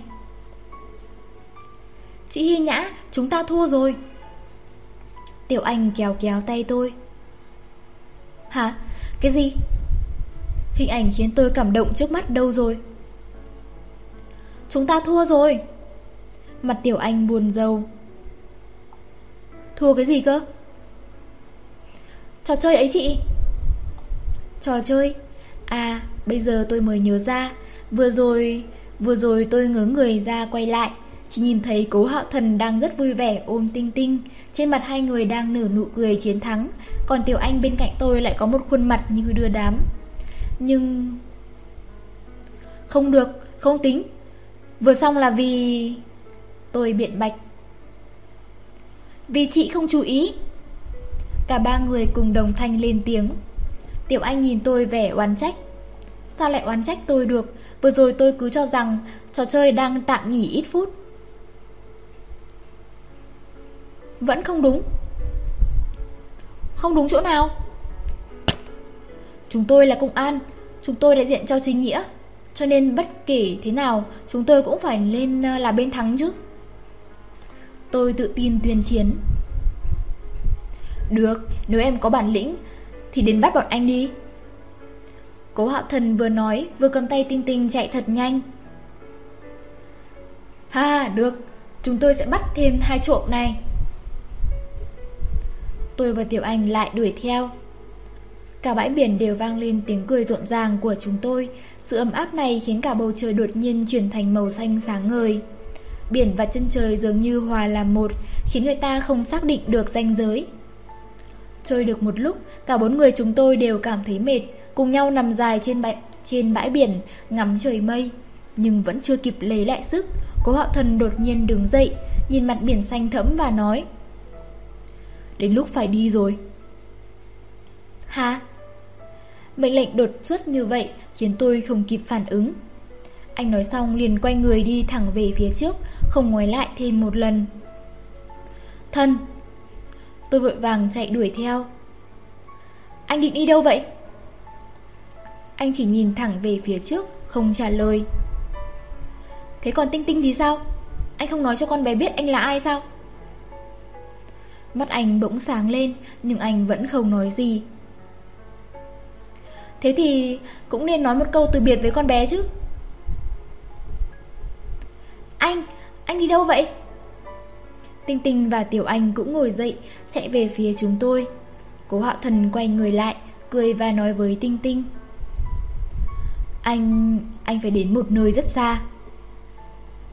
Chị Hy Nhã, chúng ta thua rồi. Tiểu Anh kéo kéo tay tôi. Hả? Cái gì? Hình ảnh khiến tôi cảm động trước mắt đâu rồi? Chúng ta thua rồi. Mặt Tiểu Anh buồn rầu. Thua cái gì cơ? Trò chơi ấy chị. Trò chơi? À, bây giờ tôi mới nhớ ra. Vừa rồi, vừa rồi tôi ngớ người ra quay lại, chỉ nhìn thấy Cố Hạo Thần đang rất vui vẻ ôm Tinh Tinh. Trên mặt hai người đang nở nụ cười chiến thắng. Còn Tiểu Anh bên cạnh tôi lại có một khuôn mặt như đưa đám. Nhưng... Không được, không tính. Vừa xong là vì... Tôi biện bạch. Vì chị không chú ý. Cả ba người cùng đồng thanh lên tiếng. Tiểu Anh nhìn tôi vẻ oán trách. Sao lại oán trách tôi được? Vừa rồi tôi cứ cho rằng trò chơi đang tạm nghỉ ít phút. Vẫn không đúng. Không đúng chỗ nào? Chúng tôi là công an, chúng tôi đại diện cho chính nghĩa, cho nên bất kể thế nào chúng tôi cũng phải lên là bên thắng chứ. Tôi tự tin tuyên chiến. Được, nếu em có bản lĩnh thì đến bắt bọn anh đi. Cố Hạo Thần vừa nói vừa cầm tay Tinh Tinh chạy thật nhanh. Ha, được, chúng tôi sẽ bắt thêm hai trộm này. Tôi và Tiểu Anh lại đuổi theo. Cả bãi biển đều vang lên tiếng cười rộn ràng của chúng tôi. Sự ấm áp này khiến cả bầu trời đột nhiên chuyển thành màu xanh sáng ngời. Biển và chân trời dường như hòa làm một, khiến người ta không xác định được ranh giới. Chơi được một lúc, cả bốn người chúng tôi đều cảm thấy mệt, cùng nhau nằm dài trên bãi, trên bãi biển, ngắm trời mây. Nhưng vẫn chưa kịp lấy lại sức, Cố Hạo Thần đột nhiên đứng dậy, nhìn mặt biển xanh thẫm và nói: Đến lúc phải đi rồi. Hả? Mệnh lệnh đột xuất như vậy khiến tôi không kịp phản ứng. Anh nói xong liền quay người đi thẳng về phía trước, không ngoái lại thêm một lần. Thần! Tôi vội vàng chạy đuổi theo. Anh định đi đâu vậy? Anh chỉ nhìn thẳng về phía trước, không trả lời. Thế còn Tinh Tinh thì sao? Anh không nói cho con bé biết anh là ai sao? Mắt anh bỗng sáng lên, nhưng anh vẫn không nói gì. Thế thì cũng nên nói một câu từ biệt với con bé chứ. Anh, anh đi đâu vậy? Tinh Tinh và Tiểu Anh cũng ngồi dậy, chạy về phía chúng tôi. Cố Hạo Thần quay người lại, cười và nói với Tinh Tinh: Anh... anh phải đến một nơi rất xa.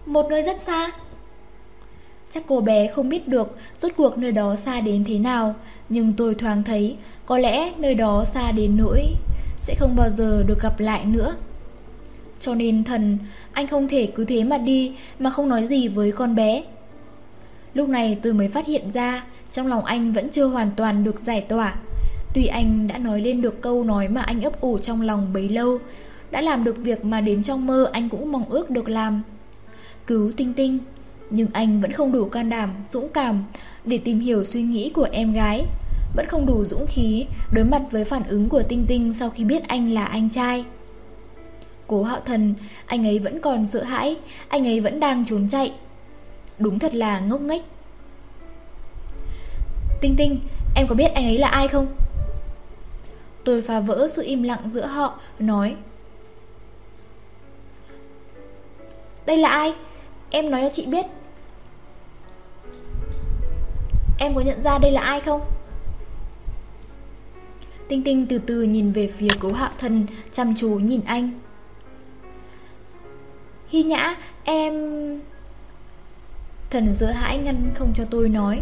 Một nơi rất xa. Chắc cô bé không biết được rốt cuộc nơi đó xa đến thế nào, nhưng tôi thoáng thấy có lẽ nơi đó xa đến nỗi sẽ không bao giờ được gặp lại nữa. Cho nên Thần, anh không thể cứ thế mà đi mà không nói gì với con bé. Lúc này tôi mới phát hiện ra trong lòng anh vẫn chưa hoàn toàn được giải tỏa. Tuy anh đã nói lên được câu nói mà anh ấp ủ trong lòng bấy lâu, đã làm được việc mà đến trong mơ anh cũng mong ước được làm, cứu Tinh Tinh, nhưng anh vẫn không đủ can đảm, dũng cảm để tìm hiểu suy nghĩ của em gái, vẫn không đủ dũng khí đối mặt với phản ứng của Tinh Tinh sau khi biết anh là anh trai. Cố Hạo Thần, anh ấy vẫn còn sợ hãi, anh ấy vẫn đang trốn chạy. Đúng thật là ngốc nghếch. Tinh Tinh, em có biết anh ấy là ai không? Tôi phá vỡ sự im lặng giữa họ, nói: Đây là ai? Em nói cho chị biết. Em có nhận ra đây là ai không? Tinh Tinh từ từ nhìn về phía Cố Hạo Thần, chăm chú nhìn anh. Hy Nhã, em... Thần sợ hãi ngăn không cho tôi nói.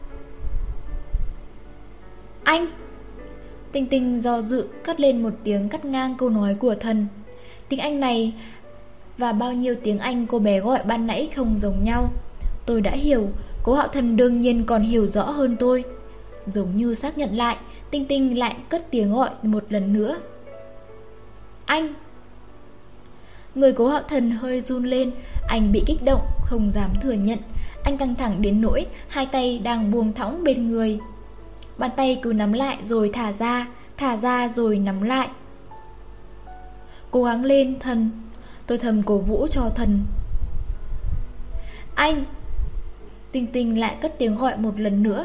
Anh! Tinh Tinh do dự cất lên một tiếng cắt ngang câu nói của Thần. Tiếng Anh này và bao nhiêu tiếng Anh cô bé gọi ban nãy không giống nhau. Tôi đã hiểu, Cố Hạo Thần đương nhiên còn hiểu rõ hơn tôi. Giống như xác nhận lại, Tinh Tinh lại cất tiếng gọi một lần nữa. Anh! Người Cố Hạo Thần hơi run lên, anh bị kích động, không dám thừa nhận. Anh căng thẳng đến nỗi hai tay đang buông thõng bên người. Bàn tay cứ nắm lại rồi thả ra, thả ra rồi nắm lại. Cố gắng lên Thần, tôi thầm cổ vũ cho Thần. Anh! Tinh Tinh lại cất tiếng gọi một lần nữa.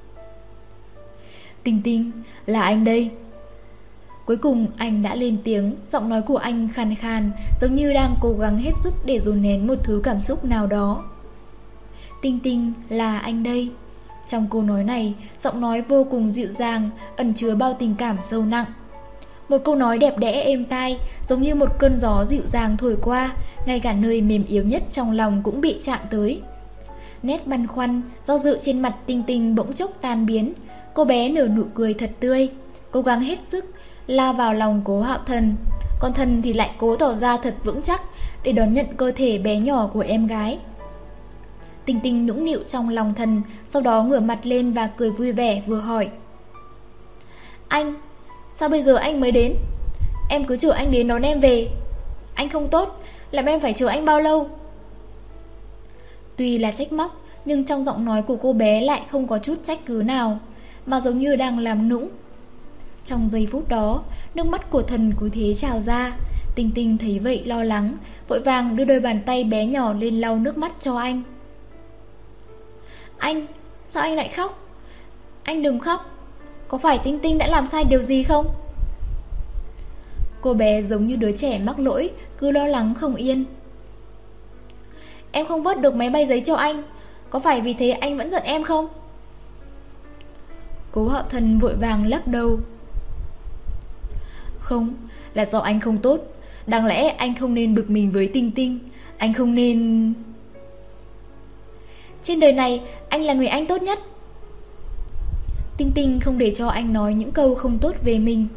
Tinh Tinh, là anh đây. Cuối cùng anh đã lên tiếng, giọng nói của anh khàn khàn, giống như đang cố gắng hết sức để dồn nén một thứ cảm xúc nào đó. Tinh Tinh, là anh đây. Trong câu nói này, giọng nói vô cùng dịu dàng, ẩn chứa bao tình cảm sâu nặng. Một câu nói đẹp đẽ êm tai, giống như một cơn gió dịu dàng thổi qua, ngay cả nơi mềm yếu nhất trong lòng cũng bị chạm tới. Nét băn khoăn, do dự trên mặt Tinh Tinh bỗng chốc tan biến. Cô bé nở nụ cười thật tươi, cố gắng hết sức lao vào lòng Cố Hạo Thần. Còn Thần thì lại cố tỏ ra thật vững chắc để đón nhận cơ thể bé nhỏ của em gái. Tinh Tinh nũng nịu trong lòng Thần, sau đó ngửa mặt lên và cười vui vẻ vừa hỏi: Anh, sao bây giờ anh mới đến? Em cứ chờ anh đến đón em về. Anh không tốt, làm em phải chờ anh bao lâu? Tuy là trách móc, nhưng trong giọng nói của cô bé lại không có chút trách cứ nào, mà giống như đang làm nũng. Trong giây phút đó, nước mắt của Thần cứ thế trào ra. Tinh Tinh thấy vậy lo lắng, vội vàng đưa đôi bàn tay bé nhỏ lên lau nước mắt cho anh. Anh, sao anh lại khóc? Anh đừng khóc. Có phải Tinh Tinh đã làm sai điều gì không? Cô bé giống như đứa trẻ mắc lỗi, cứ lo lắng không yên. Em không vớt được máy bay giấy cho anh, có phải vì thế anh vẫn giận em không? Cố Hạo Thần vội vàng lắc đầu. Không, là do anh không tốt. Đáng lẽ anh không nên bực mình với Tinh Tinh. Anh không nên... Trên đời này, anh là người anh tốt nhất. Tinh Tinh không để cho anh nói những câu không tốt về mình.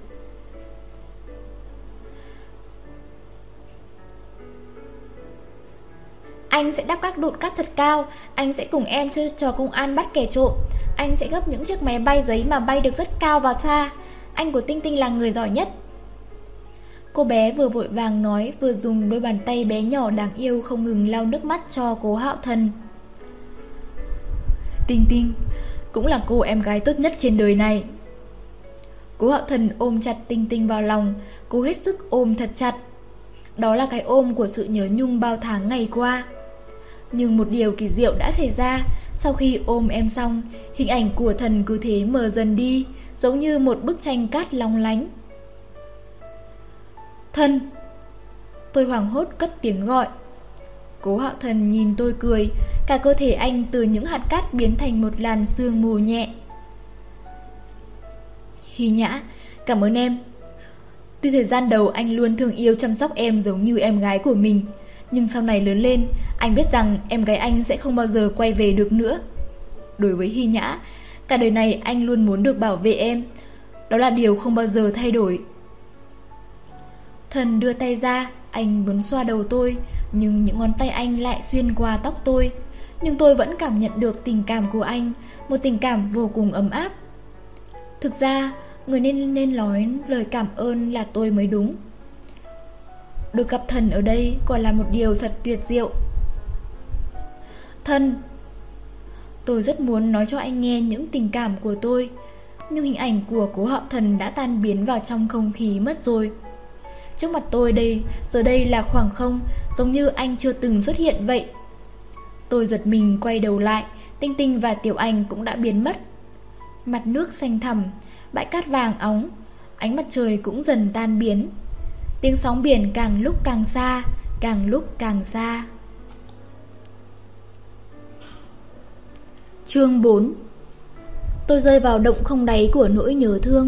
Anh sẽ đắp các đụn cát thật cao. Anh sẽ cùng em chơi trò công an bắt kẻ trộm. Anh sẽ gấp những chiếc máy bay giấy mà bay được rất cao và xa. Anh của Tinh Tinh là người giỏi nhất. Cô bé vừa vội vàng nói, vừa dùng đôi bàn tay bé nhỏ đáng yêu không ngừng lau nước mắt cho Cố Hạo Thần. Tinh Tinh cũng là cô em gái tốt nhất trên đời này. Cố Hạo Thần ôm chặt Tinh Tinh vào lòng, cố hết sức ôm thật chặt. Đó là cái ôm của sự nhớ nhung bao tháng ngày qua. Nhưng một điều kỳ diệu đã xảy ra. Sau khi ôm em xong, hình ảnh của Thần cứ thế mờ dần đi, giống như một bức tranh cát long lánh. Thần! Tôi hoảng hốt cất tiếng gọi. Cố Hạo Thần nhìn tôi cười, cả cơ thể anh từ những hạt cát biến thành một làn sương mù nhẹ. Hy Nhã, cảm ơn em. Tuy thời gian đầu anh luôn thương yêu chăm sóc em giống như em gái của mình, nhưng sau này lớn lên, anh Anh biết rằng em gái anh sẽ không bao giờ quay về được nữa. Đối với Hy Nhã, cả đời này anh luôn muốn được bảo vệ em. Đó là điều không bao giờ thay đổi. Thần đưa tay ra, anh muốn xoa đầu tôi, nhưng những ngón tay anh lại xuyên qua tóc tôi. Nhưng tôi vẫn cảm nhận được tình cảm của anh, một tình cảm vô cùng ấm áp. Thực ra, người nên nên nói lời cảm ơn là tôi mới đúng. Được gặp Thần ở đây còn là một điều thật tuyệt diệu. Thần, tôi rất muốn nói cho anh nghe những tình cảm của tôi, nhưng hình ảnh của cố họ Thần đã tan biến vào trong không khí mất rồi. Trước mặt tôi đây, giờ đây là khoảng không, giống như anh chưa từng xuất hiện vậy. Tôi giật mình quay đầu lại, Tinh Tinh và Tiểu Anh cũng đã biến mất. Mặt nước xanh thẳm, bãi cát vàng óng, ánh mặt trời cũng dần tan biến. Tiếng sóng biển càng lúc càng xa, càng lúc càng xa. Chương bốn. Tôi rơi vào động không đáy của nỗi nhớ thương.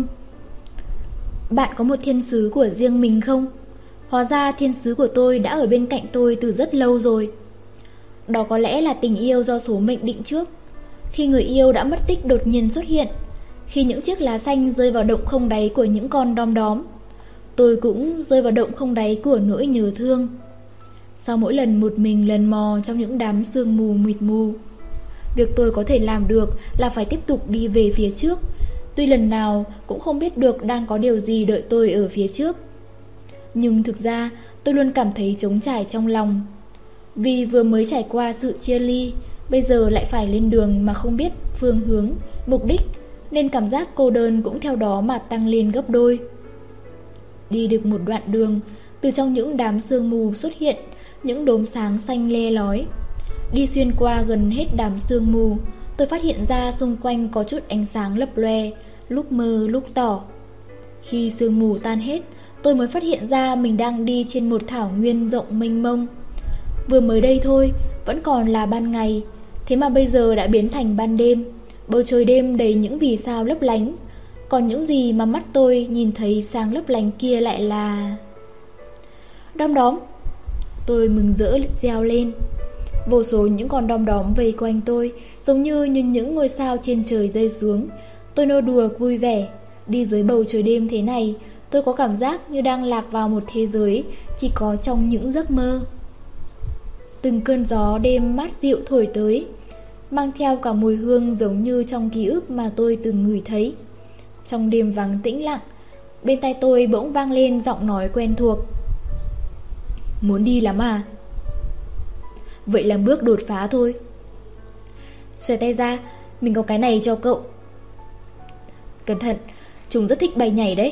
Bạn có một thiên sứ của riêng mình không? Hóa ra thiên sứ của tôi đã ở bên cạnh tôi từ rất lâu rồi. Đó có lẽ là tình yêu do số mệnh định trước. Khi người yêu đã mất tích đột nhiên xuất hiện, khi những chiếc lá xanh rơi vào động không đáy của những con đom đóm, tôi cũng rơi vào động không đáy của nỗi nhớ thương. Sau mỗi lần một mình lần mò trong những đám sương mù mịt mù, việc tôi có thể làm được là phải tiếp tục đi về phía trước, tuy lần nào cũng không biết được đang có điều gì đợi tôi ở phía trước. Nhưng thực ra tôi luôn cảm thấy trống trải trong lòng. Vì vừa mới trải qua sự chia ly, bây giờ lại phải lên đường mà không biết phương hướng, mục đích, nên cảm giác cô đơn cũng theo đó mà tăng lên gấp đôi. Đi được một đoạn đường, từ trong những đám sương mù xuất hiện những đốm sáng xanh le lói. Đi xuyên qua gần hết đám sương mù, tôi phát hiện ra xung quanh có chút ánh sáng lấp loe, lúc mờ lúc tỏ. Khi sương mù tan hết, tôi mới phát hiện ra mình đang đi trên một thảo nguyên rộng mênh mông. Vừa mới đây thôi, vẫn còn là ban ngày, thế mà bây giờ đã biến thành ban đêm. Bầu trời đêm đầy những vì sao lấp lánh, còn những gì mà mắt tôi nhìn thấy sáng lấp lánh kia lại là... Đom đóm! Tôi mừng rỡ reo lên. Vô số những con đom đóm vây quanh tôi, giống như, như những ngôi sao trên trời rơi xuống. Tôi nô đùa vui vẻ. Đi dưới bầu trời đêm thế này, tôi có cảm giác như đang lạc vào một thế giới chỉ có trong những giấc mơ. Từng cơn gió đêm mát dịu thổi tới, mang theo cả mùi hương giống như trong ký ức mà tôi từng ngửi thấy. Trong đêm vắng tĩnh lặng, bên tai tôi bỗng vang lên giọng nói quen thuộc. Muốn đi lắm à? Vậy là bước đột phá thôi. Xòe tay ra, mình có cái này cho cậu. Cẩn thận, chúng rất thích bay nhảy đấy.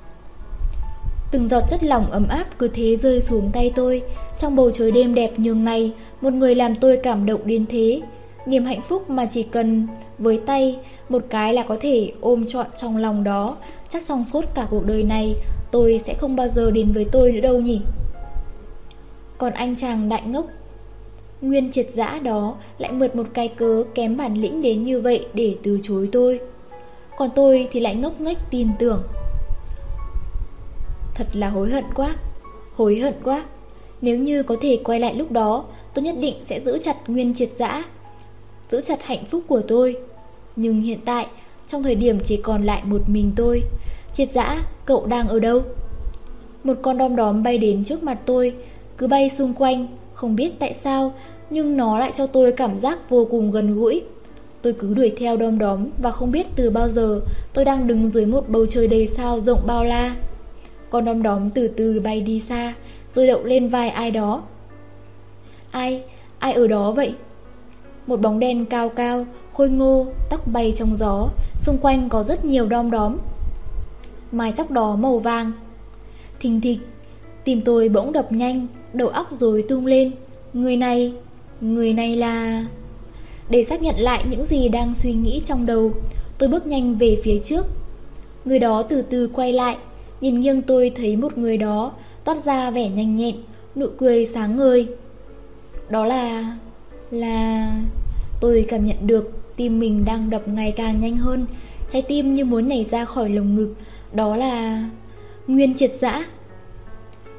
Từng giọt chất lỏng ấm áp cứ thế rơi xuống tay tôi. Trong bầu trời đêm đẹp nhường này, một người làm tôi cảm động đến thế. Niềm hạnh phúc mà chỉ cần với tay một cái là có thể ôm trọn trong lòng đó. Chắc trong suốt cả cuộc đời này tôi sẽ không bao giờ đến với tôi nữa đâu nhỉ. Còn anh chàng đại ngốc Nguyên triệt dã đó lại mượt một cái cớ kém bản lĩnh đến như vậy để từ chối tôi. Còn tôi thì lại ngốc nghếch tin tưởng. Thật là hối hận quá, hối hận quá. Nếu như có thể quay lại lúc đó, tôi nhất định sẽ giữ chặt Nguyên triệt dã, giữ chặt hạnh phúc của tôi. Nhưng hiện tại, trong thời điểm chỉ còn lại một mình tôi, triệt dã, cậu đang ở đâu? Một con đom đóm bay đến trước mặt tôi, cứ bay xung quanh, không biết tại sao, nhưng nó lại cho tôi cảm giác vô cùng gần gũi. Tôi cứ đuổi theo đom đóm và không biết từ bao giờ tôi đang đứng dưới một bầu trời đầy sao rộng bao la. Con đom đóm từ từ bay đi xa, rồi đậu lên vai ai đó. Ai, ai ở đó vậy? Một bóng đen cao cao, khôi ngô, tóc bay trong gió, xung quanh có rất nhiều đom đóm. Mái tóc đó màu vàng. Thình thịch, tim tôi bỗng đập nhanh, đầu óc rối tung lên. Người này, người này là... Để xác nhận lại những gì đang suy nghĩ trong đầu, tôi bước nhanh về phía trước. Người đó từ từ quay lại, nhìn nghiêng tôi thấy một người đó toát ra vẻ nhanh nhẹn, nụ cười sáng ngời. Đó là... là... Tôi cảm nhận được tim mình đang đập ngày càng nhanh hơn, trái tim như muốn nhảy ra khỏi lồng ngực. Đó là... Nguyên triệt dã.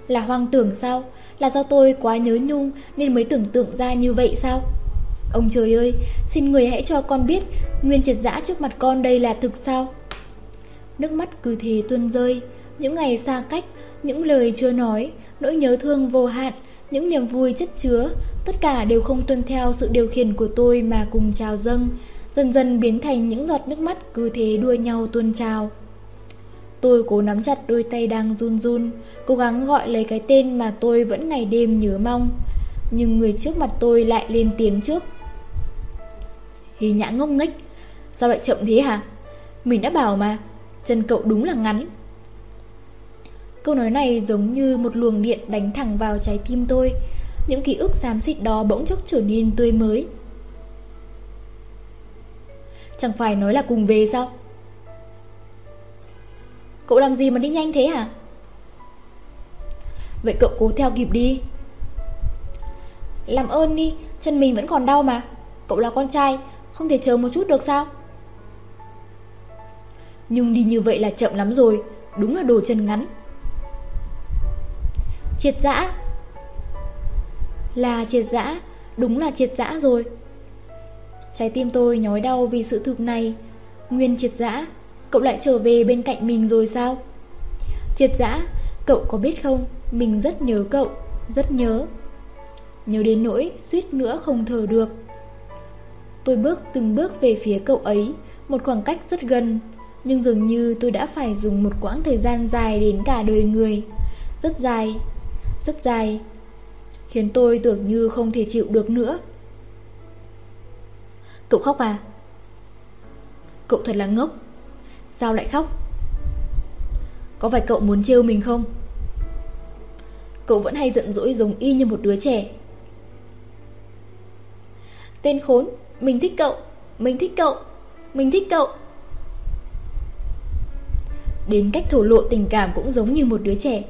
Là hoang tưởng sao? Là do tôi quá nhớ Nhung nên mới tưởng tượng ra như vậy sao? Ông trời ơi, xin người hãy cho con biết Nguyên triệt giã trước mặt con đây là thực sao? Nước mắt cứ thế tuôn rơi. Những ngày xa cách, những lời chưa nói, nỗi nhớ thương vô hạn, những niềm vui chất chứa, tất cả đều không tuân theo sự điều khiển của tôi mà cùng trào dâng, dần dần biến thành những giọt nước mắt cứ thế đua nhau tuôn trào. Tôi cố nắm chặt đôi tay đang run run, cố gắng gọi lấy cái tên mà tôi vẫn ngày đêm nhớ mong. Nhưng người trước mặt tôi lại lên tiếng trước. Hy Nhã ngốc nghếch, sao lại chậm thế hả? Mình đã bảo mà, chân cậu đúng là ngắn. Câu nói này giống như một luồng điện đánh thẳng vào trái tim tôi. Những ký ức xám xịt đó bỗng chốc trở nên tươi mới. Chẳng phải nói là cùng về sao? Cậu làm gì mà đi nhanh thế hả? Vậy cậu cố theo kịp đi. Làm ơn đi, chân mình vẫn còn đau mà. Cậu là con trai, không thể chờ một chút được sao? Nhưng đi như vậy là chậm lắm rồi, đúng là đồ chân ngắn. Triệt giã. Là triệt giã, đúng là triệt giã rồi. Trái tim tôi nhói đau vì sự thực này. Nguyên triệt giã, cậu lại trở về bên cạnh mình rồi sao? Triệt giã, cậu có biết không, mình rất nhớ cậu, rất nhớ. Nhớ đến nỗi suýt nữa không thở được. Tôi bước từng bước về phía cậu ấy, một khoảng cách rất gần, nhưng dường như tôi đã phải dùng một quãng thời gian dài đến cả đời người. Rất dài, rất dài, khiến tôi tưởng như không thể chịu được nữa. Cậu khóc à? Cậu thật là ngốc. Sao lại khóc? Có phải cậu muốn trêu mình không? Cậu vẫn hay giận dỗi giống y như một đứa trẻ. Tên khốn, mình thích cậu, mình thích cậu, mình thích cậu. Đến cách thổ lộ tình cảm cũng giống như một đứa trẻ.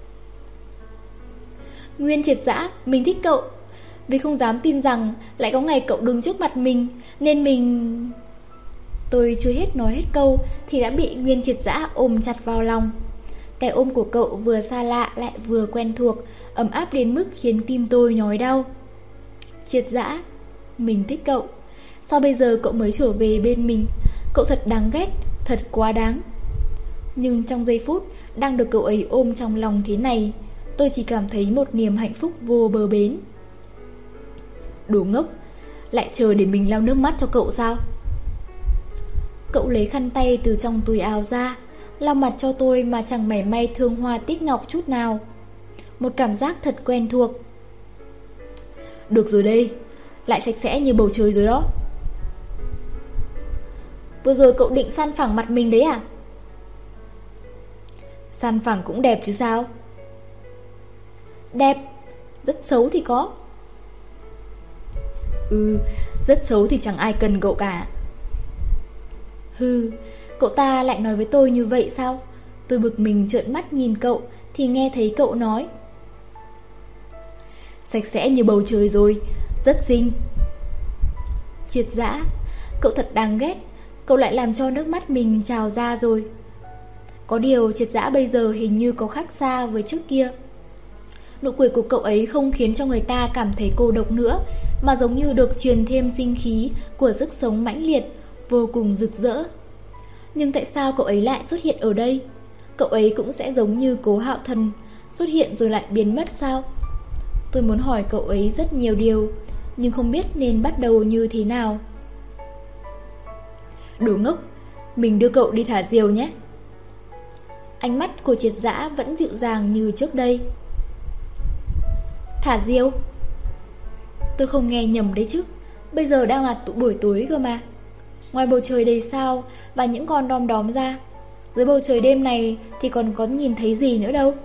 Nguyên triệt giã, mình thích cậu. Vì không dám tin rằng lại có ngày cậu đứng trước mặt mình, nên mình... Tôi chưa hết nói hết câu thì đã bị Nguyên triệt giã ôm chặt vào lòng. Cái ôm của cậu vừa xa lạ lại vừa quen thuộc, ấm áp đến mức khiến tim tôi nhói đau. Triệt giã, mình thích cậu. Sao bây giờ cậu mới trở về bên mình? Cậu thật đáng ghét, thật quá đáng. Nhưng trong giây phút đang được cậu ấy ôm trong lòng thế này, tôi chỉ cảm thấy một niềm hạnh phúc vô bờ bến. Đồ ngốc, lại chờ để mình lau nước mắt cho cậu sao? Cậu lấy khăn tay từ trong túi áo ra, lau mặt cho tôi mà chẳng mảy may thương hoa tiếc ngọc chút nào. Một cảm giác thật quen thuộc. Được rồi đây, lại sạch sẽ như bầu trời rồi đó. Vừa rồi cậu định san phẳng mặt mình đấy à? San phẳng cũng đẹp chứ sao? Đẹp, rất xấu thì có. Ừ, rất xấu thì chẳng ai cần cậu cả. Hừ, cậu ta lại nói với tôi như vậy sao? Tôi bực mình trợn mắt nhìn cậu thì nghe thấy cậu nói. Sạch sẽ như bầu trời rồi, rất xinh. Triệt giã, cậu thật đáng ghét. Cậu lại làm cho nước mắt mình trào ra rồi. Có điều triệt giã bây giờ hình như có khác xa với trước kia. Nụ cười của cậu ấy không khiến cho người ta cảm thấy cô độc nữa, mà giống như được truyền thêm sinh khí của sức sống mãnh liệt, vô cùng rực rỡ. Nhưng tại sao cậu ấy lại xuất hiện ở đây? Cậu ấy cũng sẽ giống như Cố Hạo Thần, xuất hiện rồi lại biến mất sao? Tôi muốn hỏi cậu ấy rất nhiều điều, nhưng không biết nên bắt đầu như thế nào. Đồ ngốc, mình đưa cậu đi thả diều nhé. Ánh mắt của triệt giã vẫn dịu dàng như trước đây. Thả diều? Tôi không nghe nhầm đấy chứ. Bây giờ đang là buổi tối cơ mà. Ngoài bầu trời đầy sao và những con đom đóm ra, dưới bầu trời đêm này thì còn có nhìn thấy gì nữa đâu.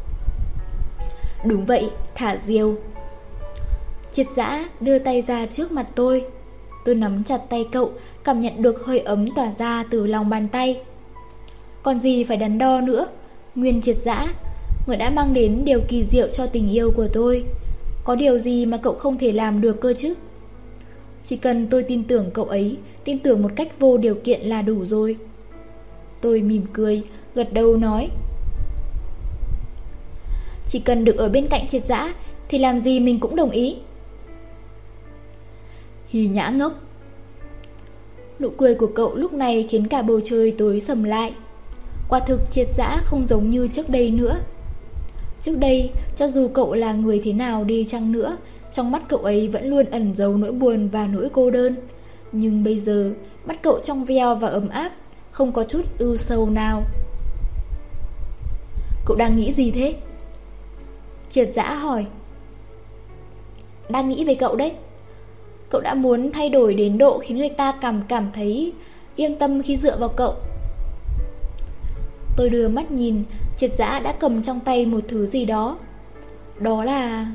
Đúng vậy, thả diều. Triệt giã đưa tay ra trước mặt tôi. Tôi nắm chặt tay cậu, cảm nhận được hơi ấm tỏa ra từ lòng bàn tay. Còn gì phải đắn đo nữa. Nguyên triệt giã, người đã mang đến điều kỳ diệu cho tình yêu của tôi. Có điều gì mà cậu không thể làm được cơ chứ? Chỉ cần tôi tin tưởng cậu ấy, tin tưởng một cách vô điều kiện là đủ rồi. Tôi mỉm cười, gật đầu nói. Chỉ cần được ở bên cạnh Triệt Dã thì làm gì mình cũng đồng ý. Hy Nhã ngốc. Nụ cười của cậu lúc này khiến cả bầu trời tối sầm lại. Quả thực Triệt Dã không giống như trước đây nữa. Trước đây, cho dù cậu là người thế nào đi chăng nữa, trong mắt cậu ấy vẫn luôn ẩn giấu nỗi buồn và nỗi cô đơn. Nhưng bây giờ, mắt cậu trong veo và ấm áp, không có chút ưu sầu nào. Cậu đang nghĩ gì thế? Triệt Dã hỏi. Đang nghĩ về cậu đấy. Cậu đã muốn thay đổi đến độ khiến người ta cảm cảm thấy yên tâm khi dựa vào cậu. Tôi đưa mắt nhìn, Triệt Dã đã cầm trong tay một thứ gì đó. Đó là...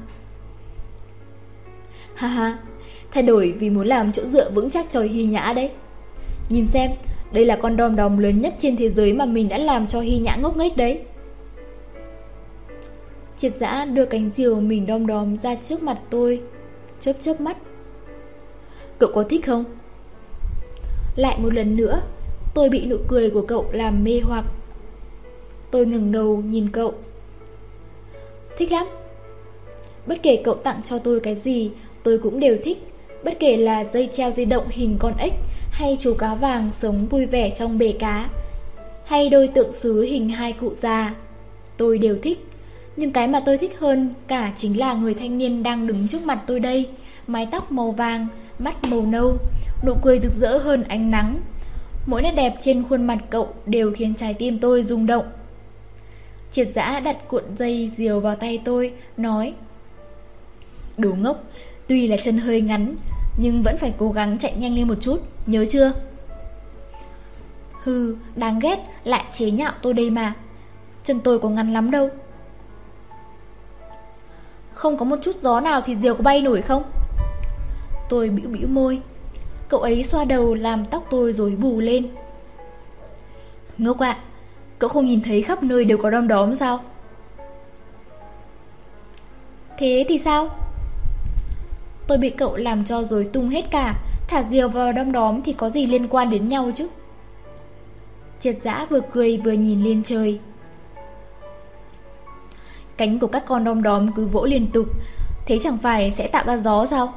Ha ha, thay đổi vì muốn làm chỗ dựa vững chắc cho Hy Nhã đấy. Nhìn xem, đây là con đom đóm lớn nhất trên thế giới mà mình đã làm cho Hy Nhã ngốc nghếch đấy. Triệt Dã đưa cánh diều mình đom đóm ra trước mặt tôi, chớp chớp mắt. Cậu có thích không? Lại một lần nữa, tôi bị nụ cười của cậu làm mê hoặc. Tôi ngẩng đầu nhìn cậu. Thích lắm. Bất kể cậu tặng cho tôi cái gì, tôi cũng đều thích. Bất kể là dây treo di động hình con ếch, hay chú cá vàng sống vui vẻ trong bể cá, hay đôi tượng sứ hình hai cụ già, tôi đều thích. Nhưng cái mà tôi thích hơn cả chính là người thanh niên đang đứng trước mặt tôi đây. Mái tóc màu vàng, mắt màu nâu, nụ cười rực rỡ hơn ánh nắng. Mỗi nét đẹp trên khuôn mặt cậu đều khiến trái tim tôi rung động. Triệt Dã đặt cuộn dây diều vào tay tôi, nói: Đồ ngốc, tuy là chân hơi ngắn, nhưng vẫn phải cố gắng chạy nhanh lên một chút, nhớ chưa? Hừ, đáng ghét, lại chế nhạo tôi đây mà. Chân tôi có ngắn lắm đâu. Không có một chút gió nào thì diều có bay nổi không? Tôi bĩu bĩu môi. Cậu ấy xoa đầu làm tóc tôi rối bù lên. Ngốc ạ, cậu không nhìn thấy khắp nơi đều có đom đóm sao? Thế thì sao? Tôi bị cậu làm cho rối tung hết cả. Thả diều vào đom đóm thì có gì liên quan đến nhau chứ? Triệt Dã vừa cười vừa nhìn lên trời. Cánh của các con đom đóm cứ vỗ liên tục, thế chẳng phải sẽ tạo ra gió sao?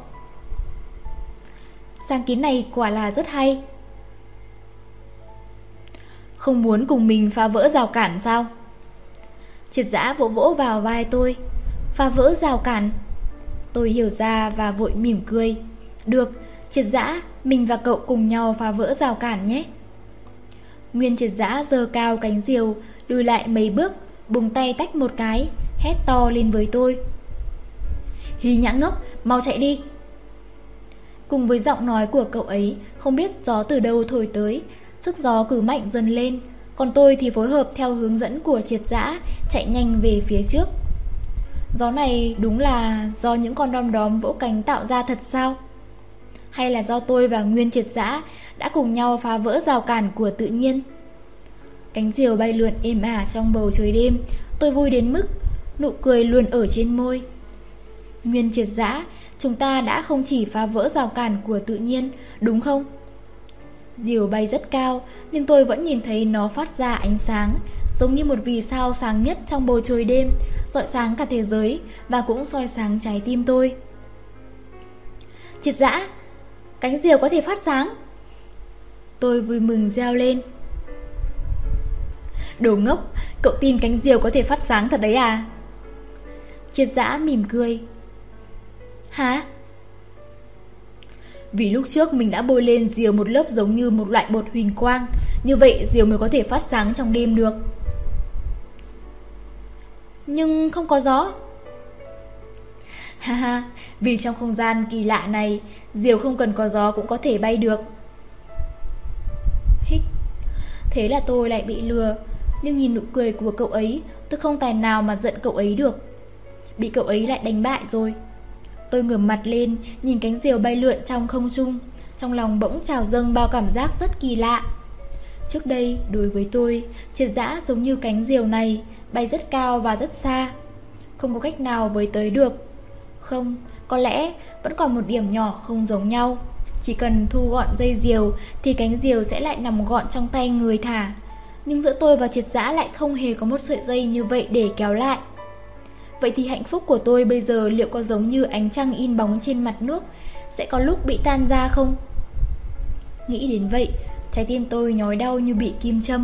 Sáng kiến này quả là rất hay. Không muốn cùng mình phá vỡ rào cản sao? Triệt Dã vỗ vỗ vào vai tôi. Phá vỡ rào cản? Tôi hiểu ra và vội mỉm cười. Được, Triệt Dã, mình và cậu cùng nhau phá vỡ rào cản nhé. Nguyên Triệt Dã giơ cao cánh diều, lùi lại mấy bước, bùng tay tách một cái, hét to lên với tôi. Hy Nhã ngốc, mau chạy đi. Cùng với giọng nói của cậu ấy, không biết gió từ đâu thổi tới, sức gió cứ mạnh dần lên, còn tôi thì phối hợp theo hướng dẫn của Triệt Dã, chạy nhanh về phía trước. Gió này đúng là do những con đom đóm vỗ cánh tạo ra thật sao? Hay là do tôi và Nguyên Triệt Dã đã cùng nhau phá vỡ rào cản của tự nhiên? Cánh diều bay lượn êm ả trong bầu trời đêm, tôi vui đến mức nụ cười luôn ở trên môi. Nguyên Triệt Dã, chúng ta đã không chỉ phá vỡ rào cản của tự nhiên, đúng không? Diều bay rất cao, nhưng tôi vẫn nhìn thấy nó phát ra ánh sáng, giống như một vì sao sáng nhất trong bầu trời đêm, rọi sáng cả thế giới và cũng soi sáng trái tim tôi. Triệt Dã, cánh diều có thể phát sáng. Tôi vui mừng reo lên. Đồ ngốc, cậu tin cánh diều có thể phát sáng thật đấy à? Triệt Dã mỉm cười. Hả? Vì lúc trước mình đã bôi lên diều một lớp giống như một loại bột huỳnh quang, như vậy diều mới có thể phát sáng trong đêm được. Nhưng không có gió. Ha ha, vì trong không gian kỳ lạ này, diều không cần có gió cũng có thể bay được. Hích. Thế là tôi lại bị lừa. Nhưng nhìn nụ cười của cậu ấy, tôi không tài nào mà giận cậu ấy được. Bị cậu ấy lại đánh bại rồi. Tôi ngửa mặt lên, nhìn cánh diều bay lượn trong không trung, trong lòng bỗng trào dâng bao cảm giác rất kỳ lạ. Trước đây, đối với tôi, Triệt Dã giống như cánh diều này, bay rất cao và rất xa, không có cách nào với tới được. Không, có lẽ vẫn còn một điểm nhỏ không giống nhau. Chỉ cần thu gọn dây diều thì cánh diều sẽ lại nằm gọn trong tay người thả. Nhưng giữa tôi và Triệt Dã lại không hề có một sợi dây như vậy để kéo lại. Vậy thì hạnh phúc của tôi bây giờ liệu có giống như ánh trăng in bóng trên mặt nước, sẽ có lúc bị tan ra không? Nghĩ đến vậy, trái tim tôi nhói đau như bị kim châm.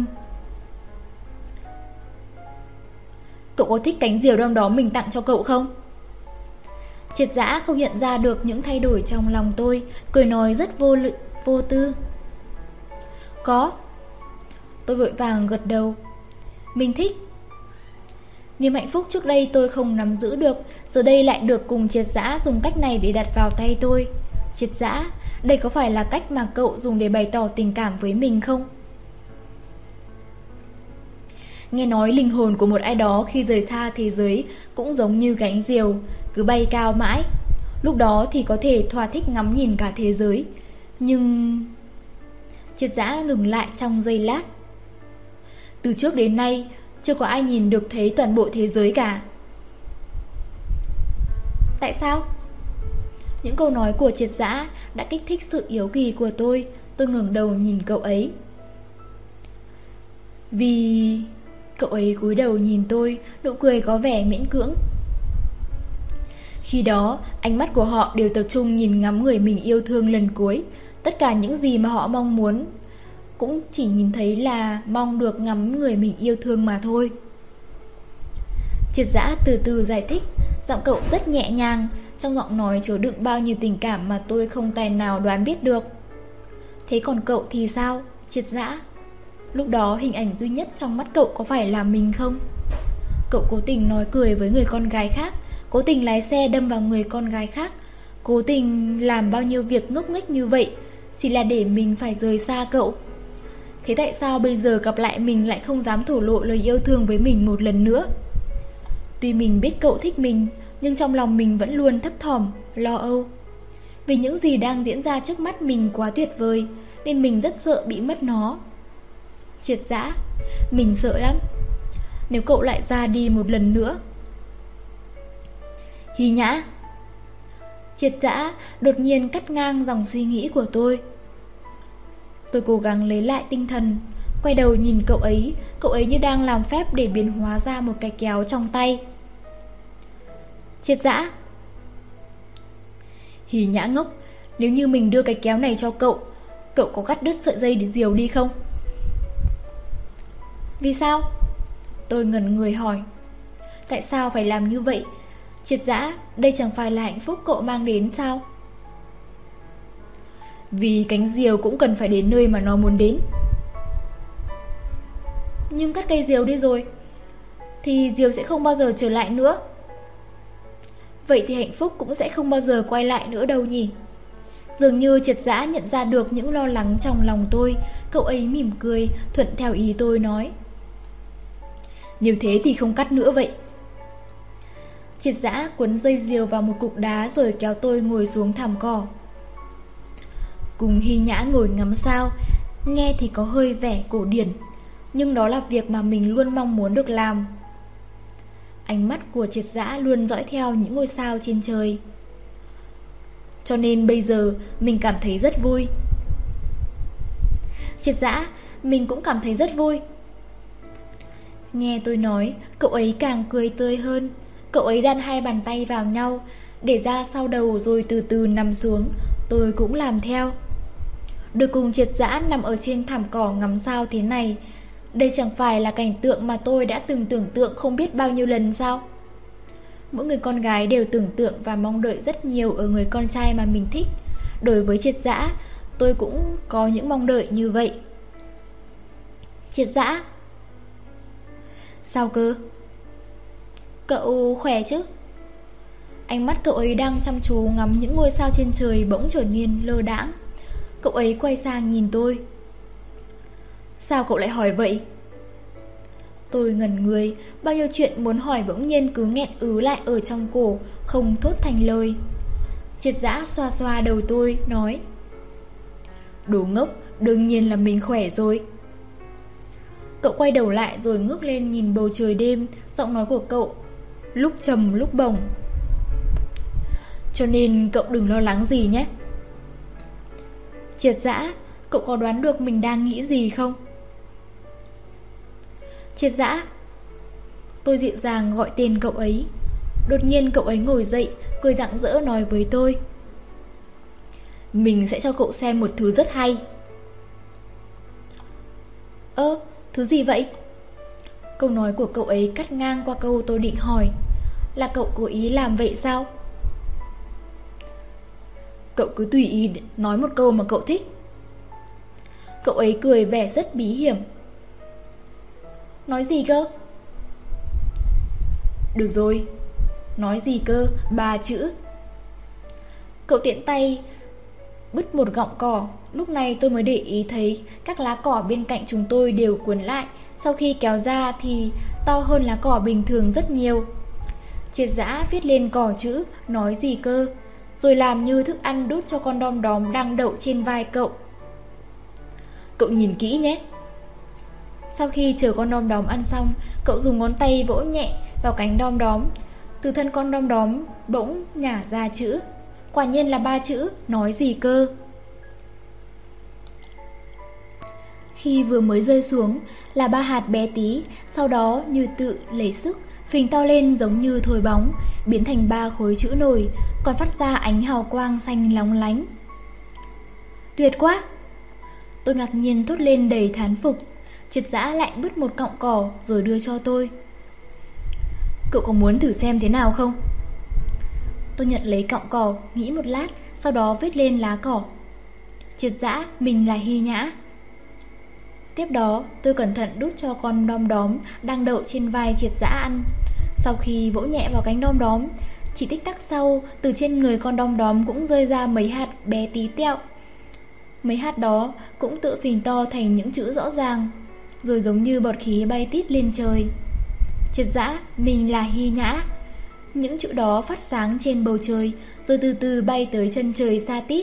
Cậu có thích cánh diều đom đó mình tặng cho cậu không? Triệt Dã không nhận ra được những thay đổi trong lòng tôi, cười nói rất vô lự, vô tư. Có. Tôi vội vàng gật đầu. Mình thích. Niềm hạnh phúc trước đây tôi không nắm giữ được, giờ đây lại được cùng Triệt Dã dùng cách này để đặt vào tay tôi. Triệt Dã, đây có phải là cách mà cậu dùng để bày tỏ tình cảm với mình không? Nghe nói linh hồn của một ai đó khi rời xa thế giới cũng giống như cánh diều, cứ bay cao mãi. Lúc đó thì có thể thỏa thích ngắm nhìn cả thế giới. Nhưng... Triệt Dã ngừng lại trong giây lát. Từ trước đến nay, chưa có ai nhìn được thấy toàn bộ thế giới cả. Tại sao? Những câu nói của Triệt Dã đã kích thích sự yếu kỳ của tôi. Tôi ngẩng đầu nhìn cậu ấy. Vì... Cậu ấy cúi đầu nhìn tôi, nụ cười có vẻ miễn cưỡng. Khi đó, ánh mắt của họ đều tập trung nhìn ngắm người mình yêu thương lần cuối. Tất cả những gì mà họ mong muốn cũng chỉ nhìn thấy là mong được ngắm người mình yêu thương mà thôi. Triệt Dã từ từ giải thích, giọng cậu rất nhẹ nhàng, trong giọng nói chứa đựng bao nhiêu tình cảm mà tôi không tài nào đoán biết được. Thế còn cậu thì sao, Triệt Dã? Lúc đó hình ảnh duy nhất trong mắt cậu có phải là mình không? Cậu cố tình nói cười với người con gái khác, cố tình lái xe đâm vào người con gái khác, cố tình làm bao nhiêu việc ngốc nghếch như vậy, chỉ là để mình phải rời xa cậu. Thế tại sao bây giờ gặp lại mình lại không dám thổ lộ lời yêu thương với mình một lần nữa? Tuy mình biết cậu thích mình, nhưng trong lòng mình vẫn luôn thấp thỏm, lo âu. Vì những gì đang diễn ra trước mắt mình quá tuyệt vời, nên mình rất sợ bị mất nó. Triệt Dã, mình sợ lắm. Nếu cậu lại ra đi một lần nữa. Hy Nhã. Triệt Dã đột nhiên cắt ngang dòng suy nghĩ của tôi. Tôi cố gắng lấy lại tinh thần, quay đầu nhìn cậu ấy. Cậu ấy như đang làm phép để biến hóa ra một cái kéo trong tay. Triệt Dã. Hy Nhã ngốc, nếu như mình đưa cái kéo này cho cậu, cậu có cắt đứt sợi dây để diều đi không? Vì sao? Tôi ngẩn người hỏi. Tại sao phải làm như vậy? Triệt Dã, đây chẳng phải là hạnh phúc cậu mang đến sao? Vì cánh diều cũng cần phải đến nơi mà nó muốn đến. Nhưng cắt cây diều đi rồi thì diều sẽ không bao giờ trở lại nữa. Vậy thì hạnh phúc cũng sẽ không bao giờ quay lại nữa đâu nhỉ? Dường như Triệt Dã nhận ra được những lo lắng trong lòng tôi. Cậu ấy mỉm cười, thuận theo ý tôi nói. Nếu thế thì không cắt nữa vậy. Triệt Dã quấn dây diều vào một cục đá rồi kéo tôi ngồi xuống thảm cỏ. Cùng Hy Nhã ngồi ngắm sao, nghe thì có hơi vẻ cổ điển, nhưng đó là việc mà mình luôn mong muốn được làm. Ánh mắt của Triệt Dã luôn dõi theo những ngôi sao trên trời. Cho nên bây giờ mình cảm thấy rất vui. Triệt Dã, mình cũng cảm thấy rất vui. Nghe tôi nói, cậu ấy càng cười tươi hơn. Cậu ấy đan hai bàn tay vào nhau, để ra sau đầu rồi từ từ nằm xuống. Tôi cũng làm theo. Được cùng Triệt Dã nằm ở trên thảm cỏ ngắm sao thế này, đây chẳng phải là cảnh tượng mà tôi đã từng tưởng tượng không biết bao nhiêu lần sao? Mỗi người con gái đều tưởng tượng và mong đợi rất nhiều ở người con trai mà mình thích. Đối với Triệt Dã, tôi cũng có những mong đợi như vậy. Triệt Dã. Sao cơ? Cậu khỏe chứ? Ánh mắt cậu ấy đang chăm chú ngắm những ngôi sao trên trời bỗng trở nên lơ đãng. Cậu ấy quay sang nhìn tôi. Sao cậu lại hỏi vậy? Tôi ngẩn người, bao nhiêu chuyện muốn hỏi bỗng nhiên cứ nghẹn ứ lại ở trong cổ, không thốt thành lời. Triệt Dã xoa xoa đầu tôi, nói. Đồ ngốc, đương nhiên là mình khỏe rồi. Cậu quay đầu lại rồi ngước lên nhìn bầu trời đêm, giọng nói của cậu lúc trầm lúc bổng. Cho nên cậu đừng lo lắng gì nhé. Triệt Dã, cậu có đoán được mình đang nghĩ gì không? Triệt Dã. Tôi dịu dàng gọi tên cậu ấy. Đột nhiên cậu ấy ngồi dậy, cười rạng rỡ nói với tôi: "Mình sẽ cho cậu xem một thứ rất hay." "Ơ, thứ gì vậy?" Câu nói của cậu ấy cắt ngang qua câu tôi định hỏi. Là cậu cố ý làm vậy sao? "Cậu cứ tùy ý nói một câu mà cậu thích." Cậu ấy cười vẻ rất bí hiểm. "Nói gì cơ?" "Được rồi." "Nói gì cơ? Ba chữ." Cậu tiện tay bứt một gọng cỏ. Lúc này tôi mới để ý thấy các lá cỏ bên cạnh chúng tôi đều cuốn lại. Sau khi kéo ra thì to hơn lá cỏ bình thường rất nhiều. Triệt Dã viết lên cỏ chữ "Nói gì cơ", rồi làm như thức ăn đút cho con đom đóm đang đậu trên vai cậu. "Cậu nhìn kỹ nhé." Sau khi chờ con đom đóm ăn xong, cậu dùng ngón tay vỗ nhẹ vào cánh đom đóm. Từ thân con đom đóm bỗng nhả ra chữ. Quả nhiên là ba chữ "Nói gì cơ". Khi vừa mới rơi xuống là ba hạt bé tí, sau đó như tự lấy sức phình to lên giống như thổi bóng, biến thành ba khối chữ nổi, còn phát ra ánh hào quang xanh lóng lánh. "Tuyệt quá!" Tôi ngạc nhiên thốt lên đầy thán phục. Triệt Dã lại bứt một cọng cỏ rồi đưa cho tôi. "Cậu có muốn thử xem thế nào không?" Tôi nhận lấy cọng cỏ, nghĩ một lát, sau đó viết lên lá cỏ: "Triệt Dã, mình là Hy Nhã." Tiếp đó tôi cẩn thận đút cho con đom đóm đang đậu trên vai Triệt Dã ăn. Sau khi vỗ nhẹ vào cánh đom đóm, chỉ tích tắc sau, từ trên người con đom đóm cũng rơi ra mấy hạt bé tí tẹo. Mấy hạt đó cũng tự phình to thành những chữ rõ ràng, rồi giống như bọt khí bay tít lên trời: "Triệt Dã, mình là Hy Nhã." Những chữ đó phát sáng trên bầu trời, rồi từ từ bay tới chân trời xa tít.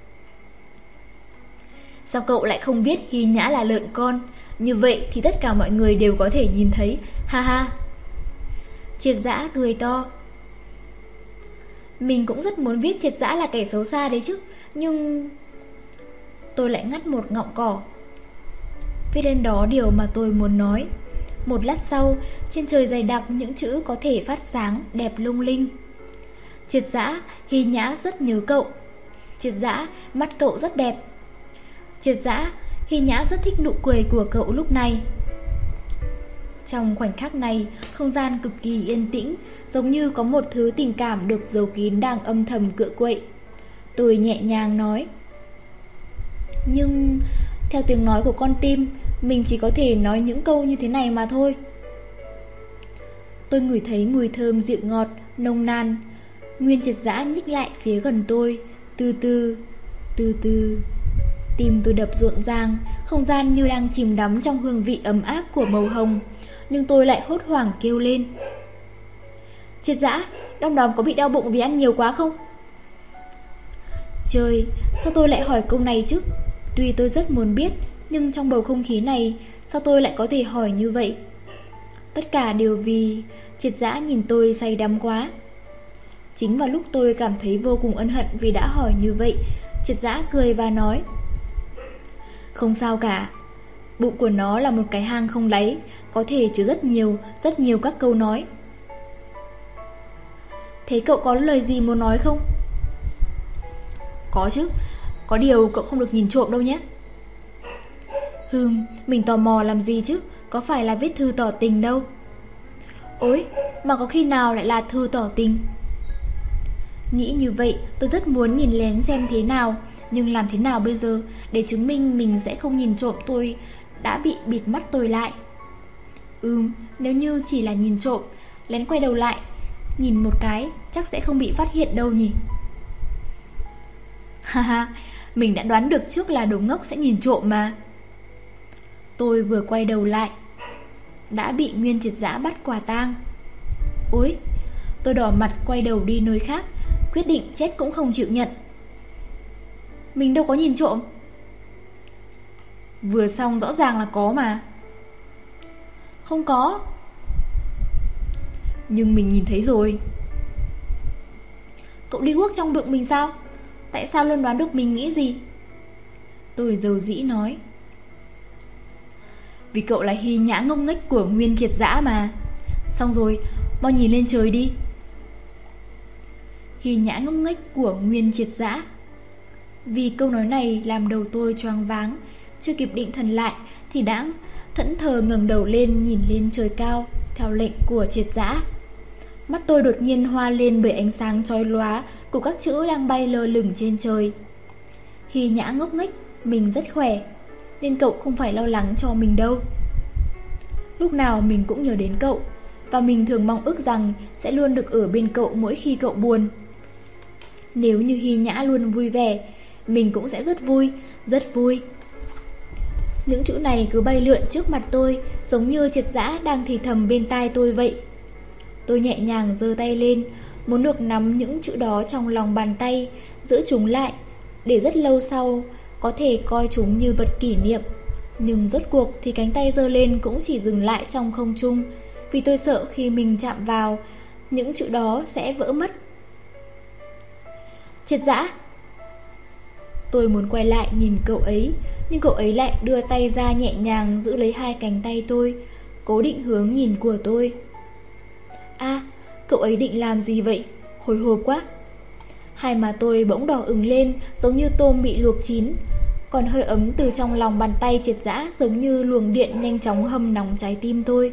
"Sao cậu lại không viết Hy Nhã là lợn con? Như vậy thì tất cả mọi người đều có thể nhìn thấy, ha ha." Triệt Dã cười to. "Mình cũng rất muốn viết Triệt Dã là kẻ xấu xa đấy chứ, nhưng..." Tôi lại ngắt một ngọn cỏ, viết lên đó điều mà tôi muốn nói. Một lát sau, trên trời dày đặc những chữ có thể phát sáng đẹp lung linh: "Triệt Dã, Hy Nhã rất nhớ cậu." "Triệt Dã, mắt cậu rất đẹp." "Triệt Dã, Hy Nhã rất thích nụ cười của cậu lúc này." Trong khoảnh khắc này, không gian cực kỳ yên tĩnh, giống như có một thứ tình cảm được giấu kín đang âm thầm cựa quậy. Tôi nhẹ nhàng nói: "Nhưng theo tiếng nói của con tim, mình chỉ có thể nói những câu như thế này mà thôi." Tôi ngửi thấy mùi thơm dịu ngọt, nồng nàn. Nguyên Triệt Dã nhích lại phía gần tôi, từ từ, từ từ. Tim tôi đập rộn ràng, không gian như đang chìm đắm trong hương vị ấm áp của màu hồng. Nhưng tôi lại hốt hoảng kêu lên: "Triệt Dã, đom đóm có bị đau bụng vì ăn nhiều quá không?" Trời, sao tôi lại hỏi câu này chứ? Tuy tôi rất muốn biết, nhưng trong bầu không khí này, sao tôi lại có thể hỏi như vậy? Tất cả đều vì Triệt Dã nhìn tôi say đắm quá. Chính vào lúc tôi cảm thấy vô cùng ân hận vì đã hỏi như vậy, Triệt Dã cười và nói: "Không sao cả. Bụng của nó là một cái hang không đáy, có thể chứa rất nhiều, rất nhiều các câu nói." "Thế cậu có lời gì muốn nói không?" "Có chứ, có điều cậu không được nhìn trộm đâu nhé." "Hừm, mình tò mò làm gì chứ, có phải là viết thư tỏ tình đâu." "Ôi, mà có khi nào lại là thư tỏ tình?" Nghĩ như vậy, tôi rất muốn nhìn lén xem thế nào. Nhưng làm thế nào bây giờ để chứng minh mình sẽ không nhìn trộm? Tôi đã bị bịt mắt tôi lại. Ừm, nếu như chỉ là nhìn trộm, lén quay đầu lại nhìn một cái, chắc sẽ không bị phát hiện đâu nhỉ. Haha, mình đã đoán được trước là đồ ngốc sẽ nhìn trộm mà. Tôi vừa quay đầu lại đã bị Nguyên Triệt Dã bắt quả tang. Ôi, tôi đỏ mặt quay đầu đi nơi khác, quyết định chết cũng không chịu nhận. Mình đâu có nhìn trộm. Vừa xong rõ ràng là có mà. Không có. Nhưng mình nhìn thấy rồi. Cậu đi guốc trong bụng mình sao? Tại sao luôn đoán được mình nghĩ gì? Tôi dầu dĩ nói. Vì cậu là Hy Nhã ngông nghếch của Nguyên Triệt Dã mà. Xong rồi, mau nhìn lên trời đi. Hy Nhã ngốc nghếch của Nguyên Triệt Giã. Vì câu nói này làm đầu tôi choáng váng, chưa kịp định thần lại thì đã thẫn thờ ngẩng đầu lên nhìn lên trời cao theo lệnh của Triệt Giã. Mắt tôi đột nhiên hoa lên bởi ánh sáng chói lóa của các chữ đang bay lơ lửng trên trời. Hy Nhã ngốc nghếch, mình rất khỏe, nên cậu không phải lo lắng cho mình đâu. Lúc nào mình cũng nhớ đến cậu, và mình thường mong ước rằng sẽ luôn được ở bên cậu mỗi khi cậu buồn. Nếu như Hy Nhã luôn vui vẻ, mình cũng sẽ rất vui, rất vui. Những chữ này cứ bay lượn trước mặt tôi, giống như Triệt Giã đang thì thầm bên tai tôi vậy. Tôi nhẹ nhàng giơ tay lên, muốn được nắm những chữ đó trong lòng bàn tay, giữ chúng lại, để rất lâu sau có thể coi chúng như vật kỷ niệm. Nhưng rốt cuộc thì cánh tay giơ lên cũng chỉ dừng lại trong không trung, vì tôi sợ khi mình chạm vào, những chữ đó sẽ vỡ mất. Triệt Giã! Tôi muốn quay lại nhìn cậu ấy, nhưng cậu ấy lại đưa tay ra nhẹ nhàng giữ lấy hai cánh tay tôi, cố định hướng nhìn của tôi. À, cậu ấy định làm gì vậy? Hồi hộp quá. Hai má tôi bỗng đỏ ửng lên, giống như tôm bị luộc chín. Còn hơi ấm từ trong lòng bàn tay Triệt Giã giống như luồng điện nhanh chóng hâm nóng trái tim tôi.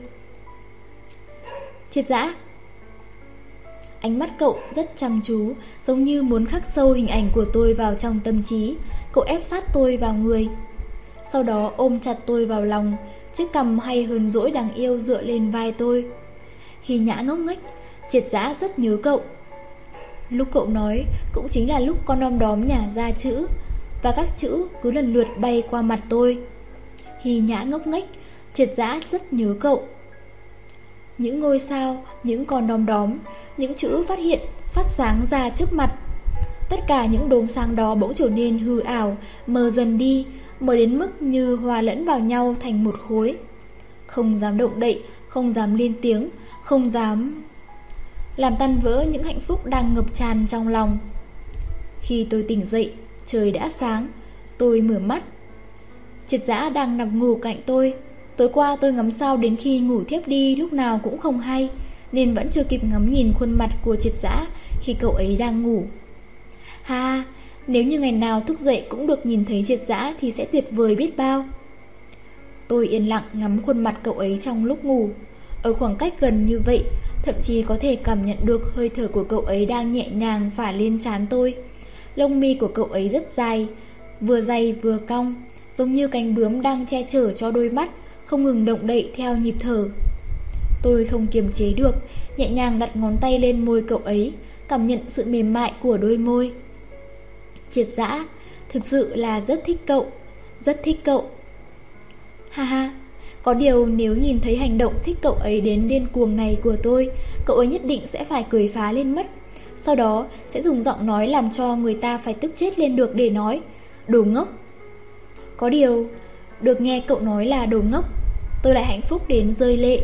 Triệt Giã! Ánh mắt cậu rất chăm chú, giống như muốn khắc sâu hình ảnh của tôi vào trong tâm trí. Cậu ép sát tôi vào người, sau đó ôm chặt tôi vào lòng, chiếc cằm hay hờn dỗi đáng yêu dựa lên vai tôi. Hy Nhã ngốc nghếch, Triệt Giã rất nhớ cậu. Lúc cậu nói cũng chính là lúc con đom đóm nhả ra chữ, và các chữ cứ lần lượt bay qua mặt tôi. Hy Nhã ngốc nghếch, Triệt Giã rất nhớ cậu. Những ngôi sao, những con đom đóm, những chữ phát hiện, phát sáng ra trước mặt. Tất cả những đốm sáng đó bỗng trở nên hư ảo, mờ dần đi, mờ đến mức như hòa lẫn vào nhau thành một khối. Không dám động đậy, không dám lên tiếng, không dám làm tan vỡ những hạnh phúc đang ngập tràn trong lòng. Khi tôi tỉnh dậy, trời đã sáng. Tôi mở mắt. Triệt Giã đang nằm ngủ cạnh tôi. Tối qua tôi ngắm sao đến khi ngủ thiếp đi lúc nào cũng không hay, nên vẫn chưa kịp ngắm nhìn khuôn mặt của Triệt Giã khi cậu ấy đang ngủ. Ha, nếu như ngày nào thức dậy cũng được nhìn thấy Triệt Giã thì sẽ tuyệt vời biết bao. Tôi yên lặng ngắm khuôn mặt cậu ấy trong lúc ngủ. Ở khoảng cách gần như vậy, thậm chí có thể cảm nhận được hơi thở của cậu ấy đang nhẹ nhàng phả lên trán tôi. Lông mi của cậu ấy rất dài, vừa dày vừa cong, giống như cánh bướm đang che chở cho đôi mắt, không ngừng động đậy theo nhịp thở. Tôi không kiềm chế được, nhẹ nhàng đặt ngón tay lên môi cậu ấy, cảm nhận sự mềm mại của đôi môi. Triệt Giã, thực sự là rất thích cậu, rất thích cậu. Ha ha, có điều nếu nhìn thấy hành động thích cậu ấy đến điên cuồng này của tôi, cậu ấy nhất định sẽ phải cười phá lên mất. Sau đó sẽ dùng giọng nói làm cho người ta phải tức chết lên được để nói đồ ngốc. Có điều, được nghe cậu nói là đồ ngốc, tôi lại hạnh phúc đến rơi lệ.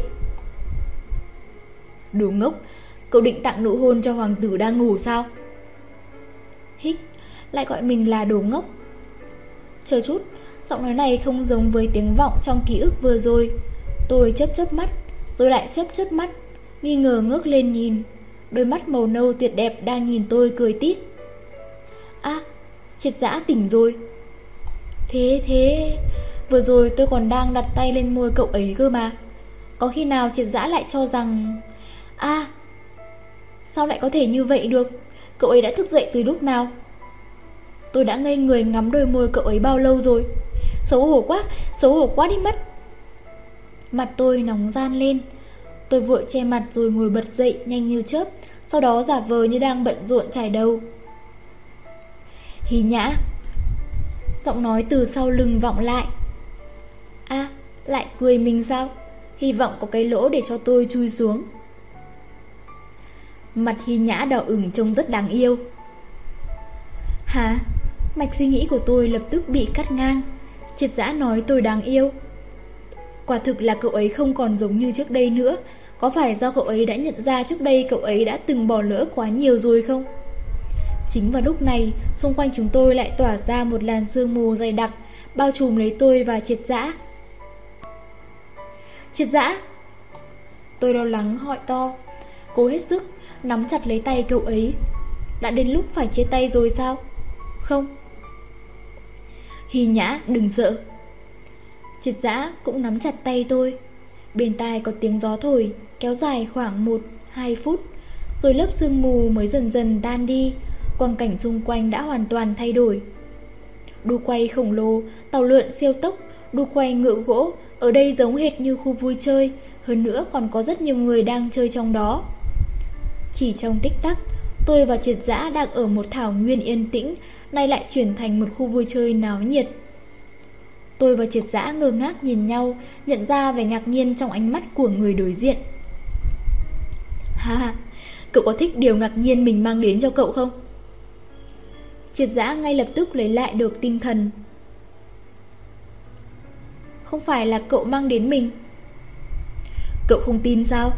Đồ ngốc, cậu định tặng nụ hôn cho hoàng tử đang ngủ sao? Hích, lại gọi mình là đồ ngốc. Chờ chút, giọng nói này không giống với tiếng vọng trong ký ức vừa rồi. Tôi chớp chớp mắt, rồi lại chớp chớp mắt, nghi ngờ ngước lên nhìn. Đôi mắt màu nâu tuyệt đẹp đang nhìn tôi cười tít. À, Triệt Giã tỉnh rồi. Thế thế, vừa rồi tôi còn đang đặt tay lên môi cậu ấy cơ mà. Có khi nào Triệt Giã lại cho rằng... À, sao lại có thể như vậy được? Cậu ấy đã thức dậy từ lúc nào? Tôi đã ngây người ngắm đôi môi cậu ấy bao lâu rồi? Xấu hổ quá, xấu hổ quá đi mất. Mặt tôi nóng ran lên. Tôi vội che mặt rồi ngồi bật dậy nhanh như chớp, sau đó giả vờ như đang bận rộn chải đầu. Hy Nhã. Giọng nói từ sau lưng vọng lại. À, lại cười mình sao? Hy vọng có cái lỗ để cho tôi chui xuống. Mặt Hy Nhã đỏ ửng trông rất đáng yêu. Hả? Mạch suy nghĩ của tôi lập tức bị cắt ngang. Triệt Giã nói tôi đáng yêu. Quả thực là cậu ấy không còn giống như trước đây nữa. Có phải do cậu ấy đã nhận ra trước đây cậu ấy đã từng bỏ lỡ quá nhiều rồi không? Chính vào lúc này, xung quanh chúng tôi lại tỏa ra một làn sương mù dày đặc, bao trùm lấy tôi và Triệt Giã. Triệt Giã! Tôi lo lắng gọi to, cố hết sức nắm chặt lấy tay cậu ấy. Đã đến lúc phải chia tay rồi sao? Không. Hy Nhã, đừng sợ. Triệt Dã cũng nắm chặt tay tôi. Bên tai có tiếng gió thổi, kéo dài khoảng một hai phút, rồi lớp sương mù mới dần dần tan đi. Quang cảnh xung quanh đã hoàn toàn thay đổi. Đu quay khổng lồ, tàu lượn siêu tốc, đu quay ngựa gỗ, ở đây giống hệt như khu vui chơi. Hơn nữa còn có rất nhiều người đang chơi trong đó. Chỉ trong tích tắc, tôi và Triệt Dã đang ở một thảo nguyên yên tĩnh, nay lại chuyển thành một khu vui chơi náo nhiệt. Tôi và Triệt Dã ngơ ngác nhìn nhau, nhận ra vẻ ngạc nhiên trong ánh mắt của người đối diện. Ha, cậu có thích điều ngạc nhiên mình mang đến cho cậu không? Triệt Dã ngay lập tức lấy lại được tinh thần. Không phải là cậu mang đến mình. Cậu không tin sao?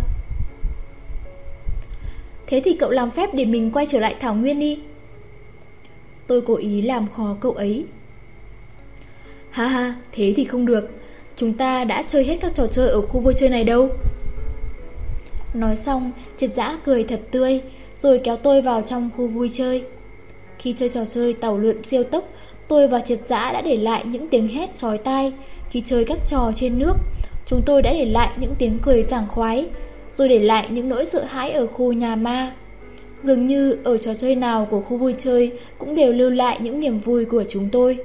Thế thì cậu làm phép để mình quay trở lại thảo nguyên đi. Tôi cố ý làm khó cậu ấy. Ha ha, thế thì không được. Chúng ta đã chơi hết các trò chơi ở khu vui chơi này đâu. Nói xong, Triệt Dã cười thật tươi, rồi kéo tôi vào trong khu vui chơi. Khi chơi trò chơi tàu lượn siêu tốc, tôi và Triệt Dã đã để lại những tiếng hét chói tai. Khi chơi các trò trên nước, chúng tôi đã để lại những tiếng cười sảng khoái, rồi để lại những nỗi sợ hãi ở khu nhà ma. Dường như ở trò chơi nào của khu vui chơi cũng đều lưu lại những niềm vui của chúng tôi.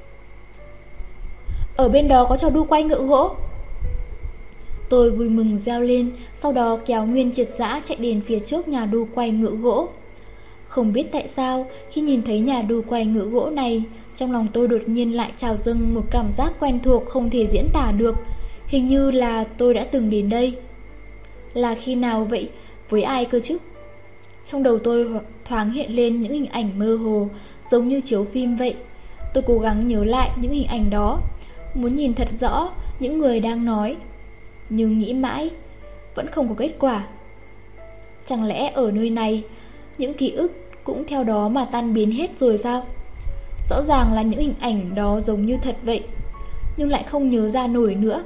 Ở bên đó có trò đu quay ngựa gỗ. Tôi vui mừng reo lên, sau đó kéo Nguyên Triệt Dã chạy đến phía trước nhà đu quay ngựa gỗ. Không biết tại sao, khi nhìn thấy nhà đu quay ngựa gỗ này, trong lòng tôi đột nhiên lại trào dâng một cảm giác quen thuộc không thể diễn tả được. Hình như là tôi đã từng đến đây. Là khi nào vậy? Với ai cơ chứ? Trong đầu tôi thoáng hiện lên những hình ảnh mơ hồ, giống như chiếu phim vậy. Tôi cố gắng nhớ lại những hình ảnh đó, muốn nhìn thật rõ những người đang nói. Nhưng nghĩ mãi, vẫn không có kết quả. Chẳng lẽ ở nơi này, những ký ức cũng theo đó mà tan biến hết rồi sao? Rõ ràng là những hình ảnh đó giống như thật vậy, nhưng lại không nhớ ra nổi nữa.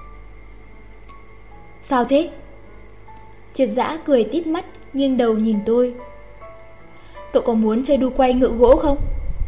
Sao thế? Triệt Dã cười tít mắt, nghiêng đầu nhìn tôi. Cậu có muốn chơi đu quay ngựa gỗ không?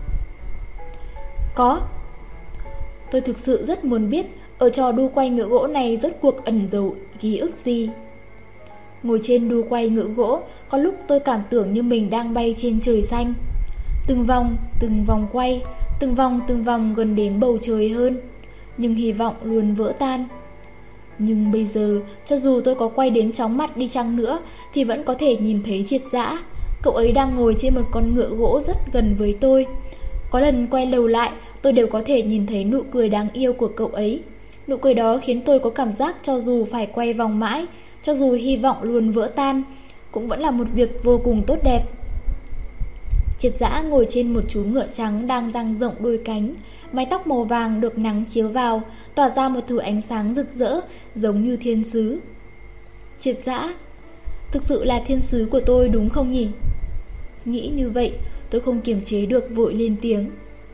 Có. Tôi thực sự rất muốn biết ở trò đu quay ngựa gỗ này rốt cuộc ẩn giấu ký ức gì. Ngồi trên đu quay ngựa gỗ, có lúc tôi cảm tưởng như mình đang bay trên trời xanh. Từng vòng, từng vòng quay, từng vòng từng vòng gần đến bầu trời hơn. Nhưng hy vọng luôn vỡ tan. Nhưng bây giờ, cho dù tôi có quay đến chóng mặt đi chăng nữa, thì vẫn có thể nhìn thấy Triệt Dã. Cậu ấy đang ngồi trên một con ngựa gỗ rất gần với tôi. Có lần quay đầu lại, tôi đều có thể nhìn thấy nụ cười đáng yêu của cậu ấy. Nụ cười đó khiến tôi có cảm giác cho dù phải quay vòng mãi, cho dù hy vọng luôn vỡ tan, cũng vẫn là một việc vô cùng tốt đẹp. Triệt Dã ngồi trên một chú ngựa trắng đang dang rộng đôi cánh, mái tóc màu vàng được nắng chiếu vào, tỏa ra một thứ ánh sáng rực rỡ, giống như thiên sứ. Triệt Dã, thực sự là thiên sứ của tôi đúng không nhỉ? Nghĩ như vậy, tôi không kiềm chế được vội lên tiếng.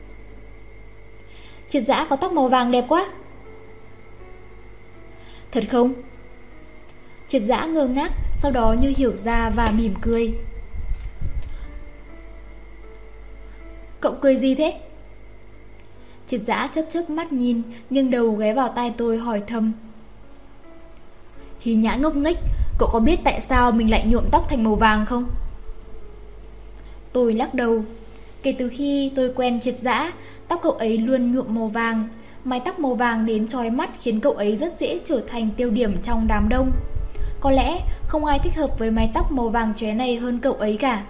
Triệt Dã có tóc màu vàng đẹp quá. Thật không? Triệt Dã ngơ ngác, sau đó như hiểu ra và mỉm cười. Cậu cười gì thế? Triệt Dã chớp chớp mắt nhìn, nghiêng đầu ghé vào tai tôi hỏi thầm. Hy Nhã ngốc nghếch, cậu có biết tại sao mình lại nhuộm tóc thành màu vàng không? Tôi lắc đầu. Kể từ khi tôi quen Triệt Dã, tóc cậu ấy luôn nhuộm màu vàng. Mái tóc màu vàng đến chói mắt khiến cậu ấy rất dễ trở thành tiêu điểm trong đám đông. Có lẽ không ai thích hợp với mái tóc màu vàng chóe này hơn cậu ấy cả.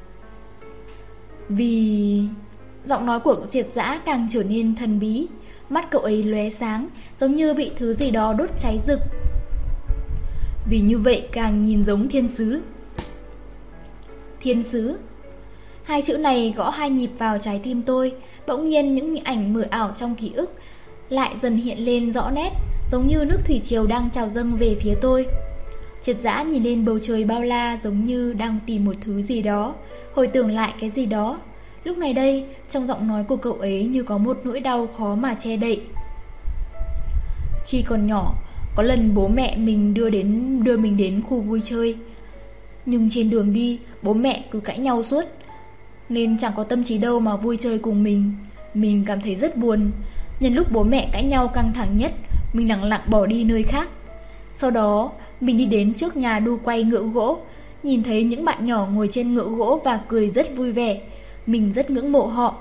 Vì... Giọng nói của Triệt Dã càng trở nên thần bí. Mắt cậu ấy lóe sáng, giống như bị thứ gì đó đốt cháy rực. Vì như vậy càng nhìn giống thiên sứ. Thiên sứ. Hai chữ này gõ hai nhịp vào trái tim tôi. Bỗng nhiên những hình ảnh mờ ảo trong ký ức lại dần hiện lên rõ nét, giống như nước thủy triều đang trào dâng về phía tôi. Triệt Dã nhìn lên bầu trời bao la, giống như đang tìm một thứ gì đó, hồi tưởng lại cái gì đó. Lúc này đây, trong giọng nói của cậu ấy như có một nỗi đau khó mà che đậy. Khi còn nhỏ, có lần bố mẹ mình đưa đến đưa mình đến khu vui chơi. Nhưng trên đường đi, bố mẹ cứ cãi nhau suốt. nên chẳng có tâm trí đâu mà vui chơi cùng mình. Mình cảm thấy rất buồn. Nhân lúc bố mẹ cãi nhau căng thẳng nhất, mình lặng lặng bỏ đi nơi khác. Sau đó mình đi đến trước nhà đu quay ngựa gỗ, nhìn thấy những bạn nhỏ ngồi trên ngựa gỗ và cười rất vui vẻ. Mình rất ngưỡng mộ họ.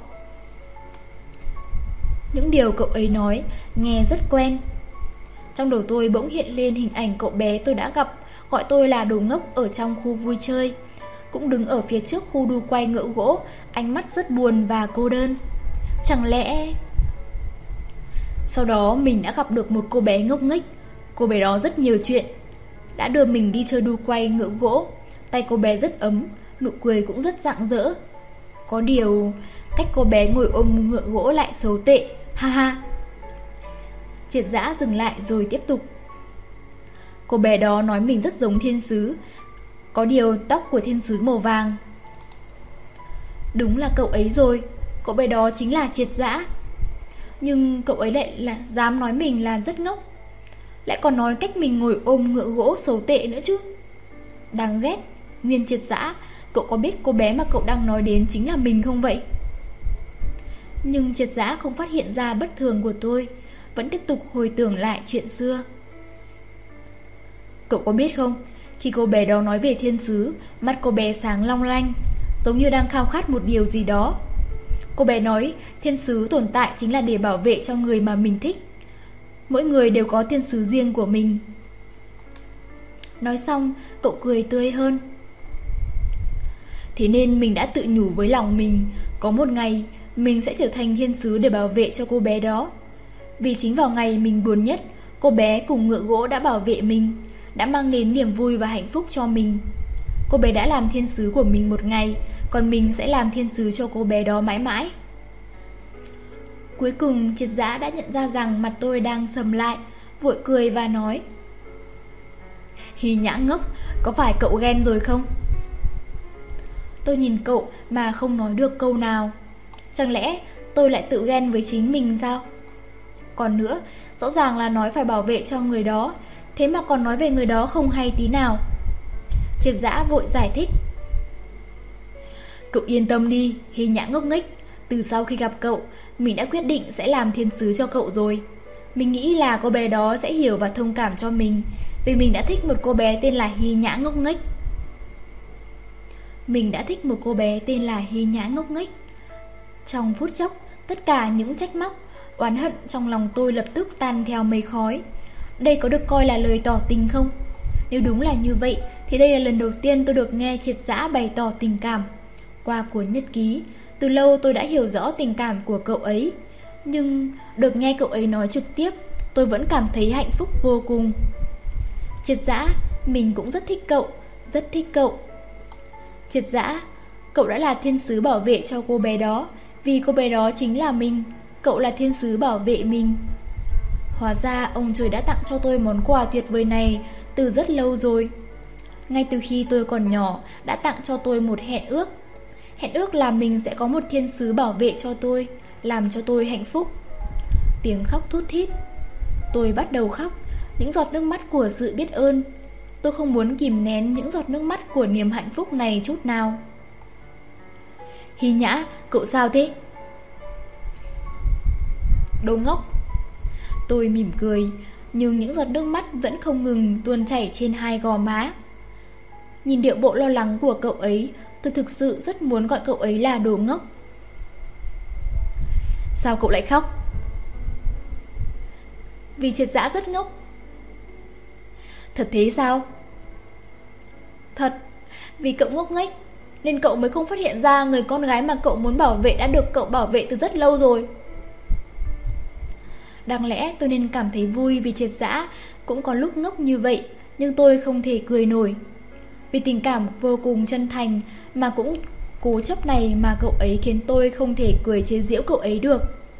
Những điều cậu ấy nói nghe rất quen. Trong đầu tôi bỗng hiện lên hình ảnh cậu bé tôi đã gặp, gọi tôi là đồ ngốc ở trong khu vui chơi, cũng đứng ở phía trước khu đu quay ngựa gỗ, ánh mắt rất buồn và cô đơn. Chẳng lẽ... Sau đó mình đã gặp được một cô bé ngốc nghếch. Cô bé đó rất nhiều chuyện, đã đưa mình đi chơi đu quay ngựa gỗ. Tay cô bé rất ấm, nụ cười cũng rất rạng rỡ. Có điều cách cô bé ngồi ôm ngựa gỗ lại xấu tệ. Ha ha. Triệt Dã dừng lại rồi tiếp tục. Cô bé đó nói mình rất giống thiên sứ, có điều tóc của thiên sứ màu vàng. Đúng là cậu ấy rồi, cậu bé đó chính là Triệt Dã. Nhưng cậu ấy lại là dám nói mình là rất ngốc, lại còn nói cách mình ngồi ôm ngựa gỗ xấu tệ nữa chứ. Đáng ghét. Nguyên Triệt Dã, cậu có biết cô bé mà cậu đang nói đến chính là mình không vậy? Nhưng Triệt Dã không phát hiện ra bất thường của tôi, vẫn tiếp tục hồi tưởng lại chuyện xưa. Cậu có biết không, khi cô bé đó nói về thiên sứ, mắt cô bé sáng long lanh, giống như đang khao khát một điều gì đó. Cô bé nói thiên sứ tồn tại chính là để bảo vệ cho người mà mình thích. Mỗi người đều có thiên sứ riêng của mình. Nói xong, cậu cười tươi hơn. Thế nên mình đã tự nhủ với lòng mình, có một ngày mình sẽ trở thành thiên sứ để bảo vệ cho cô bé đó. Vì chính vào ngày mình buồn nhất, cô bé cùng ngựa gỗ đã bảo vệ mình, đã mang đến niềm vui và hạnh phúc cho mình. Cô bé đã làm thiên sứ của mình một ngày, còn mình sẽ làm thiên sứ cho cô bé đó mãi mãi. Cuối cùng Triệt Dã đã nhận ra rằng mặt tôi đang sầm lại, vội cười và nói: Hy Nhã ngốc, có phải cậu ghen rồi không? Tôi nhìn cậu mà không nói được câu nào. Chẳng lẽ tôi lại tự ghen với chính mình sao? Còn nữa, rõ ràng là nói phải bảo vệ cho người đó, thế mà còn nói về người đó không hay tí nào. Triệt Dã vội giải thích: Cậu yên tâm đi, Hy Nhã ngốc nghếch. Từ sau khi gặp cậu, mình đã quyết định sẽ làm thiên sứ cho cậu rồi. Mình nghĩ là cô bé đó sẽ hiểu và thông cảm cho mình, vì mình đã thích một cô bé tên là Hy Nhã ngốc nghếch. Mình đã thích một cô bé tên là Hy Nhã ngốc nghếch. Trong phút chốc, tất cả những trách móc, oán hận trong lòng tôi lập tức tan theo mây khói. Đây có được coi là lời tỏ tình không? Nếu đúng là như vậy, thì đây là lần đầu tiên tôi được nghe Triệt Dã bày tỏ tình cảm. Qua cuốn nhật ký, từ lâu tôi đã hiểu rõ tình cảm của cậu ấy, nhưng được nghe cậu ấy nói trực tiếp, tôi vẫn cảm thấy hạnh phúc vô cùng. Triệt Dã, mình cũng rất thích cậu, rất thích cậu. Triệt Dã, cậu đã là thiên sứ bảo vệ cho cô bé đó, vì cô bé đó chính là mình. Cậu là thiên sứ bảo vệ mình. Hóa ra ông trời đã tặng cho tôi món quà tuyệt vời này từ rất lâu rồi. Ngay từ khi tôi còn nhỏ, đã tặng cho tôi một hẹn ước. Hẹn ước là mình sẽ có một thiên sứ bảo vệ cho tôi, làm cho tôi hạnh phúc. Tiếng khóc thút thít. Tôi bắt đầu khóc, những giọt nước mắt của sự biết ơn. Tôi không muốn kìm nén những giọt nước mắt của niềm hạnh phúc này chút nào. Hy Nhã, cậu sao thế? Đồ ngốc. Tôi mỉm cười, nhưng những giọt nước mắt vẫn không ngừng tuôn chảy trên hai gò má. Nhìn điệu bộ lo lắng của cậu ấy, tôi thực sự rất muốn gọi cậu ấy là đồ ngốc. Sao cậu lại khóc? Vì Triệt Dã rất ngốc. Thật thế sao? Thật, vì cậu ngốc nghếch nên cậu mới không phát hiện ra người con gái mà cậu muốn bảo vệ đã được cậu bảo vệ từ rất lâu rồi. Đáng lẽ tôi nên cảm thấy vui vì Triệt Dã cũng có lúc ngốc như vậy, nhưng tôi không thể cười nổi. Vì tình cảm vô cùng chân thành mà cũng cố chấp này mà cậu ấy khiến tôi không thể cười chế giễu cậu ấy được.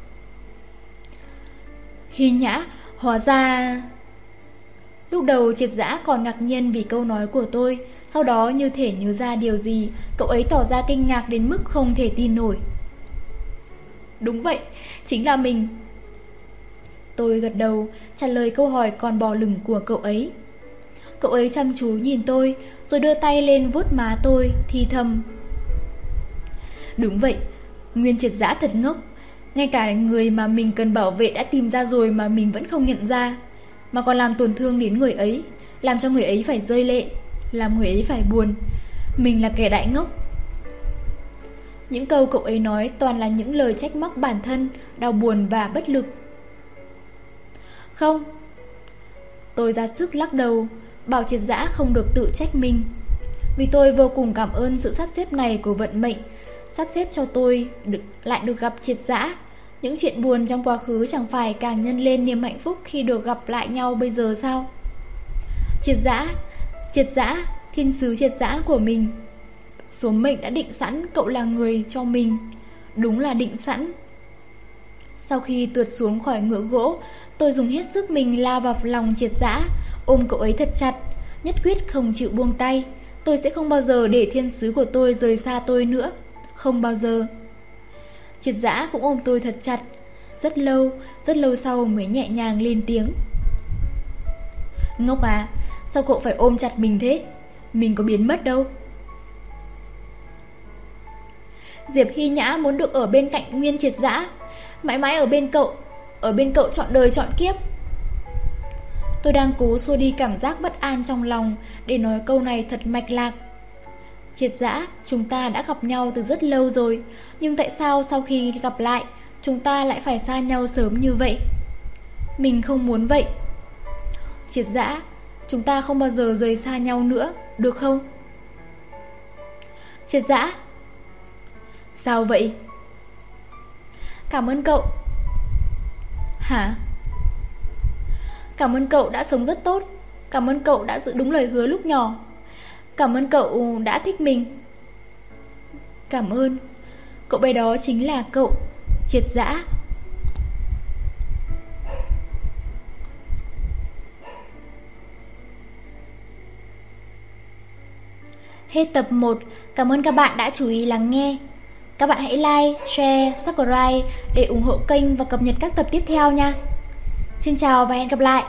Hy Nhã, hóa ra... Lúc đầu Triệt Dã còn ngạc nhiên vì câu nói của tôi, sau đó như thể nhớ ra điều gì, cậu ấy tỏ ra kinh ngạc đến mức không thể tin nổi. Đúng vậy, chính là mình. Tôi gật đầu, trả lời câu hỏi còn bò lửng của cậu ấy. Cậu ấy chăm chú nhìn tôi, rồi đưa tay lên vuốt má tôi, thì thầm: Đúng vậy, Nguyên triệt dã thật ngốc. Ngay cả người mà mình cần bảo vệ đã tìm ra rồi mà mình vẫn không nhận ra, mà còn làm tổn thương đến người ấy, làm cho người ấy phải rơi lệ, làm người ấy phải buồn. Mình là kẻ đại ngốc. Những câu cậu ấy nói toàn là những lời trách móc bản thân, đau buồn và bất lực. Không. Tôi ra sức lắc đầu, bảo Triệt Dã không được tự trách mình. Vì tôi vô cùng cảm ơn sự sắp xếp này của vận mệnh, sắp xếp cho tôi được, lại được gặp Triệt Dã. Những chuyện buồn trong quá khứ chẳng phải càng nhân lên niềm hạnh phúc khi được gặp lại nhau bây giờ sao? Triệt Dã, Triệt Dã, thiên sứ Triệt Dã của mình. Số mệnh đã định sẵn cậu là người cho mình. Đúng là định sẵn. Sau khi tuột xuống khỏi ngựa gỗ, tôi dùng hết sức mình lao vào lòng Triệt Dã, ôm cậu ấy thật chặt, nhất quyết không chịu buông tay. Tôi sẽ không bao giờ để thiên sứ của tôi rời xa tôi nữa. Không bao giờ. Triệt Dã cũng ôm tôi thật chặt. Rất lâu, rất lâu sau mới nhẹ nhàng lên tiếng. Ngốc à, sao cậu phải ôm chặt mình thế? Mình có biến mất đâu. Diệp Hy Nhã muốn được ở bên cạnh Nguyên Triệt Dã, mãi mãi ở bên cậu, ở bên cậu trọn đời trọn kiếp. Tôi đang cố xua đi cảm giác bất an trong lòng để nói câu này thật mạch lạc. Triệt Dã, chúng ta đã gặp nhau từ rất lâu rồi, nhưng tại sao sau khi gặp lại, chúng ta lại phải xa nhau sớm như vậy? Mình không muốn vậy. Triệt Dã, chúng ta không bao giờ rời xa nhau nữa, được không? Triệt Dã. Sao vậy? Cảm ơn cậu. Hả? Cảm ơn cậu đã sống rất tốt. Cảm ơn cậu đã giữ đúng lời hứa lúc nhỏ. Cảm ơn cậu đã thích mình. Cảm ơn. Cậu bé đó chính là cậu, Triệt Dã. Hết tập một. Cảm ơn các bạn đã chú ý lắng nghe. Các bạn hãy like, share, subscribe để ủng hộ kênh và cập nhật các tập tiếp theo nha. Xin chào và hẹn gặp lại.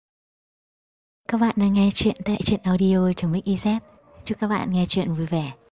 Các bạn đang nghe chuyện tại truyện audio chấm ích i zét. Chúc các bạn nghe chuyện vui vẻ.